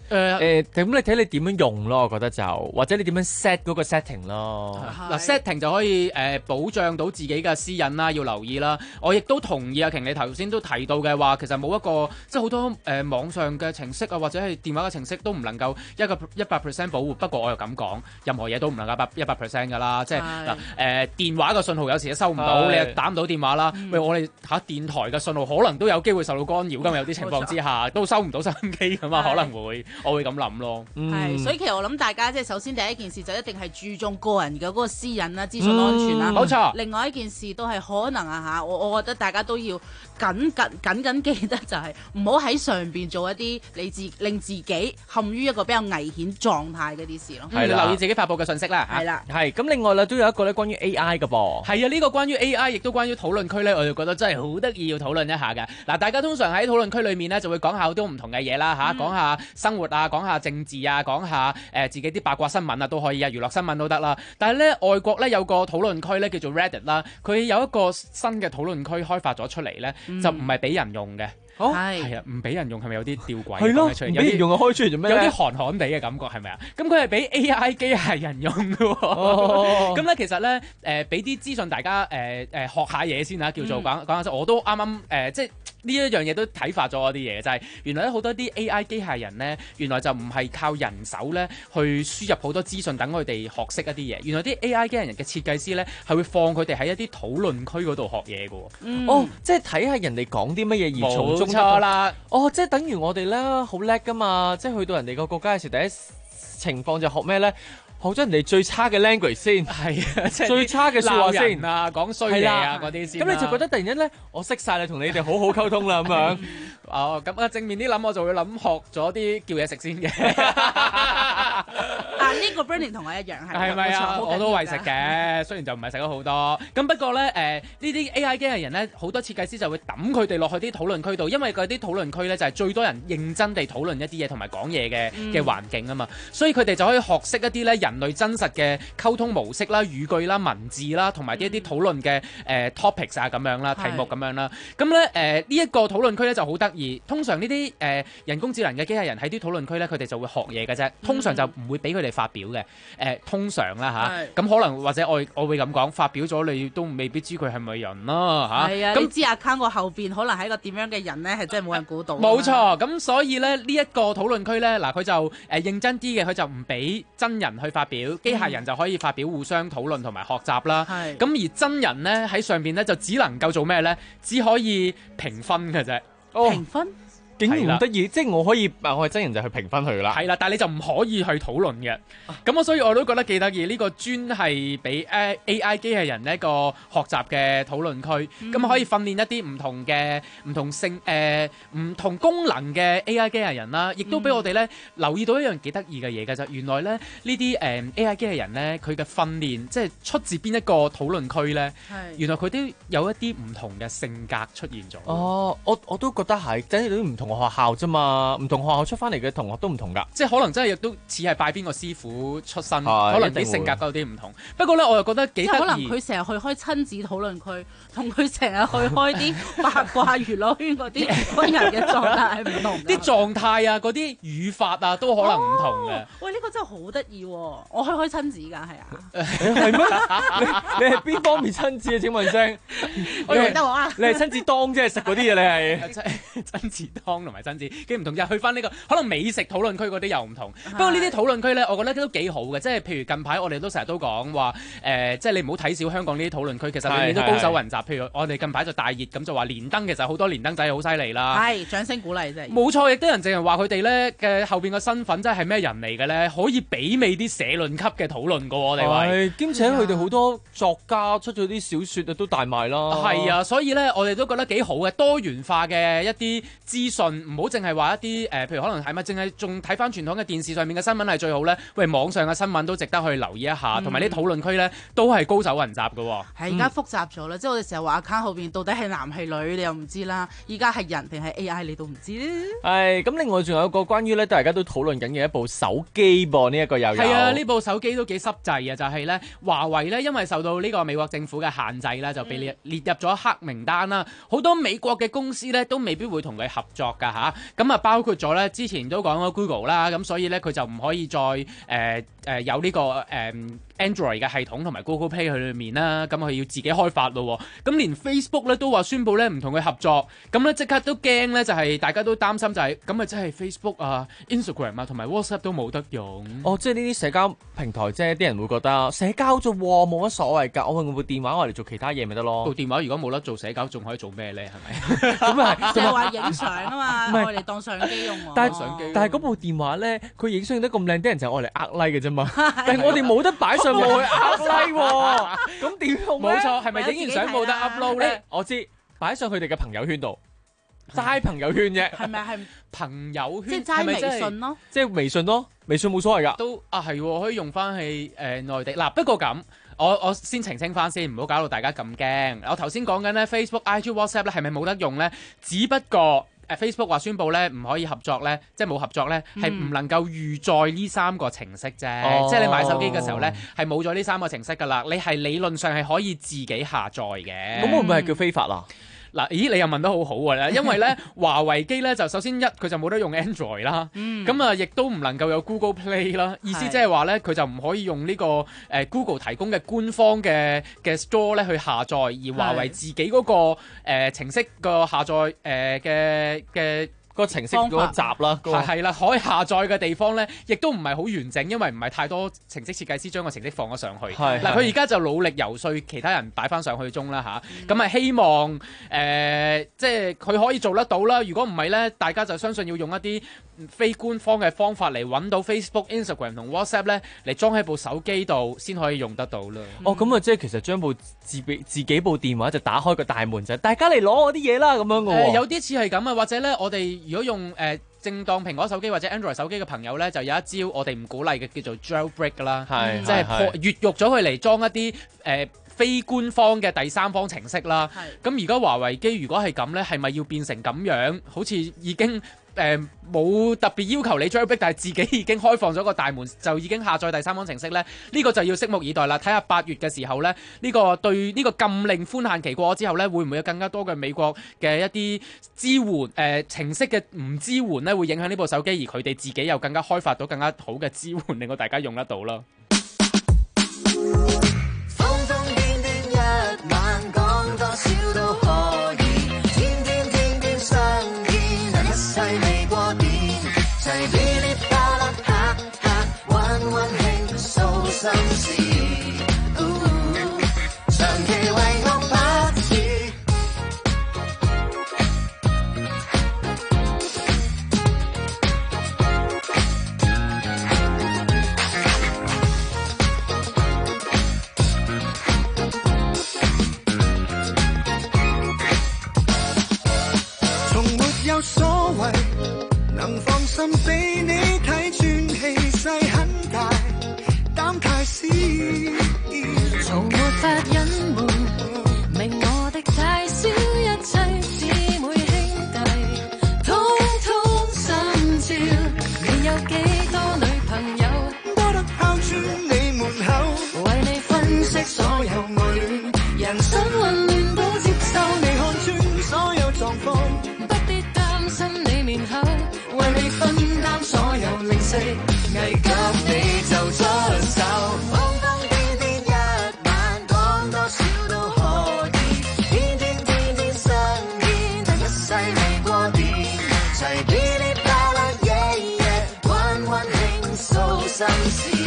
誒誒，咁你睇你點樣用咯，我覺得就或者你點樣 set 嗰個 setting 咯。 嗱 setting 就可以誒、呃、保障到自己嘅私隱啦，要留意啦。我亦都同意阿瓊你頭先都提到嘅話，其實冇一個即係好多誒、呃、網上嘅程式啊，或者係電話嘅程式都唔能夠一個一百 percent 保護。不過我又咁講，任何嘢都唔能夠百一百 percent 㗎啦。即係嗱誒電話嘅信號有時都收唔到，你又打唔到電話啦。嗯、喂，我哋嚇電台嘅信號可能都有機會受到干擾㗎嘛，有啲情況之下都收唔到收音機㗎嘛，可能會。我會咁諗咯， 係、嗯，所以其實我諗大家即係首先第一件事就一定係注重個人嘅嗰個私隱啦、資訊安全啦，冇、嗯、錯。另外一件事都係可能啊嚇，我我覺得大家都要緊緊緊緊記得就係唔好喺上邊做一啲你自令自己陷於一個比較危險狀態嗰啲事咯。 係、嗯、留意自己發布嘅信息啦。 係啦， 係咁。另外咧都有一個咧關於 A I 嘅噃。 係啊，呢、這個關於 A I 亦都關於討論區咧，我就覺得真係好得意，要討論一下嘅。嗱，大家通常喺討論區裡面咧就會講下好多唔同嘅嘢啦嚇，講、嗯、下生活啊，講下政治啊，講下誒、呃、自己啲八卦新聞啊都可以啊，娛樂新聞都得啦。但係咧外國咧有個討論區咧叫做 Reddit 啦，佢有一個新嘅討論區開發咗出嚟咧、嗯，就唔係俾人用嘅。係係啊，唔俾人用係咪有啲吊詭？係咯，唔俾人用啊，開出嚟做咩？有啲寒寒地嘅感覺係咪啊？咁佢係俾 A I 機械人用嘅喎。咁咧其實咧誒俾啲資訊大家誒誒、呃、學下嘢先嚇，叫做講講下先。我都啱啱誒即係呢一樣嘢都啟發咗我啲嘢，就係、是、原來咧好多啲 A I 機械人咧，原來就唔係靠人手咧去輸入好多資訊等佢哋學識一啲嘢。原來啲 A I 機械人嘅設計師咧係會放佢哋喺一啲討論區嗰度學嘢嘅喎。 嗯、哦，即係睇下人哋講啲乜嘢而從中。 錯啦！ 哦，即係等於我哋咧，好叻噶嘛！即係去到人哋個國家嘅時，第一情況就學咩咧？學咗人哋最差嘅 language 先，係啊，即係最差嘅説話先啊，講衰嘢啊嗰啲先。咁你就覺得突然間咧，我識晒啦，同你哋好好溝通啦咁樣。哦，咁啊正面啲諗，我就會諗學咗啲叫嘢食先嘅。 啊，呢、這個 Brennan 同我一樣係， 係咪啊？我都為食嘅，雖然就唔係食咗好多。咁不過咧，誒、呃、呢啲 A I 機械人咧，好多設計師就會抌佢哋落去啲討論區度，因為嗰啲討論區咧就係、是、最多人認真地討論一啲嘢同埋講嘢嘅嘅環境啊嘛，所以佢哋就可以學識一啲咧人類真實嘅溝通模式啦、語句啦、文字啦，同埋一啲討論嘅誒 topics 啊咁樣啦、題目咁樣啦。咁咧誒呢一個討論區咧就好得意，通常呢啲誒人工智能嘅機械人喺啲討論區咧，佢哋就會學嘢嘅啫，通常就唔會俾佢哋發表嘅。誒、呃、通常啦嚇，咁、啊、可能或者我我會咁講，發表咗你都未必知佢係咪人啦嚇。係啊，咁、啊、知 account 個後邊可能係一個點樣嘅人咧，係真係冇人估到。冇錯，咁所以咧呢一、這個討論區咧，嗱佢就誒、呃、認真啲嘅，佢就唔俾真人去發表，機械人就可以發表，互相討論同埋學習啦。係、嗯。咁而真人咧喺上邊咧就只能夠做咩咧？只可以評分嘅啫。哦，評分。 竟然唔得意，即係我可以，我係真人就去評分佢啦。 係啦，但係你就唔可以去討論嘅。咁我所以我都覺得幾得意，呢、這個專係俾 A I 機器人一個學習嘅討論區，咁、嗯、可以訓練一啲唔同嘅唔同性誒唔同功能嘅 A I 機器人啦，亦都俾我哋咧留意到一樣幾得意嘅嘢㗎啫。原來咧呢啲誒 A I 機器人咧，佢嘅訓練即係出自邊一個討論區咧？原來佢都有一啲唔同嘅性格出現咗。哦，我我都覺得係，即係啲唔同。學校啫嘛，唔同學校出翻嚟嘅同學都唔同噶，即係可能真係亦都似係拜邊個師傅出身，可能啲性格都有啲唔同。不過咧，我又覺得幾得意。可能佢成日去開親子討論區，同佢成日去開啲八卦娛樂圈嗰啲個人嘅狀態係唔同。啲狀態啊，嗰啲語法啊，都可能唔同嘅。喂，呢個真係好得意喎！我去開親子㗎，係啊？係咩？你係邊方面親子啊？請問聲，我認得我啊！你係親子當即係食嗰啲嘢，你係親子當。同埋親子幾唔同，就去翻呢、這個可能美食討論區嗰啲又唔同。不過呢啲討論區咧，我覺得都幾好嘅，即係譬如近排我哋都成日都講話誒，即係你唔好睇小香港呢啲討論區，其實裏面都高手雲集。譬如我哋近排就大熱咁就話連登，其實好多連登仔好犀利啦。係掌聲鼓勵啫。冇錯，亦都有人淨係話佢哋咧嘅後邊嘅身份真係咩人嚟嘅咧，可以媲美啲社論級嘅討論㗎。我哋話兼且佢哋好多作家出咗啲小説啊，都大賣啦。係啊，所以咧我哋都覺得幾好嘅，多元化嘅一啲資訊。唔好淨係話一啲誒、呃，譬如可能係咪淨係仲睇翻傳統嘅電視上面嘅新聞係最好咧？喂，網上嘅新聞都值得去留意一下，同埋啲討論區咧都係高手雲集嘅。係而家複雜咗啦，即係我哋成日話 account 後邊到底係男係女，你又唔知啦。而家係人定係 A I，你都唔知咧。係咁，另外仲有一個關於咧，大家都討論緊嘅一部手機噃，呢一個又有。 係啊，呢部手機都幾濕滯啊！就係咧，華為咧，因為受到呢個美國政府嘅限制啦，就被列列入咗黑名單啦。好多美國嘅公司咧都未必會同佢合作㗎吓。咁啊，包括咗咧，之前都講咗 Google 啦，咁所以咧佢就唔可以再誒誒、呃呃、有呢、呢個誒。呃 Android 嘅系統同埋 Google Play 佢裏面啦，咁佢要自己開發咯。咁連 Facebook 咧都話宣布咧唔同佢合作，咁咧即刻都驚咧，就係大家都擔心就係咁啊，即係 Facebook 啊、Instagram 啊同埋 WhatsApp 都冇得用。 哦，即係呢啲社交平台啫，啲人會覺得社交啫喎，冇乜所謂㗎。我用部電話我嚟做其他嘢咪得咯。 部電話如果冇得做社交，仲可以做咩咧？係咪？ 咁啊， 就係話影相啊嘛，我嚟當相機用喎。 但係但係嗰部電話咧，佢影相影得咁靚，啲人就係愛嚟呃 like 嘅啫嘛。但係我哋冇得擺上網去呃。咁點用咧？ 冇錯，係咪影完相冇得 upload 咧？ 我知，擺上佢哋嘅朋友圈度，齋朋友圈啫。 係咪係朋友圈？ 即係齋微信咯。 即係微信咯，微信冇所謂㗎。 都啊係，可以用翻去誒內地。嗱，不過咁，我我先澄清翻先，唔好搞到大家咁驚。我頭先講緊咧 Facebook、I G、WhatsApp 咧係咪冇得用咧？只不過誒 Facebook 話宣布咧唔可以合作咧，即係冇合作咧，係唔能夠預載呢三個程式啫。 哦、 即係你買手機嘅時候咧，係冇咗呢三個程式噶啦。你係理論上係可以自己下載嘅。 咁會唔會係叫非法啊？ 嗱，咦，你又問得好好㗎啦，因為咧華為機咧就首先一佢就冇得用 Android 啦，咁啊亦都唔能夠有 Google Play 啦，意思即係話咧佢就唔可以用呢、呢個誒、呃、Google 提供嘅官方嘅嘅 Store 咧去下載，而華為自己嗰、嗰個、呃、程式個下載誒嘅嘅。個程式嗰個集啦，係係啦，可以下載嘅地方咧，亦都唔係好完整，因為唔係太多程式設計師將個程式放咗上去。嗱，佢而家就努力遊說其他人擺翻上去中啦吓，咁啊希望誒、呃，即係佢可以做得到啦。如果唔係咧，大家就相信要用一啲非官方嘅方法嚟揾到 Facebook、Instagram 同 WhatsApp 咧，嚟裝喺部手機度先可以用得到啦。 哦，咁啊，即係其實將部自己自己部電話就打開個大門就，大家嚟攞我啲嘢啦咁樣嘅喎、 呃。有啲似係咁啊，或者咧，我哋如果用誒、呃、正當蘋果手機或者 Android 手機嘅朋友咧，就有一招我哋唔鼓勵嘅，叫做 jailbreak 啦，係即係破越獄咗佢嚟裝一啲誒、呃、非官方嘅第三方程式啦。咁而家華為機如果係咁咧，係咪要變成咁樣？好似已經誒冇、呃、特別要求你 jailbreak，但係自己已經開放咗個大門，就已經下載第三方程式咧。呢、呢個就要拭目以待啦。睇下八月嘅時候咧，呢、呢個對呢個禁令寬限期過咗之後咧，會唔會有更加多嘅美國嘅一啲支援誒、呃、程式嘅唔支援咧，會影響呢部手機，而佢哋自己又更加開發到更加好嘅支援，令到大家用得到啦。 有所謂，能放心俾你睇穿，氣勢很大，膽太小， 從沒法隱瞞，明我的太少，一切姊妹兄弟，通通心照。你有幾多女朋友， 多得敲穿你門口， 為你分析所有愛戀，人生混亂都接受， 你看穿所有狀況。 你面口，為你分擔所有零食，危急你就出手。瘋瘋癲癲一晚，講多少都可以，天天天天相見，但一世未過電，齊噼里啪啦夜夜，溫溫傾訴心事。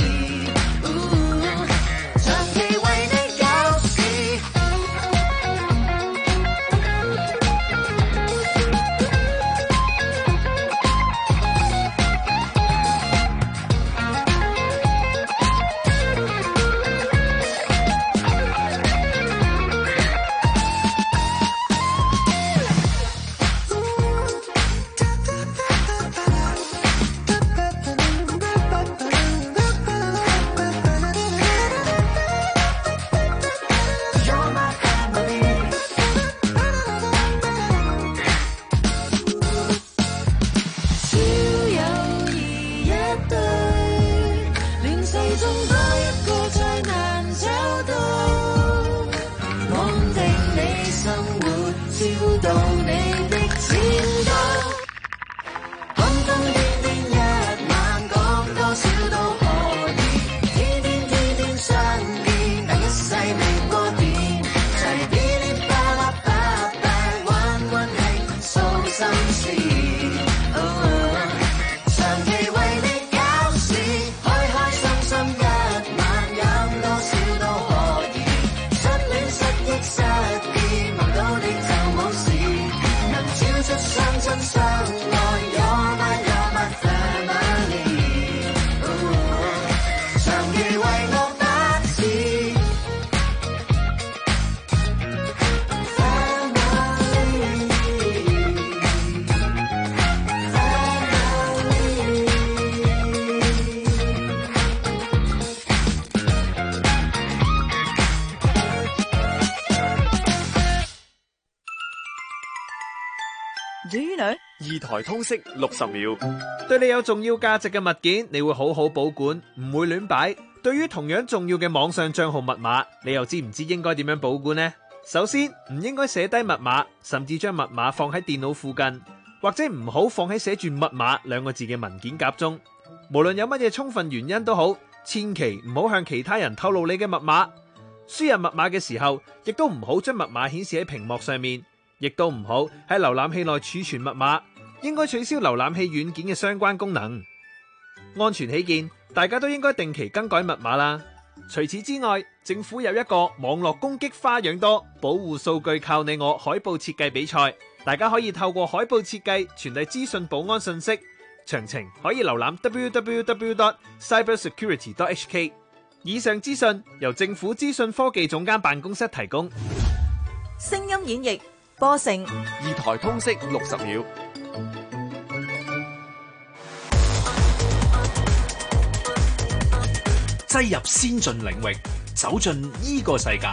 呢？ 二台通識六十秒， 對你有重要價值嘅物件，你會好好保管，唔會亂擺。對於同樣重要嘅網上帳號密碼，你又知唔知應該點樣保管呢？首先，唔應該寫低密碼，甚至將密碼放喺電腦附近，或者唔好放喺寫住密碼兩個字嘅文件夾中。無論有乜嘢充分原因都好，千祈唔好向其他人透露你嘅密碼。輸入密碼嘅時候，亦都唔好將密碼顯示喺屏幕上面，亦都唔好喺瀏覽器內儲存密碼。應該取消瀏覽器軟件嘅相關功能。安全起見，大家都應該定期更改密碼啦。除此之外，政府有一個網絡攻擊花樣多，保護數據靠你我海報設計比賽，大家可以透過海報設計傳遞資訊保安信息。詳情可以瀏覽 double-u double-u double-u dot cyber security dot h k。 以上資訊由政府資訊科技總監辦公室提供。 聲音演繹播成二台通識六十秒。 擠入先進領域，走進依個世界。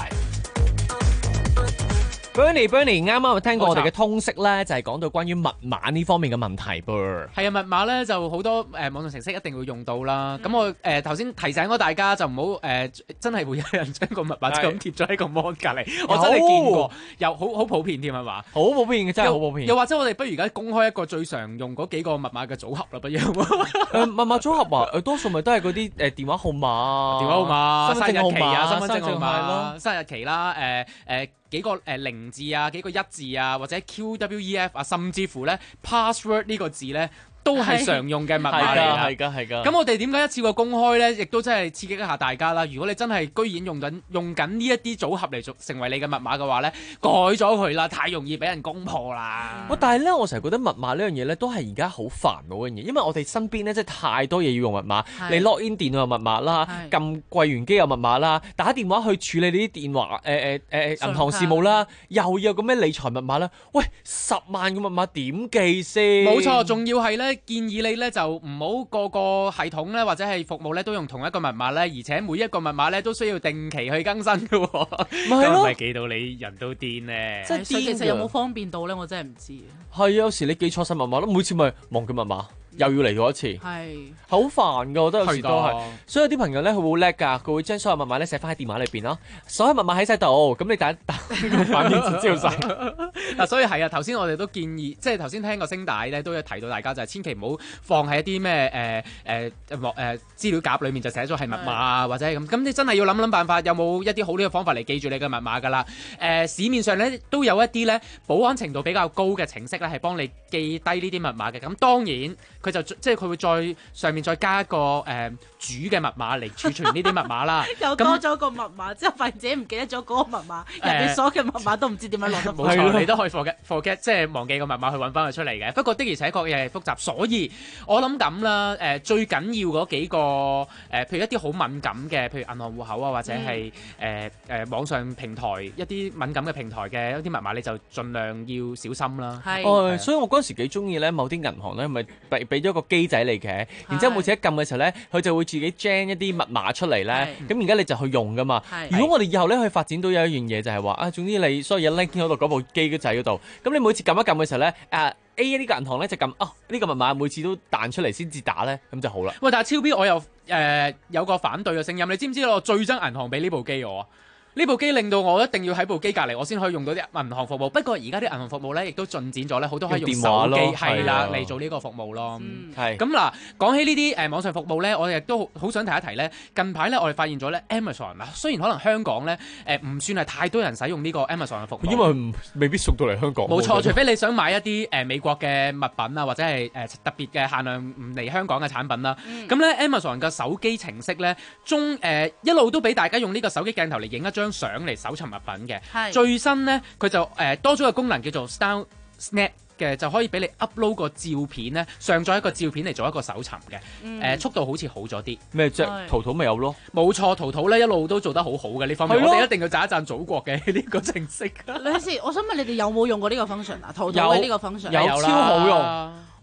Bernie Bernie 啱啱聽過我哋嘅通識咧，就係講到關於密碼呢方面嘅問題噃。 係啊，密碼咧就好多誒、呃、網上程式一定會用到啦。咁、嗯、我誒頭先提醒咗大家就唔好誒，真係會有人將個密碼就咁貼咗喺個 mon 隔離。我真係見過，又好好普遍添係嘛？好普遍嘅，真係好普遍。又或者我哋不如而家公開一個最常用嗰幾個密碼嘅組合啦，不如？ 誒密碼組合啊，誒多數咪都係嗰啲誒電話號碼、 電話號碼、 身份證號碼啊、身份證號碼咯、 生日期啦、誒誒。幾個誒零字啊，幾個一字啊，或者 Q W E F 啊，甚至乎咧 password 呢個字咧，都係常用嘅密碼嚟㗎。 係㗎，係㗎。 咁我哋點解一次過公開咧？亦都真係刺激一下大家啦。如果你真係居然用緊用緊呢一啲組合嚟做成為你嘅密碼嘅話咧，改咗佢啦，太容易俾人攻破啦。 哇！但係咧，我成日覺得密碼呢樣嘢咧，都係而家好煩惱嘅嘢，因為我哋身邊咧即係太多嘢要用密碼。你 log in 電腦有密碼啦，撳櫃員機有密碼啦，打電話去處理你啲電話誒誒誒銀行事務啦，又有個咩理財密碼啦。喂，十萬個密碼點記先？ 冇錯，仲要係咧。建議你咧就唔好個個系統咧或者係服務咧都用同一個密碼咧，而且每一個密碼咧都需要定期去更新嘅喎。咪係咯，咪記到你人都癲咧。 即係其實有冇方便到咧？我真係唔知。 係啊，有時你記錯晒密碼咯，每次咪忘記密碼。又要嚟過一次，係好煩噶，我覺得有時都係。所以有啲朋友咧，佢會好叻㗎，佢會將所有密碼咧寫翻喺電話裏邊咯。所有密碼喺晒度，咁你打打反面就知道晒。 嗱，所以係啊，頭先我哋都建議，即係頭先聽個聲帶咧，都有提到大家就係千祈唔好放喺一啲咩誒誒誒誒資料夾裏面就寫咗係密碼啊，或者係咁。咁你真係要諗諗辦法，有冇一啲好啲嘅方法嚟記住你嘅密碼㗎啦？誒、呃，市面上咧都有一啲咧保安程度比較高嘅程式咧，係幫你記低呢啲密碼嘅。咁當然。佢就即係佢會再上面再加一個誒、呃、主嘅密碼嚟儲存呢啲密碼啦。 又多咗個密碼，之後發現自己唔記得咗嗰個密碼，入邊所有嘅密碼都唔知點樣攞得。 冇錯，你都可以 forget forget，即係忘記個密碼去揾翻佢出嚟嘅。不過的而且確又係複雜，所以我諗咁啦。誒、呃、最緊要嗰幾個誒、呃，譬如一啲好敏感嘅，譬如銀行戶口啊，或者係誒誒網上平台一啲敏感嘅平台嘅一啲密碼，你就盡量要小心啦。係、 哦，所以我嗰時幾中意咧，某啲銀行咧咪俾俾咗個機仔嚟嘅，然之後每次一撳嘅時候咧，佢就會自己 gen 一啲密碼出嚟咧。咁而家你就去用噶嘛。如果我哋以後咧去發展到有一樣嘢就係話啊，總之你所有嘢 link 喺度嗰部機嘅仔嗰度，咁你每次撳一撳嘅時候咧，誒 A 呢個銀行咧就撳哦呢個密碼每次都彈出嚟先至打咧，咁就好啦。 喂，但係超 B 我又誒、呃、有個反對嘅聲音，你知唔知我最憎銀行俾呢部機我啊？呢部機令到我一定要喺部機隔離，我先可以用到啲銀行服務。不過而家啲銀行服務咧，亦都進展咗咧，好多可以用手機係啦嚟做呢個服務咯。係咁嗱，講起呢啲誒網上服務咧，我哋亦都好想提一提咧。近排咧，我哋發現咗咧 Amazon 啊，雖然可能香港咧誒唔算係太多人使用呢個 Amazon 嘅服務， 因為唔未必送到嚟香港。 冇錯，除非你想買一啲誒、呃、美國嘅物品啊，或者係誒、呃、特別嘅限量唔嚟香港嘅產品啦。咁、嗯、咧 Amazon 嘅手機程式咧，中誒、呃、一路都俾大家用呢個手機鏡頭嚟影一張相嚟搜尋物品嘅。最新咧佢就誒、呃、多咗個功能叫做 Style Snap 嘅，就可以俾你 upload 個照片咧，上載一個照片嚟做一個搜尋嘅。誒、嗯呃、速度好似好咗啲。咩啫？淘淘咪有咯。冇錯，淘淘咧一路都做得好好嘅呢方面，我哋一定要讚一讚祖國嘅呢個程式。 你先，我想問你哋有冇用過呢個 function 啊？淘淘嘅呢個 function 有，有超好用。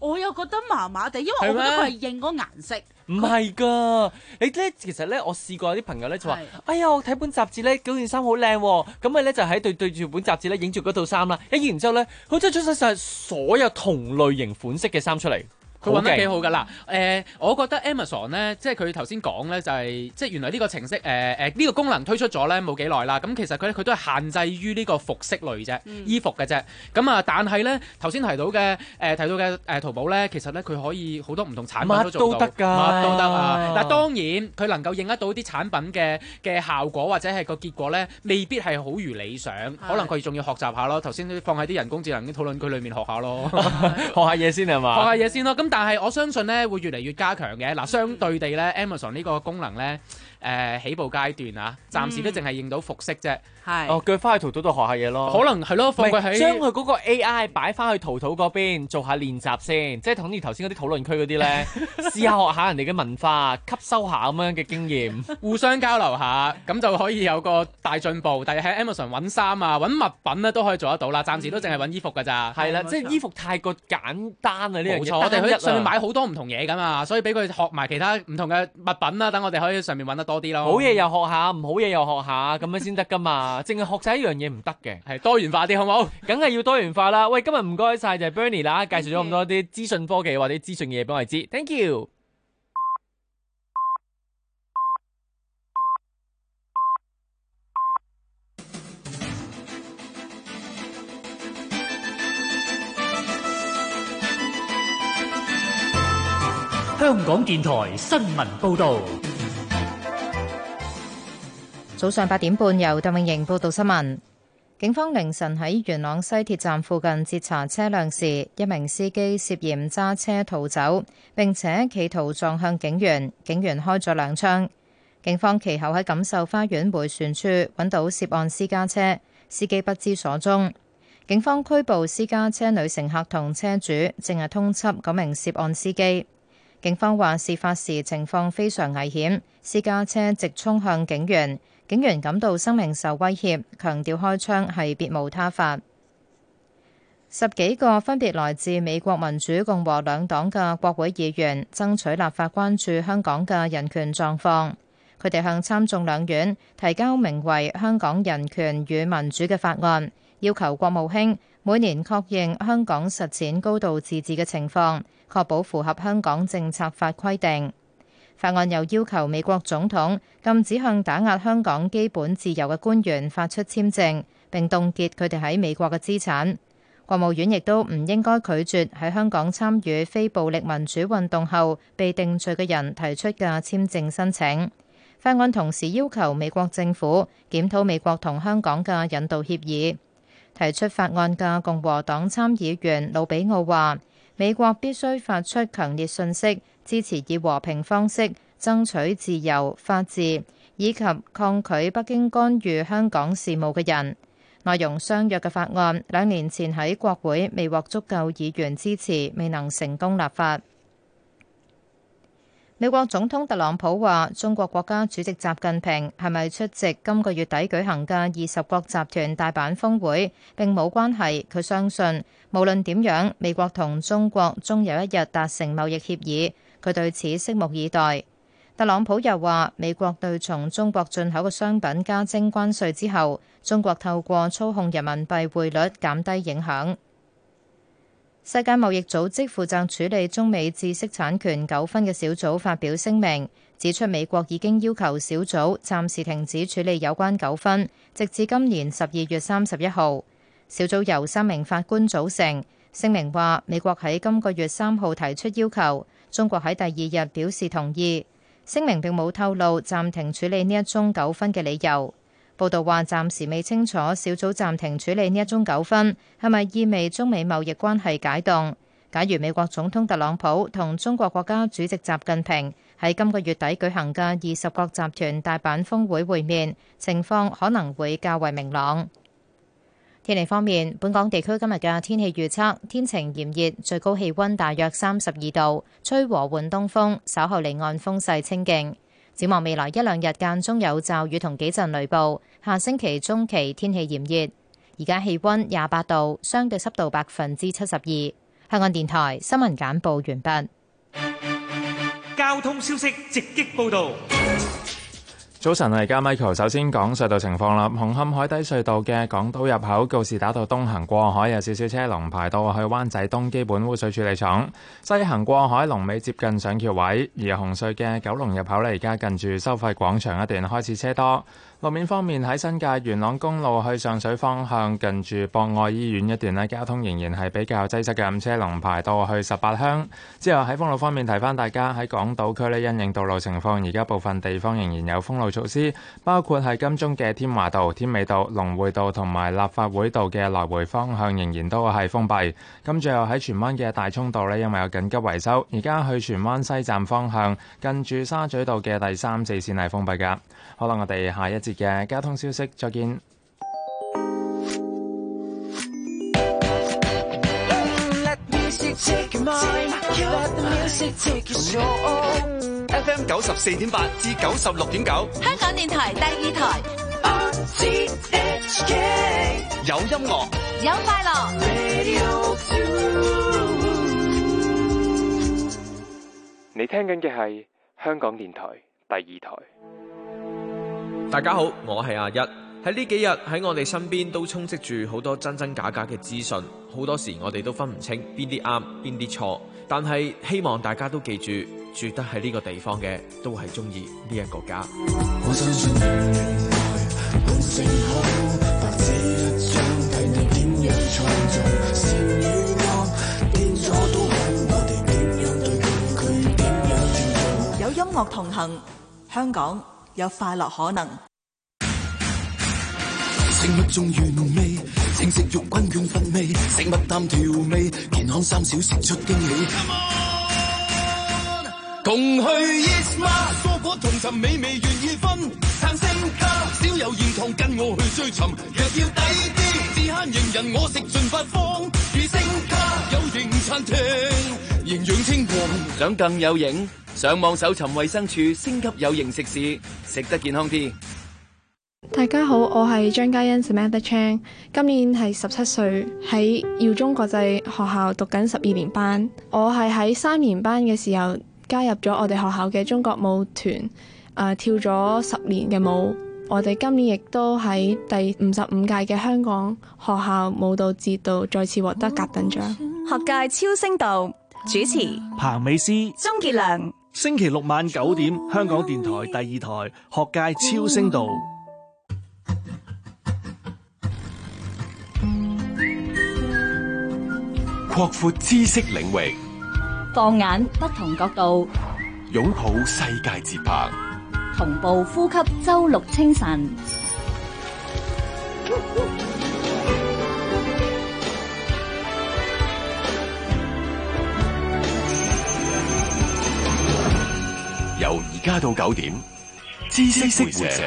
我又覺得麻麻地，因為我覺得佢係認嗰顏色。 唔係㗎，你咧其實咧，我試過有啲朋友咧就話：哎呀，我睇本雜誌咧，嗰件衫好靚喎，咁咪咧就喺對對住本雜誌咧影住嗰套衫啦，影完之後咧，佢真係出晒所有同類型款式嘅衫出嚟。 佢揾得幾好㗎啦！誒、呃，我覺得 Amazon 咧，即係佢頭先講咧，就係、是、即係原來呢個程式誒誒呢個功能推出咗咧冇幾耐啦。咁其實佢佢都係限制於呢個服飾類啫，嗯、衣服嘅啫。咁啊，但係咧頭先提到嘅誒、呃、提到嘅誒、呃、淘寶咧，其實咧佢可以好多唔同產品都做到， 乜都得㗎， 乜都得啊！嗱，當然佢能夠認得到啲產品嘅嘅效果或者係個結果咧，未必係好如理想，可能佢仲要學習下咯。頭先放喺啲人工智能嘅討論區裏面學下咯， 學下嘢先係嘛？ 學下嘢先咯。咁但係我相信咧會越嚟越加強嘅。嗱，相對地咧 ，Amazon 呢個功能咧，誒、呃、起步階段啊，暫時都淨係認到服飾啫。係、嗯。哦， 腳翻去淘寶度學下嘢咯。可能係咯，放佢喺將佢嗰個 A I 擺翻去淘寶嗰邊做下練習先，即係好似頭先嗰啲討論區嗰啲咧，試下學下人哋嘅文化，吸收下咁樣嘅經驗， 互相交流下，咁就可以有個大進步。但係喺 Amazon 揾衫啊、揾物品咧都可以做得到啦。暫時都淨係揾衣服㗎咋。係、嗯、啦，即係衣服太過簡單啊！呢樣嘢，我哋喺上面買好多唔同嘢㗎嘛，所以俾佢學埋其他唔同嘅物品啦，等我哋可以喺上面揾得多啲咯。好嘢又學下，唔好嘢又學下，咁樣先得㗎嘛。淨係學晒一樣嘢唔得嘅，係多元化啲，好唔好？梗係要多元化啦。喂，今日唔該晒就係 Bernie 啦，介紹咗咁多啲資訊科技或者資訊嘅嘢俾我哋知 ，thank you。 香港電台新聞報導。 早上八點半，由鄧永瑩報道新聞。警方凌晨喺元朗西鐵站附近截查車輛時，一名司機涉嫌揸車逃走，並且企圖撞向警員，警員開咗兩槍。警方其後喺錦繡花園迴旋處揾到涉案私家車，司機不知所蹤。警方拘捕私家車女乘客同車主，正係通緝嗰名涉案司機。警方話事發時情況非常危險，私家車直衝向警員。警員感到生命受威脅，強調開槍係別無他法。十幾個分別來自美國民主共和兩黨嘅國會議員爭取立法關注香港嘅人權狀況。佢哋向參眾兩院提交名為《香港人權與民主》嘅法案，要求國務卿每年確認香港實踐高度自治嘅情況，確保符合香港政策法規定。法案又要求美國總統禁止向打壓香港基本自由嘅官員發出簽證，並凍結佢哋喺美國嘅資產。國務院亦都唔應該拒絕喺香港參與非暴力民主運動後被定罪嘅人提出嘅簽證申請。法案同時要求美國政府檢討美國同香港嘅引渡協議。提出法案嘅共和黨參議員魯比奧話，美國必須發出強烈訊息，支持以和平方式爭取自由、法治，以及抗拒北京干預香港事務嘅人。內容相若嘅法案，兩年前喺國會未獲足夠議員支持，未能成功立法。美國總統特朗普話，中國國家主席習近平係咪出席今個月底舉行嘅二十國集團大阪峰會並冇關係。佢相信無論點樣，美國同中國終有一日達成貿易協議。佢對此拭目以待。特朗普又話，美國對從中國進口嘅商品加徵關稅之後，中國透過操控人民幣匯率減低影響。世界貿易組織負責處理中美知識產權糾紛嘅小組發表聲明，指出美國已經要求小組暫時停止處理有關糾紛，直至今年十二月三十一號。小組由三名法官組成。聲明話，美國喺今個月三號提出要求，中國喺第二日表示同意。聲明並冇透露暫停處理呢一宗糾紛嘅理由。報道話，暫時未清楚小組暫停處理呢一宗糾紛係咪意味中美貿易關係解凍。假如美國總統特朗普同中國國家主席習近平喺今個月底舉行嘅二十國集團大阪峰會會面，情況可能會較為明朗。天氣方面，本港地區今日嘅天氣預測，天晴炎熱，最高氣溫大約三十二度，吹和緩東風，稍後離岸風勢清勁。展望未來一兩日間中有驟雨同幾陣雷暴，下星期中期天氣炎熱。而家氣溫廿八度，相對濕度百分之七十二。 香港電台新聞簡報完畢。 交通消息直擊報導。 早晨，我係加 Michael。首先講隧道情況啦。紅磡海底隧道嘅港島入口告士打道東行過海有少少車龍排到去灣仔東基本污水處理廠，西行過海龍尾接近上橋位。而紅隧嘅九龍入口呢，而家近住收費廣場一段開始車多。路面方面喺新界元朗公路去上水方向，近住博愛醫院一段呢，交通仍然係比較擠塞嘅，咁車龍排到去十八鄉。之後喺封路方面提翻大家，喺港島區呢，因應道路情況，而家部分地方仍然有封路措施，包括係金鐘嘅添華道、添美道、龍匯道同埋立法會道嘅來回方向仍然都係封閉。咁最後喺荃灣嘅大涌道呢，因為有緊急維修，而家去荃灣西站方向近住沙咀道嘅第三、四線係封閉㗎。好啦，我哋下一節嘅交通消息再見。 F M 九十四點八至九十六點九， 香港電台第二台。 有音樂， 有快樂。 你聽緊嘅係香港電台第二台。 大家好，我係阿一。喺呢幾日喺我哋身邊都充斥住好多真真假假嘅資訊，好多時我哋都分唔清邊啲啱邊啲錯。但係希望大家都記住，住得喺呢個地方嘅都係中意呢一個家。我相信本性好，白紙一張，睇你點樣創造善與惡，變咗都好，我哋點樣對佢，佢點樣跳做。有音樂同行，香港有快樂可能。 食物仲原味，正食肉均勻份味，食物淡調味，健康三小食出驚喜。同去 Eat Smart， 蔬果同尋美味願意分，嘆升級，少有鹽糖跟我去追尋，若要抵啲，只慳型人我食盡八方，如升級有型餐廳，營養清黃。 想更有型，上網搜尋衛生署升級有型食肆，食得健康啲。 大家好，我係張嘉欣 Samantha Chang， 今年係十七歲，喺耀中國際學校讀緊十二年班。我係喺三年班嘅時候加入咗我哋學校嘅中國舞團，誒、呃、跳咗十年嘅舞。我哋今年亦都喺第五十五屆嘅香港學校舞蹈節度再次獲得甲等獎。 學界超聲道主持彭美詩、 鍾傑良。 星期六晚九點，香港電台第二台學界超聲道。 擴闊知識領域， 放眼不同角度， 擁抱世界節拍， 同步呼吸周六清晨。 由而家到九點，知識會社。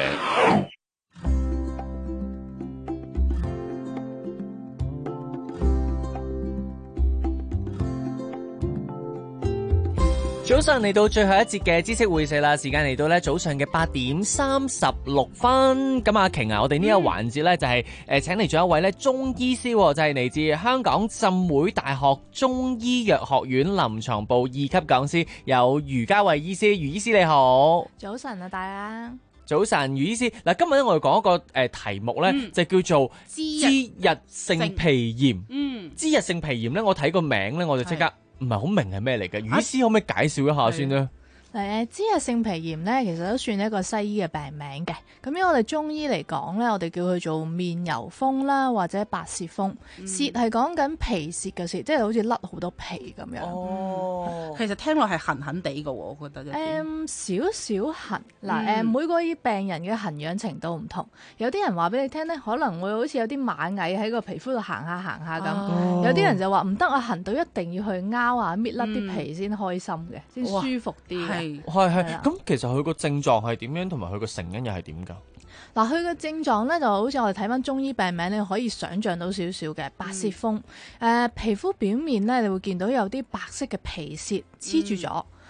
早上嚟到最後一節嘅知識會社啦，時間嚟到咧早上嘅八點三十六分。咁阿瓊啊，我哋呢個環節咧就係誒請嚟咗一位咧中醫師，就係嚟自香港浸會大學中醫藥學院臨床部二級講師，有余嘉慧醫師。余醫師你好。 早晨啊，大家。 早晨，余醫師。嗱，今日咧我哋講一個誒題目咧，嗯、就叫做脂溢性皮炎。嗯，脂溢性皮炎咧，我睇個名咧，我就即刻。唔係好明係咩嚟嘅，余醫師可唔可以介紹一下先呢？ 誒，脂溢性皮炎咧，其實都算一個西醫嘅病名嘅。咁因為我哋中醫嚟講咧，我哋叫佢做面油風啦，或者白屑風。屑係講緊皮屑嘅屑，即係好似甩好多皮咁樣。 哦，其實聽落係痕痕地嘅，我覺得。誒、 嗯，少少痕。嗱、嗯，誒，每個病人嘅痕癢程度唔同。有啲人話俾你聽咧，可能會好似有啲螞蟻喺個皮膚度行下行下咁。哦、有啲人就話唔得啊，痕到一定要去撓啊，搣甩啲皮先開心嘅，先、嗯、舒服啲。 係係，咁其實佢個症狀係點樣，同埋佢個成因又係點㗎？ 嗱，佢嘅症狀咧就好似我哋睇翻中醫病名，你可以想像到少少嘅白屑風。誒、嗯呃，皮膚表面咧，你會見到有啲白色嘅皮屑黐住咗。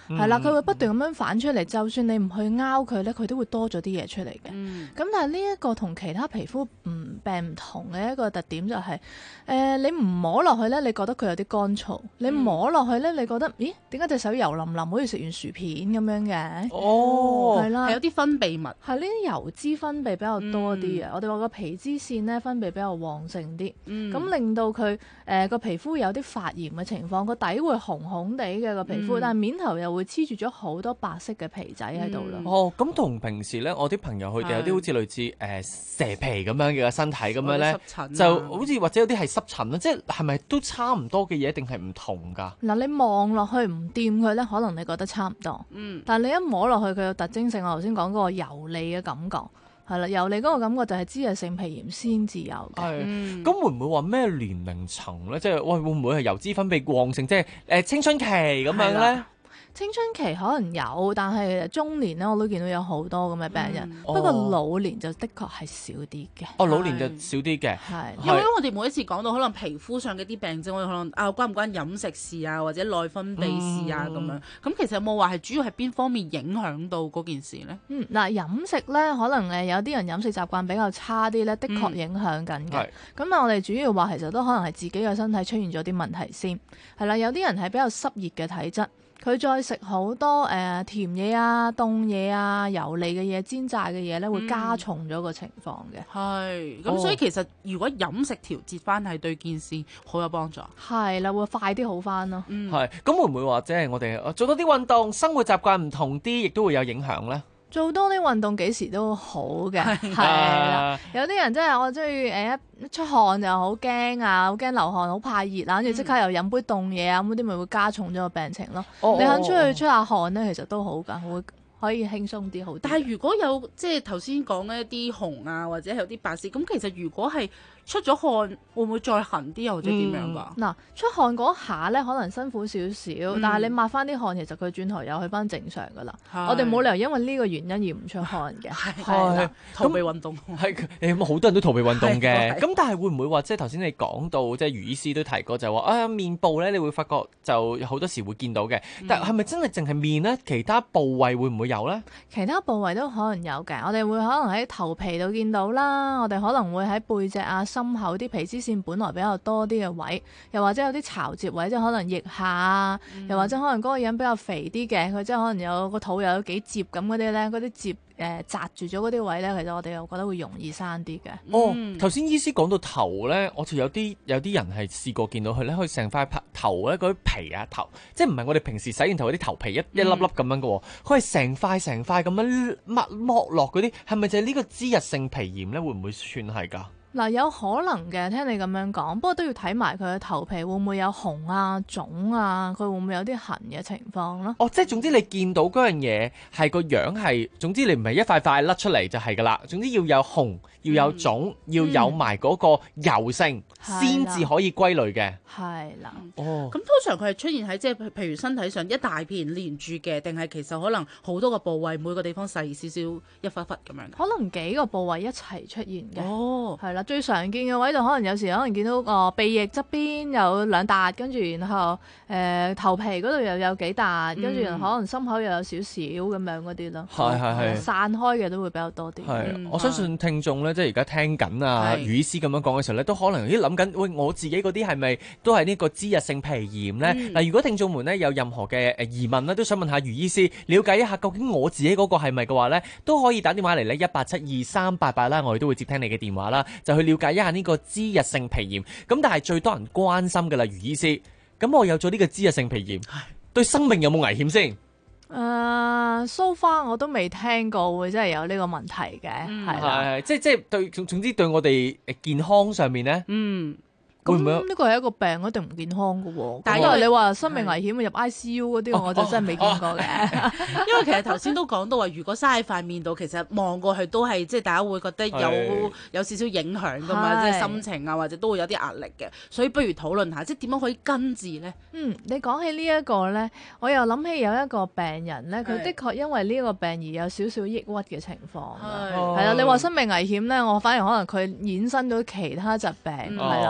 係啦，佢會不斷咁樣反出嚟，就算你唔去拗佢咧，佢都會多咗啲嘢出嚟嘅。咁、嗯、但係呢一個同其他皮膚唔病唔同嘅一個特點就係、是，誒、呃、你唔摸落去咧，你覺得佢有啲乾燥；嗯、你摸落去咧，你覺得咦點解隻手油淋淋，好似食完薯片咁樣嘅？ 哦， 係啦， 係有啲分泌物， 係呢啲油脂分泌比較多啲嘅。嗯、我哋話個皮脂腺咧分泌比較旺盛啲，咁、嗯、令到佢誒個皮膚有啲發炎嘅情況，個底會紅紅地嘅個皮膚，嗯、但係面頭又會黐住咗好多白色嘅皮仔喺度啦。 哦，咁同平時咧，我啲朋友佢哋有啲好似類似誒、呃、蛇皮咁樣嘅身體咁樣咧，啊、就好似或者有啲係濕疹啦，即係係咪都差唔多嘅嘢，定係唔同㗎？嗱， 你望落去唔掂佢咧，可能你覺得差唔多，嗯，但係你一摸落去佢有特徵性，我頭先講嗰個油膩嘅感覺。係啦，油膩嗰個感覺就係脂溢性皮炎先至有嘅。 係，咁、嗯、會唔會話咩年齡層咧？即係喂，會唔會係油脂分泌旺盛，即係誒青春期咁樣咧？ 青春期可能有，但係中年咧我都見到有好多咁嘅病人。嗯、不過老年就的確係少啲嘅。 哦，老年就少啲嘅。 係，因為我哋每一次講到可能皮膚上嘅啲病症，我哋可能啊關唔關飲食事啊，或者內分泌事啊咁、嗯、樣。咁其實有冇話係主要係邊方面影響到嗰件事咧？嗯， 嗱，飲食咧可能誒有啲人飲食習慣比較差啲咧，的確影響緊嘅。咁、嗯、但係我哋主要話其實都可能係自己嘅身體出現咗啲問題先。係啦，有啲人係比較濕熱嘅體質。佢再食好多誒、呃、甜嘢啊、凍嘢啊、油膩嘅嘢、煎炸嘅嘢咧，會加重咗個情況嘅。 係，咁所以其實如果飲食調節翻係對件事好有幫助。 係啦，會快啲好翻咯。係、 嗯，咁會唔會話即係我哋做多啲運動、生活習慣唔同啲，亦都會有影響咧？ 做多啲運動幾時都好嘅，係啦。有啲人真係我中意誒一出汗就好驚啊，好驚流汗，好怕熱啊，跟住即刻又飲杯凍嘢啊，咁嗰啲咪會加重咗個病情咯。哦、你肯出去出下汗咧，其實都好㗎，會可以輕鬆啲好啲。 但係如果有即係頭先講嘅一啲紅啊，或者係有啲白絲，咁其實如果係出咗汗會唔會再痕啲，又或者點樣㗎？嗱、 嗯，出汗嗰下咧可能辛苦少少，嗯、但係你抹翻啲汗，其實佢轉頭又去翻正常㗎啦。我哋冇理由因為呢個原因而唔出汗嘅。 係逃避運動。 係誒，好多人都逃避運動嘅。咁但係會唔會話即係頭先你講到即係余醫師都提過就話啊面部咧，你會發覺就好多時會見到嘅。嗯、但係咪真係淨係面咧？其他部位會唔會有咧？ 其他部位都可能有嘅。我哋會可能喺頭皮度見到啦，我哋可能會喺背脊啊、心口啲皮脂腺本來比較多啲嘅位，又或者有啲潮接位，即係可能腋下啊，嗯、又或者可能嗰個人比較肥啲嘅，佢即係可能有個肚又有幾摺咁嗰啲咧，嗰啲摺誒紮住咗嗰啲位咧，其實我哋又覺得會容易生啲嘅。 哦，頭先醫師講到頭咧，我就有啲有啲人係試過見到佢咧，佢成塊頭咧嗰啲皮啊頭，即係唔係我哋平時洗完頭嗰啲頭皮一、嗯、一粒粒咁樣嘅喎，佢係成塊成塊咁樣剝剝落嗰啲，係咪就係呢個脂溢性皮炎咧？會唔會算係㗎？ 嗱，有可能嘅，聽你咁樣講，不過都要睇埋佢嘅頭皮會唔會有紅啊、腫啊，佢會唔會有啲痕嘅情況咯。 哦，即係總之你見到嗰樣嘢係個樣係，總之你唔係一塊塊甩出嚟就係㗎啦。總之要有紅，要有腫，嗯、要有埋嗰個油性，先至、嗯、可以歸類嘅。 係啦。 哦。 咁通常佢係出現喺即係譬如身體上一大片連住嘅，定係其實可能好多個部位，每個地方細少少一忽忽咁樣。 可能幾個部位一齊出現嘅。 哦。 係啦。最常見嘅位就可能有時可能見到個鼻翼側邊有兩笪，跟住然後誒、呃、頭皮嗰度又有幾笪，跟住、嗯、可能心口又有少少咁樣嗰啲咯。係係係散開嘅都會比較多啲。 係，嗯、我相信聽眾咧，即係而家聽緊啊，余醫師咁樣講嘅時候咧，都可能咦諗緊，喂我自己嗰啲係咪都係呢個脂溢性皮炎咧？嗱、嗯，如果聽眾們咧有任何嘅誒疑問咧，都想問下余醫師，了解一下究竟我自己嗰個係咪嘅話咧，都可以打電話嚟咧一八七二三八八啦，我哋都會接聽你嘅電話啦，就去了解一下呢個脂溢性皮炎。咁但係最多人關心嘅啦，余醫師，咁我有咗呢個脂溢性皮炎，對生命有冇危險先？ 誒，so far我都未聽過會真係有呢個問題嘅，係啦、 嗯，即係即係對總總之對我哋健康上面咧， 嗯。咁呢個係一個病，一定唔健康嘅喎。但係因為你話生命危險入 I C U 嗰啲，哦、我就真係未見過嘅。 哦哦、因為其實頭先都講到話，如果生喺塊面度，其實望過去都係即係大家會覺得有是有少少影響㗎嘛，即係心情啊，或者都會有啲壓力嘅。所以不如討論下，即係點樣可以根治咧？ 嗯，你講起呢一個咧，我又諗起有一個病人咧，佢的確因為呢個病而有少少抑鬱嘅情況。係係啦，你話生命危險咧，我反而可能佢衍生到其他疾病，係啦、 嗯，一啲心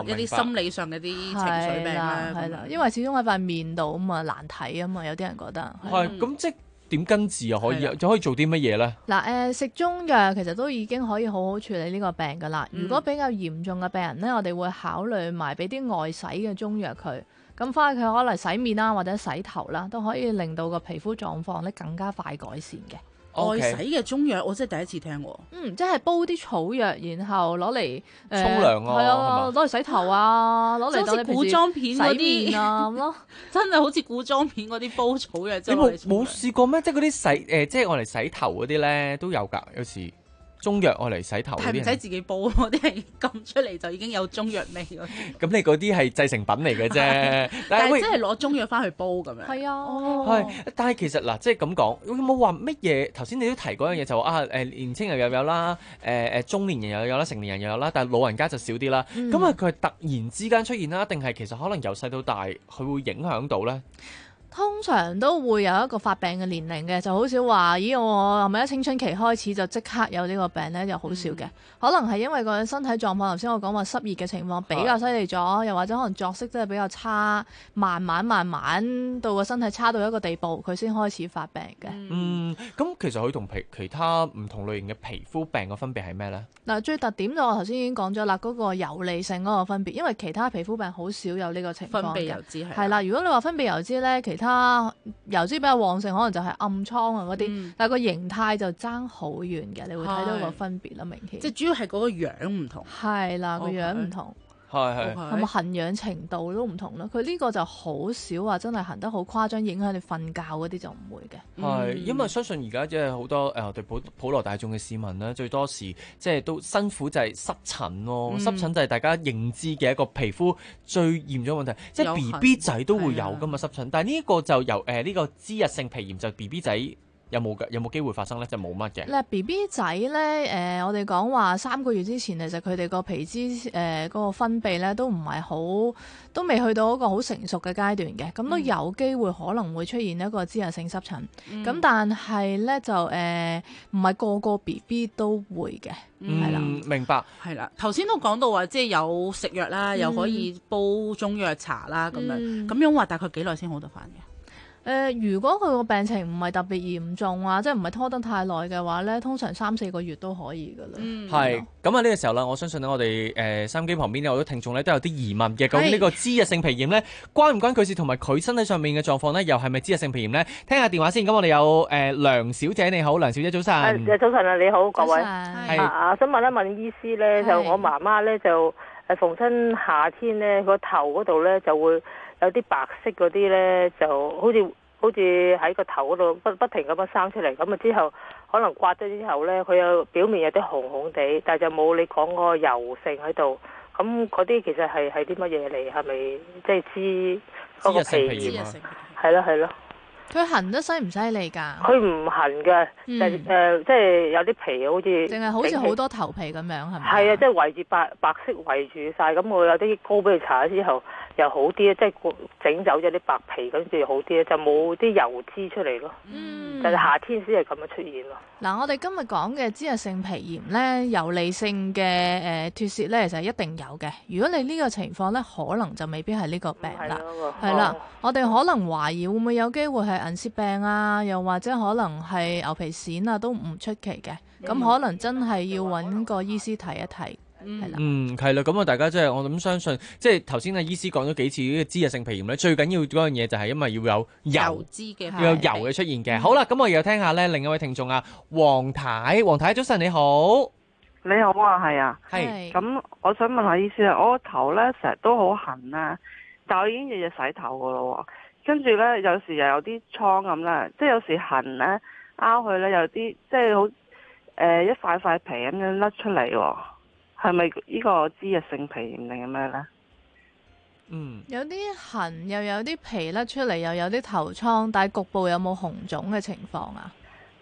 心理上嘅啲情緒病啦。 係啦，因為始終喺塊面度啊嘛，難睇啊嘛，有啲人覺得係咁即係點根治啊？可以就可以做啲乜嘢咧？ 嗱誒，食中藥其實都已經可以好好處理呢個病噶啦。如果比較嚴重嘅病人咧，我哋會考慮埋俾啲外洗嘅中藥佢。咁翻去佢可能洗面啦，或者洗頭啦，都可以令到個皮膚狀況咧更加快改善嘅。 外洗嘅中藥我真係第一次聽喎。 嗯，即係煲啲草藥，然後攞嚟誒沖涼啊， 係啊，攞嚟洗頭啊，攞嚟好似古裝片嗰啲啊咁咯， 真係好似古裝片嗰啲煲草藥。 你冇冇試過咩？即係嗰啲洗誒，即係我嚟洗頭嗰啲咧都有㗎，有時。中藥我嚟洗頭， 係唔使自己煲，嗰啲係撳出嚟就已經有中藥味嗰啲。 咁你嗰啲係製成品嚟嘅啫， 但係真係攞中藥翻去煲咁樣。 係啊， 係。但係其實嗱，即係咁講，有冇話乜嘢？頭先你都提過一樣嘢，就話啊誒年青人又有啦，誒誒中年人又有啦，成年人又有啦，但係老人家就少啲啦。咁啊佢係突然之間出現啦，定係其實可能由細到大佢會影響到咧？ 通常都會有一個發病嘅年齡嘅，就好少話，咦我係咪喺青春期開始就即刻有呢個病呢？就好少嘅。嗯、可能係因為個身體狀況，頭先我講話濕熱嘅情況比較犀利咗，又或者可能作息真係比較差，慢慢慢慢到個身體差到一個地步，佢先開始發病嘅。 嗯，咁其實佢同皮其他唔同類型嘅皮膚病嘅分別係咩呢？嗱， 最特點就我頭先已經講咗啦，嗰、嗰個油膩性嗰個分別，因為其他皮膚病好少有呢個情況。 分泌油脂係。 係啦，如果你話分泌油脂呢，其他油脂比較旺盛，可能就係暗瘡啊嗰啲，嗯、但係個形態就爭好遠嘅，你會睇到個分別啦，明顯。 即係主要係嗰個樣唔同。 係啦，個樣唔同。 係係。 係咪痕癢程度都唔同啦？佢呢個就好少話真係痕得好誇張，影響你瞓覺嗰啲就唔會嘅。 係、嗯，因為相信而家即係好多誒對普普羅大眾嘅市民咧，最多時即係都辛苦就係濕疹咯。嗯、濕疹就係大家認知嘅一個皮膚最嚴重嘅問題，即係 B B 仔都會有噶嘛濕疹，但係呢個就由誒呢、呃這個脂溢性皮炎就 B B 仔。有冇嘅？有冇機會發生咧？就冇乜嘅。嗱 B B 仔咧，誒、呃，我哋講話三個月之前，其實佢哋個皮脂誒嗰個分泌咧，都唔係好，都未去到一個好成熟嘅階段嘅，咁都有機會可能會出現一個脂溢性濕疹。咁、嗯、但係咧就誒，唔係個個 B B 都會嘅，係啦、 嗯。明白。 係啦，頭先都講到話，即係有食藥啦，嗯、又可以煲中藥茶啦，咁樣，咁、嗯、樣話大概幾耐先好得返嘅？ 誒、呃，如果佢個病情唔係特別嚴重啊，即係唔係拖得太耐嘅話咧，通常三四個月都可以噶啦。 係咁啊！呢個時候啦，我相信咧，我哋誒收音機旁邊有好多聽眾咧都有啲疑問嘅。究竟呢個脂溢性皮炎咧，關唔關佢事？同埋佢身體上面嘅狀況咧，又係咪脂溢性皮炎咧？聽下電話先。咁我哋有誒、呃、梁小姐，你好，梁小姐早晨。 誒早晨啊，你好各位。 係啊，想問一問醫師咧，就我媽媽咧就誒逢親夏天咧個頭嗰度咧就會有啲白色嗰啲咧，就好似。好似喺個頭嗰度不不停咁樣生出嚟，咁啊之後可能刮咗之後咧，佢有表面有啲紅紅地，但係就冇你講個油性喺度。咁嗰啲其實係係啲乜嘢嚟？係咪即係脂嗰個皮炎？係咯係咯。 佢痕得犀唔犀利㗎？ 佢唔痕嘅，嗯、就誒、呃、即係有啲皮好似， 淨係好似好多頭皮咁樣係咪？ 係啊，即係圍住白白色圍住晒。咁我有啲膏俾佢搽咗之後又好啲啊，即係整走咗啲白皮，跟住好啲啊，就冇啲油脂出嚟咯。嗯，就係夏天先係咁樣出現咯。 嗱、嗯，我哋今日講嘅脂溢性皮炎咧，油膩性嘅誒脫屑咧，其實一定有嘅。如果你呢個情況咧，可能就未必係呢個病啦。係啦，我哋可能懷疑會唔會有機會係銀屑病啊，又或者可能係牛皮癬啊，都唔出奇嘅。咁、嗯、可能真係要揾個醫師睇一睇，係啦。 嗯，係啦。咁啊，大家即係我諗相信，即係頭先阿醫師講咗幾次呢個脂溢性皮炎咧，最緊要嗰樣嘢就係因為要有油脂嘅， 要有油嘅出現嘅。好啦，咁我又聽下咧，另一位聽眾啊，黃太，黃太早晨你好， 你好啊，係啊， 係。 咁我想問下醫師啊，我個頭咧成日都好痕啊，但我已經日日洗頭噶咯。跟住咧，有時又有啲瘡咁咧，即係有時痕咧，拗佢咧有啲即係好誒一塊塊皮咁樣甩出嚟喎，係咪呢個脂溢性皮炎定係咩咧？ 嗯， 有啲痕又有啲皮甩出嚟，又有啲頭瘡，但係局部有冇紅腫嘅情況啊？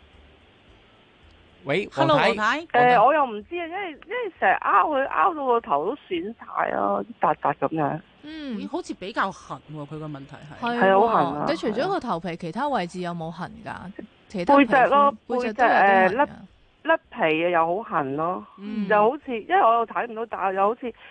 喂， 黃太，誒、 呃，我又唔知啊，因為因為成日拗佢拗到個頭都損晒咯，笪笪咁樣。 嗯，好似比較痕喎，佢個問題係係好痕啊！ 你除咗個頭皮，其他位置有冇痕㗎？其他背脊咯， 背脊誒甩甩皮啊，又好痕咯， 嗯、 又好似因為我又睇唔到，但係又好似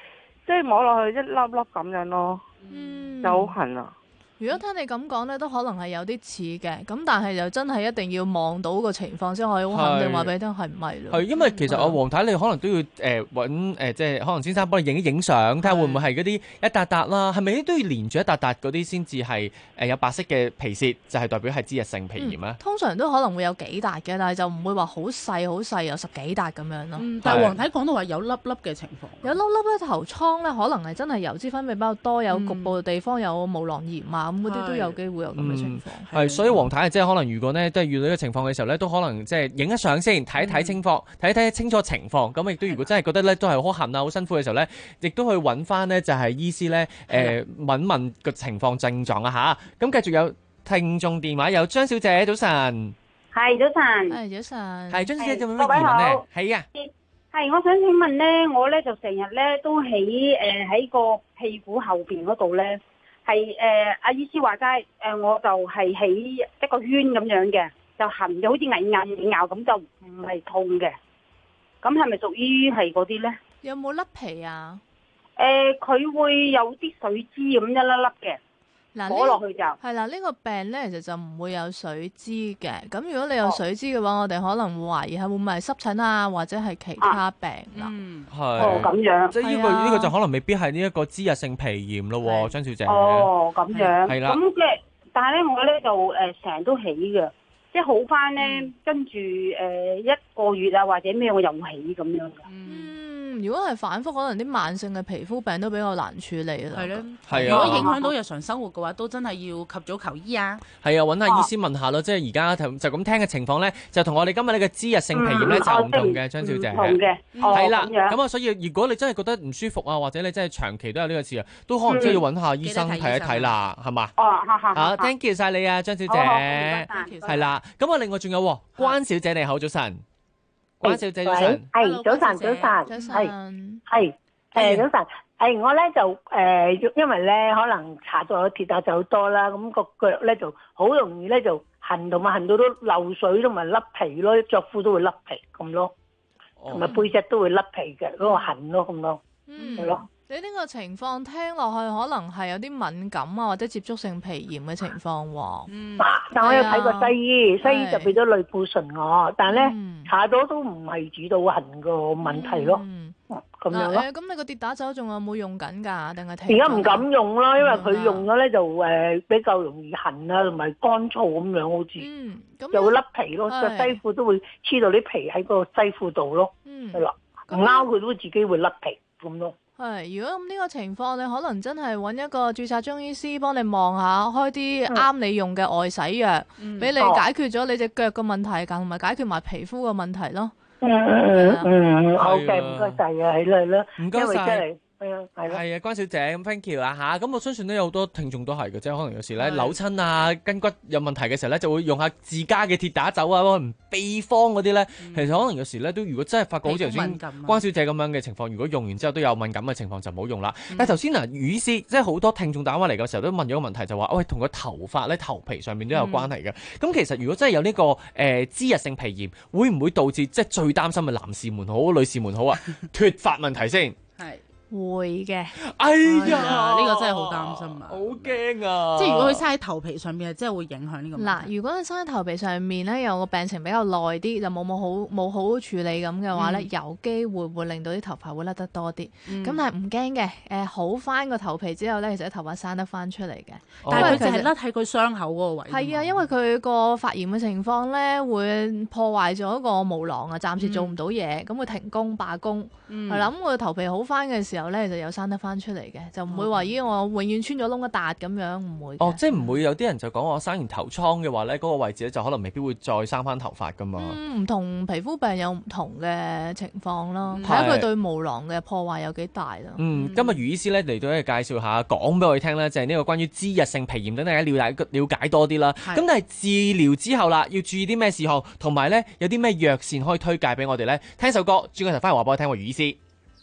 即係摸落去一粒粒咁樣咯， 嗯， 就好痕啊。 如果聽你咁講咧，都可能係有啲似嘅，咁但係就真係一定要望到個情況先可以好肯定話俾你聽係唔係咯。 係因為其實阿黃太你可能都要誒揾誒，即係可能先生幫你影一影相，睇下會唔會係嗰啲一笪笪啦，係咪都要連住一笪笪嗰啲先至係誒有白色嘅皮屑，就係代表係脂溢性皮炎咧？ 通常都可能會有幾笪嘅，但係就唔會話好細好細，有十幾笪咁樣咯。 嗯，但係黃太講到話有粒粒嘅情況， 有粒粒咧頭瘡咧，可能係真係油脂分泌比較多，有局部地方有毛囊炎啊，咁嗰啲都有機會有咁嘅情況。 係，所以黃太即係可能如果咧都係遇到呢個情況嘅時候咧，都可能即係影一相先，睇一睇情況，睇一睇清楚情況。咁亦都如果真係覺得咧都係好痕啊、好辛苦嘅時候咧，亦都去揾翻咧就係醫師咧誒問問個情況症狀啊嚇。咁繼續有聽眾電話，有張小姐，早晨。 係早晨。 係早晨。 係張小姐有冇乜疑問咧？係啊。 係，我想請問咧，我咧就成日咧都喺誒喺個屁股後邊嗰度咧，係誒阿醫師話齋誒，我就係喺一個圈咁樣嘅，就痕就好似蟻咬咬咁，就唔係痛嘅。咁係咪屬於係嗰啲咧？ 有冇甩皮啊？ 誒，佢會有啲水脂咁一粒粒嘅。 嗱， 摸落去就係啦，呢、這個病咧其實就唔會有水脂嘅。咁如果你有水脂嘅話，哦、我哋可能會懷疑係會唔會係濕疹啊，或者係其他病啦。 嗯，係。 哦，咁樣。 即係呢個呢、這個就可能未必係呢一個脂溢性皮炎咯，張小姐。 哦，咁樣。 係啦。 咁即係，但係咧，我咧就誒成日都起嘅，即係好翻咧，嗯、跟住誒、呃、一個月啊或者咩，我又起咁樣嘅。 嗯。如果係反覆，可能啲慢性嘅皮膚病都比較難處理啦。 係咯， 係啊。 如果影響到日常生活嘅話，都真係要及早求醫啊。 係啊，揾下醫師問下咯。即係而家就咁聽嘅情況咧，就同我哋今日呢個脂溢性皮炎咧就唔同嘅，張小姐。 唔同嘅。 係啦，咁啊，所以如果你真係覺得唔舒服啊，或者你真係長期都有呢個事啊，都可能真係要揾下醫生睇一睇啦，係嘛？ 哦，好好。 好 thank you 晒你啊，張小姐。係啦，咁啊，另外仲有關小姐，你好，早晨。關小姐早晨， 係早晨，早晨，係係誒早晨，誒我咧就誒，因為咧可能搽咗鐵打就好多啦，咁個腳咧就好容易咧就痕，同埋痕到都漏水，同埋甩皮咯，着褲都會甩皮咁咯，同埋背脊都會甩皮嘅嗰個痕咯，咁咯，係咯。 你呢個情況聽落去可能係有啲敏感啊，或者接觸性皮炎嘅情況喎。嗯， 但我有睇過西醫，西醫就俾咗類固醇我，但係咧搽咗都唔係治到痕個問題咯。嗯，咁樣咯。 咁你個跌打酒仲有冇用緊㗎？定係停？ 而家唔敢用啦，因為佢用咗咧就誒比較容易痕啊，同埋乾燥咁樣好似。嗯，咁就會甩皮咯，着西褲都會黐到啲皮喺個西褲度咯。嗯，係啦，唔啱佢都自己會甩皮咁咯。 係，如果咁呢個情況，你可能真係揾一個註冊中醫師幫你望下，開啲啱你用嘅外洗藥，俾、嗯、你解決咗你隻腳嘅問題，同埋解決埋皮膚嘅問題咯。 嗯嗯嗯，好嘅，唔該晒啊，係啦係啦， 唔該晒。 係啊，係啦。 係啊，關小姐咁 thank you 啦嚇。咁我相信咧有好多聽眾都係嘅，即係可能有時咧扭親啊、筋骨有問題嘅時候咧，就會用下自家嘅鐵打酒啊、秘方嗰啲咧。其實可能有時咧都如果真係發覺好似頭先關小姐咁樣嘅情況，如果用完之後都有敏感嘅情況，就唔好用啦。嗯、但係頭先嗱，余醫師即係好多聽眾打翻嚟嘅時候都問咗個問題，就話喂同個頭髮咧、頭皮上面都有關係嘅。咁、嗯、其實如果真係有呢、這個誒、呃、脂溢性皮炎，會唔會導致即係最擔心嘅男士們好、女士們好啊脫髮問題先？ 係。 會嘅， 哎呀， 呢、這個真係好擔心啊， 好驚啊！ 即係如果佢生喺頭皮上面，真係會影響呢個問題。 嗱，如果佢生喺頭皮上面咧，有個病情比較耐啲，就冇冇好冇好好處理咁嘅話咧，嗯、有機會會令到啲頭髮會甩得多啲。咁、嗯、但係唔驚嘅，誒好翻個頭皮之後咧，其實啲頭髮生得翻出嚟嘅。 哦、但係佢就係甩喺佢傷口嗰個位。 係啊，因為佢個發炎嘅情況咧，會破壞咗個毛囊啊，暫時做唔到嘢，咁、嗯、會停工罷工。係啦、嗯，咁個頭皮好翻嘅時候咧，就有生得翻出嚟嘅，就唔會話咦我永遠穿咗窿一笪咁樣，唔會。 哦，即係唔會有啲人就講我生完頭瘡嘅話咧，嗰、那個位置咧就可能未必會再生翻頭髮噶嘛。 嗯，唔同皮膚病有唔同嘅情況咯，睇下佢對毛囊嘅破壞有幾大咯。 嗯，今日余醫師咧嚟到咧介紹下，講俾我哋聽咧，就係、是、呢個關於脂溢性皮炎，等大家了解了解多啲啦。咁但係治療之後啦，要注意啲咩事項，同埋咧有啲咩藥膳可以推介俾我哋咧？聽首歌，轉個頭翻嚟話俾我聽，余醫師。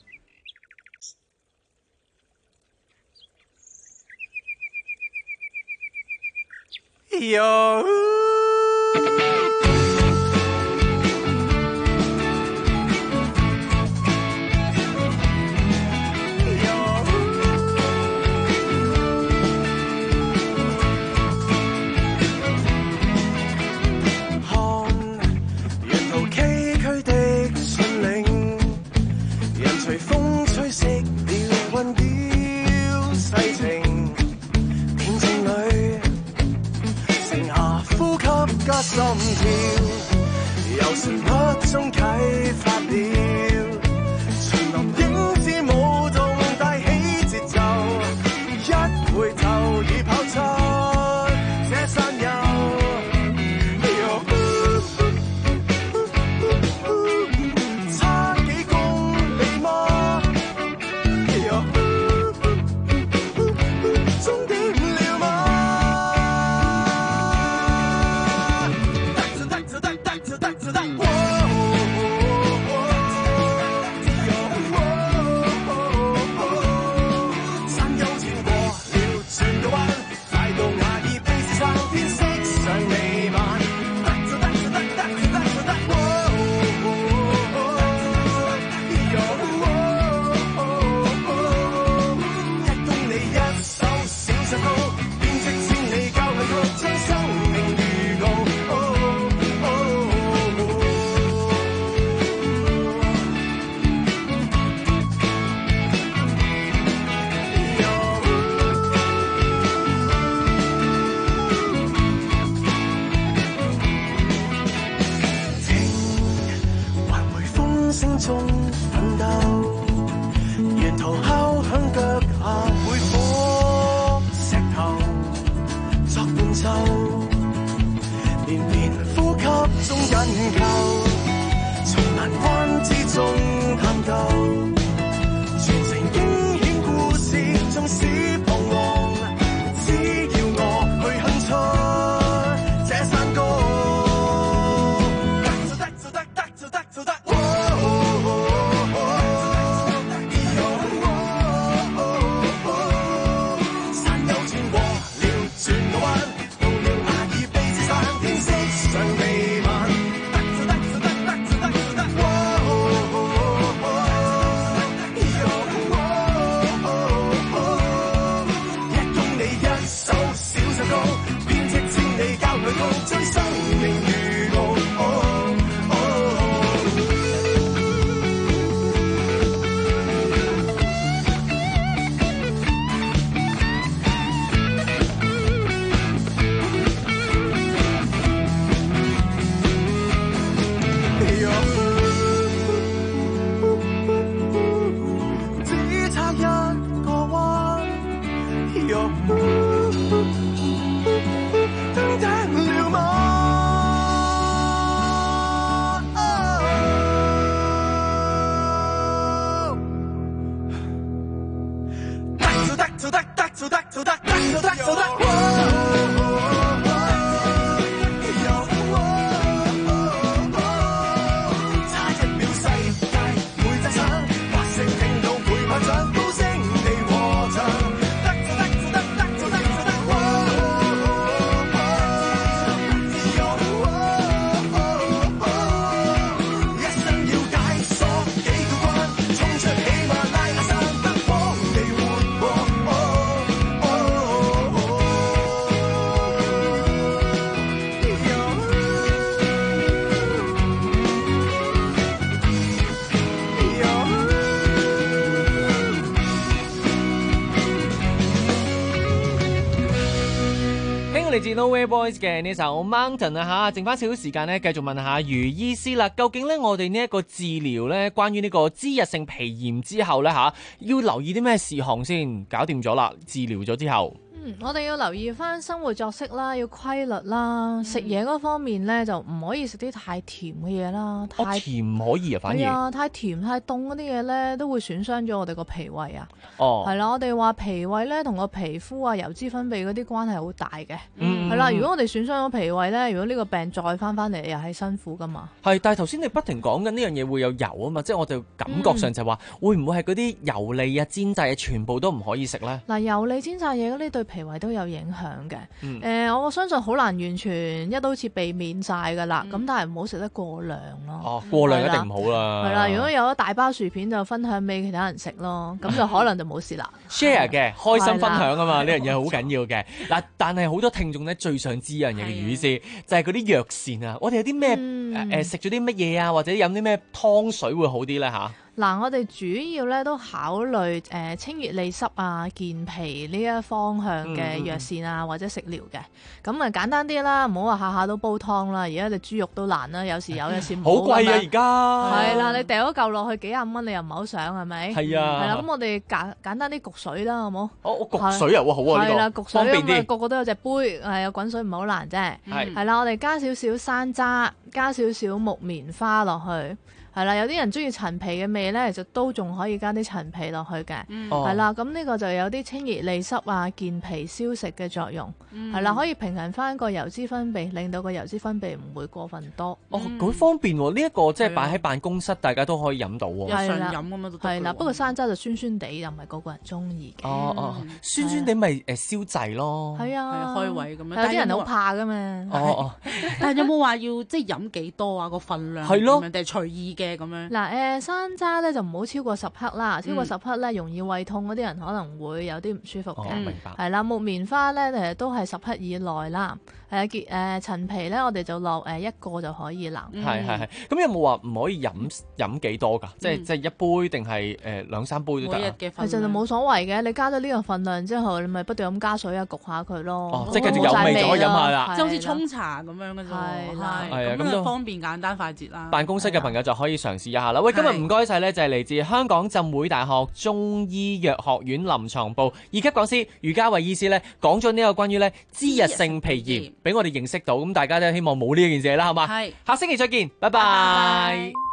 有。有。 心跳，由旋律中啟發了，叢林影子舞動帶起節奏，一回頭已跑出這山丘。 嚟自 Nowhere Boys 嘅呢首 Mountain 啊嚇，剩翻少少時間咧，繼續問下余醫師啦。究竟咧我哋呢一個治療咧，關於呢個脂溢性皮炎之後咧嚇，要留意啲咩事項先？搞掂咗啦，治療咗之後。 嗯，我哋要留意翻生活作息啦，要規律啦，食嘢嗰方面咧就唔可以食啲太甜嘅嘢啦。太、 哦、甜唔可以啊，反而係啊，太甜太凍嗰啲嘢咧都會損傷咗我哋個脾胃啊。 哦， 係啦，我哋話脾胃咧同個皮膚啊、油脂分泌嗰啲關係好大嘅。 嗯， 係啦，如果我哋損傷咗脾胃咧，如果呢個病再翻翻嚟，又係辛苦噶嘛。 係，但係頭先你不停講緊呢樣嘢會有油啊嘛，即係我就感覺上就話、嗯、會唔會係嗰啲油膩啊、煎炸嘢全部都唔可以食咧？嗱， 油膩煎炸嘢嗰啲對脾胃都有影響嘅。誒、 嗯呃，我相信好難完全一刀切避免晒噶啦。咁、嗯、但係唔好食得過量咯。 哦，過量一定唔好啦。 係啦，如果有一大包薯片就分享俾其他人食咯，咁就可能就冇事啦。 share 嘅開心分享啊嘛，呢樣嘢好緊要嘅。嗱，但係好多聽眾咧最想知一樣嘢嘅意思，就係嗰啲藥膳啊，我哋有啲咩誒食咗啲乜嘢啊，或者飲啲咩湯水會好啲咧嚇？ 嗱，我哋主要咧都考慮誒、呃、清熱利濕啊、健脾呢一方向嘅藥膳啊，嗯、或者食療嘅。咁啊簡單啲啦，唔好話下下都煲湯啦。而家隻豬肉都難啦，有時有有時冇。 好貴啊！而家係啦，你掉咗嚿落去幾廿蚊，你又唔係好想係咪？係啊。係啦，咁我哋簡簡單啲焗水啦，好冇？ 哦，我焗水啊，哇好啊呢個。係啦，焗水方便啲。個個都有隻杯，係有滾水唔係好難啫。係。係啦，我哋加少少山楂，加少少木棉花落去。係啦，有啲人中意陳皮嘅味咧，就都仲可以加啲陳皮落去嘅。係啦、嗯，咁呢、哦、個就有啲清熱利濕啊、健脾消食嘅作用。係啦、嗯，可以平衡翻個油脂分泌，令到個油脂分泌唔會過分多。 哦，好方便喎！呢、這、一個即係擺喺辦公室，大家都可以飲到喎。 日常飲咁樣都得。 係啦，不過山楂就酸酸地，又唔係個個人中意嘅。 哦哦，酸酸地咪誒消滯咯。 係啊， 開胃咁樣。 但係啲人好怕噶嘛。 哦哦，但係有冇話要即係飲幾多啊？個份量係咯，定係隨意嘅咁樣？ 嗱誒。誒山楂咧就唔好超過十克啦，超過十克咧容易胃痛嗰啲人可能會有啲唔舒服嘅。 哦，明白。 係啦，木棉花咧誒都係十克以內啦。誒結誒陳皮咧，我哋就落誒一個就可以啦。 係係係。咁有冇話唔可以飲飲幾多㗎？即係即係一杯定係誒兩三杯都得啊？ 其實就冇所謂嘅，你加咗呢個份量之後，你咪不斷咁加水啊，焗下佢咯。 哦，即係繼續有味就可以飲下啦。 即係好似沖茶咁樣嘅啫。係啦，係啊，咁就方便簡單快捷啦。 辦公室嘅朋友就可以嘗試一下啦。喂，今日唔該晒咧，就係嚟自香港浸會大學中醫藥學院臨床部二級講師余嘉慧醫師咧，講咗呢個關於咧脂溢性皮炎，俾我哋認識到。咁大家都希望冇呢件事啦，好嘛？係。下星期再見，拜拜。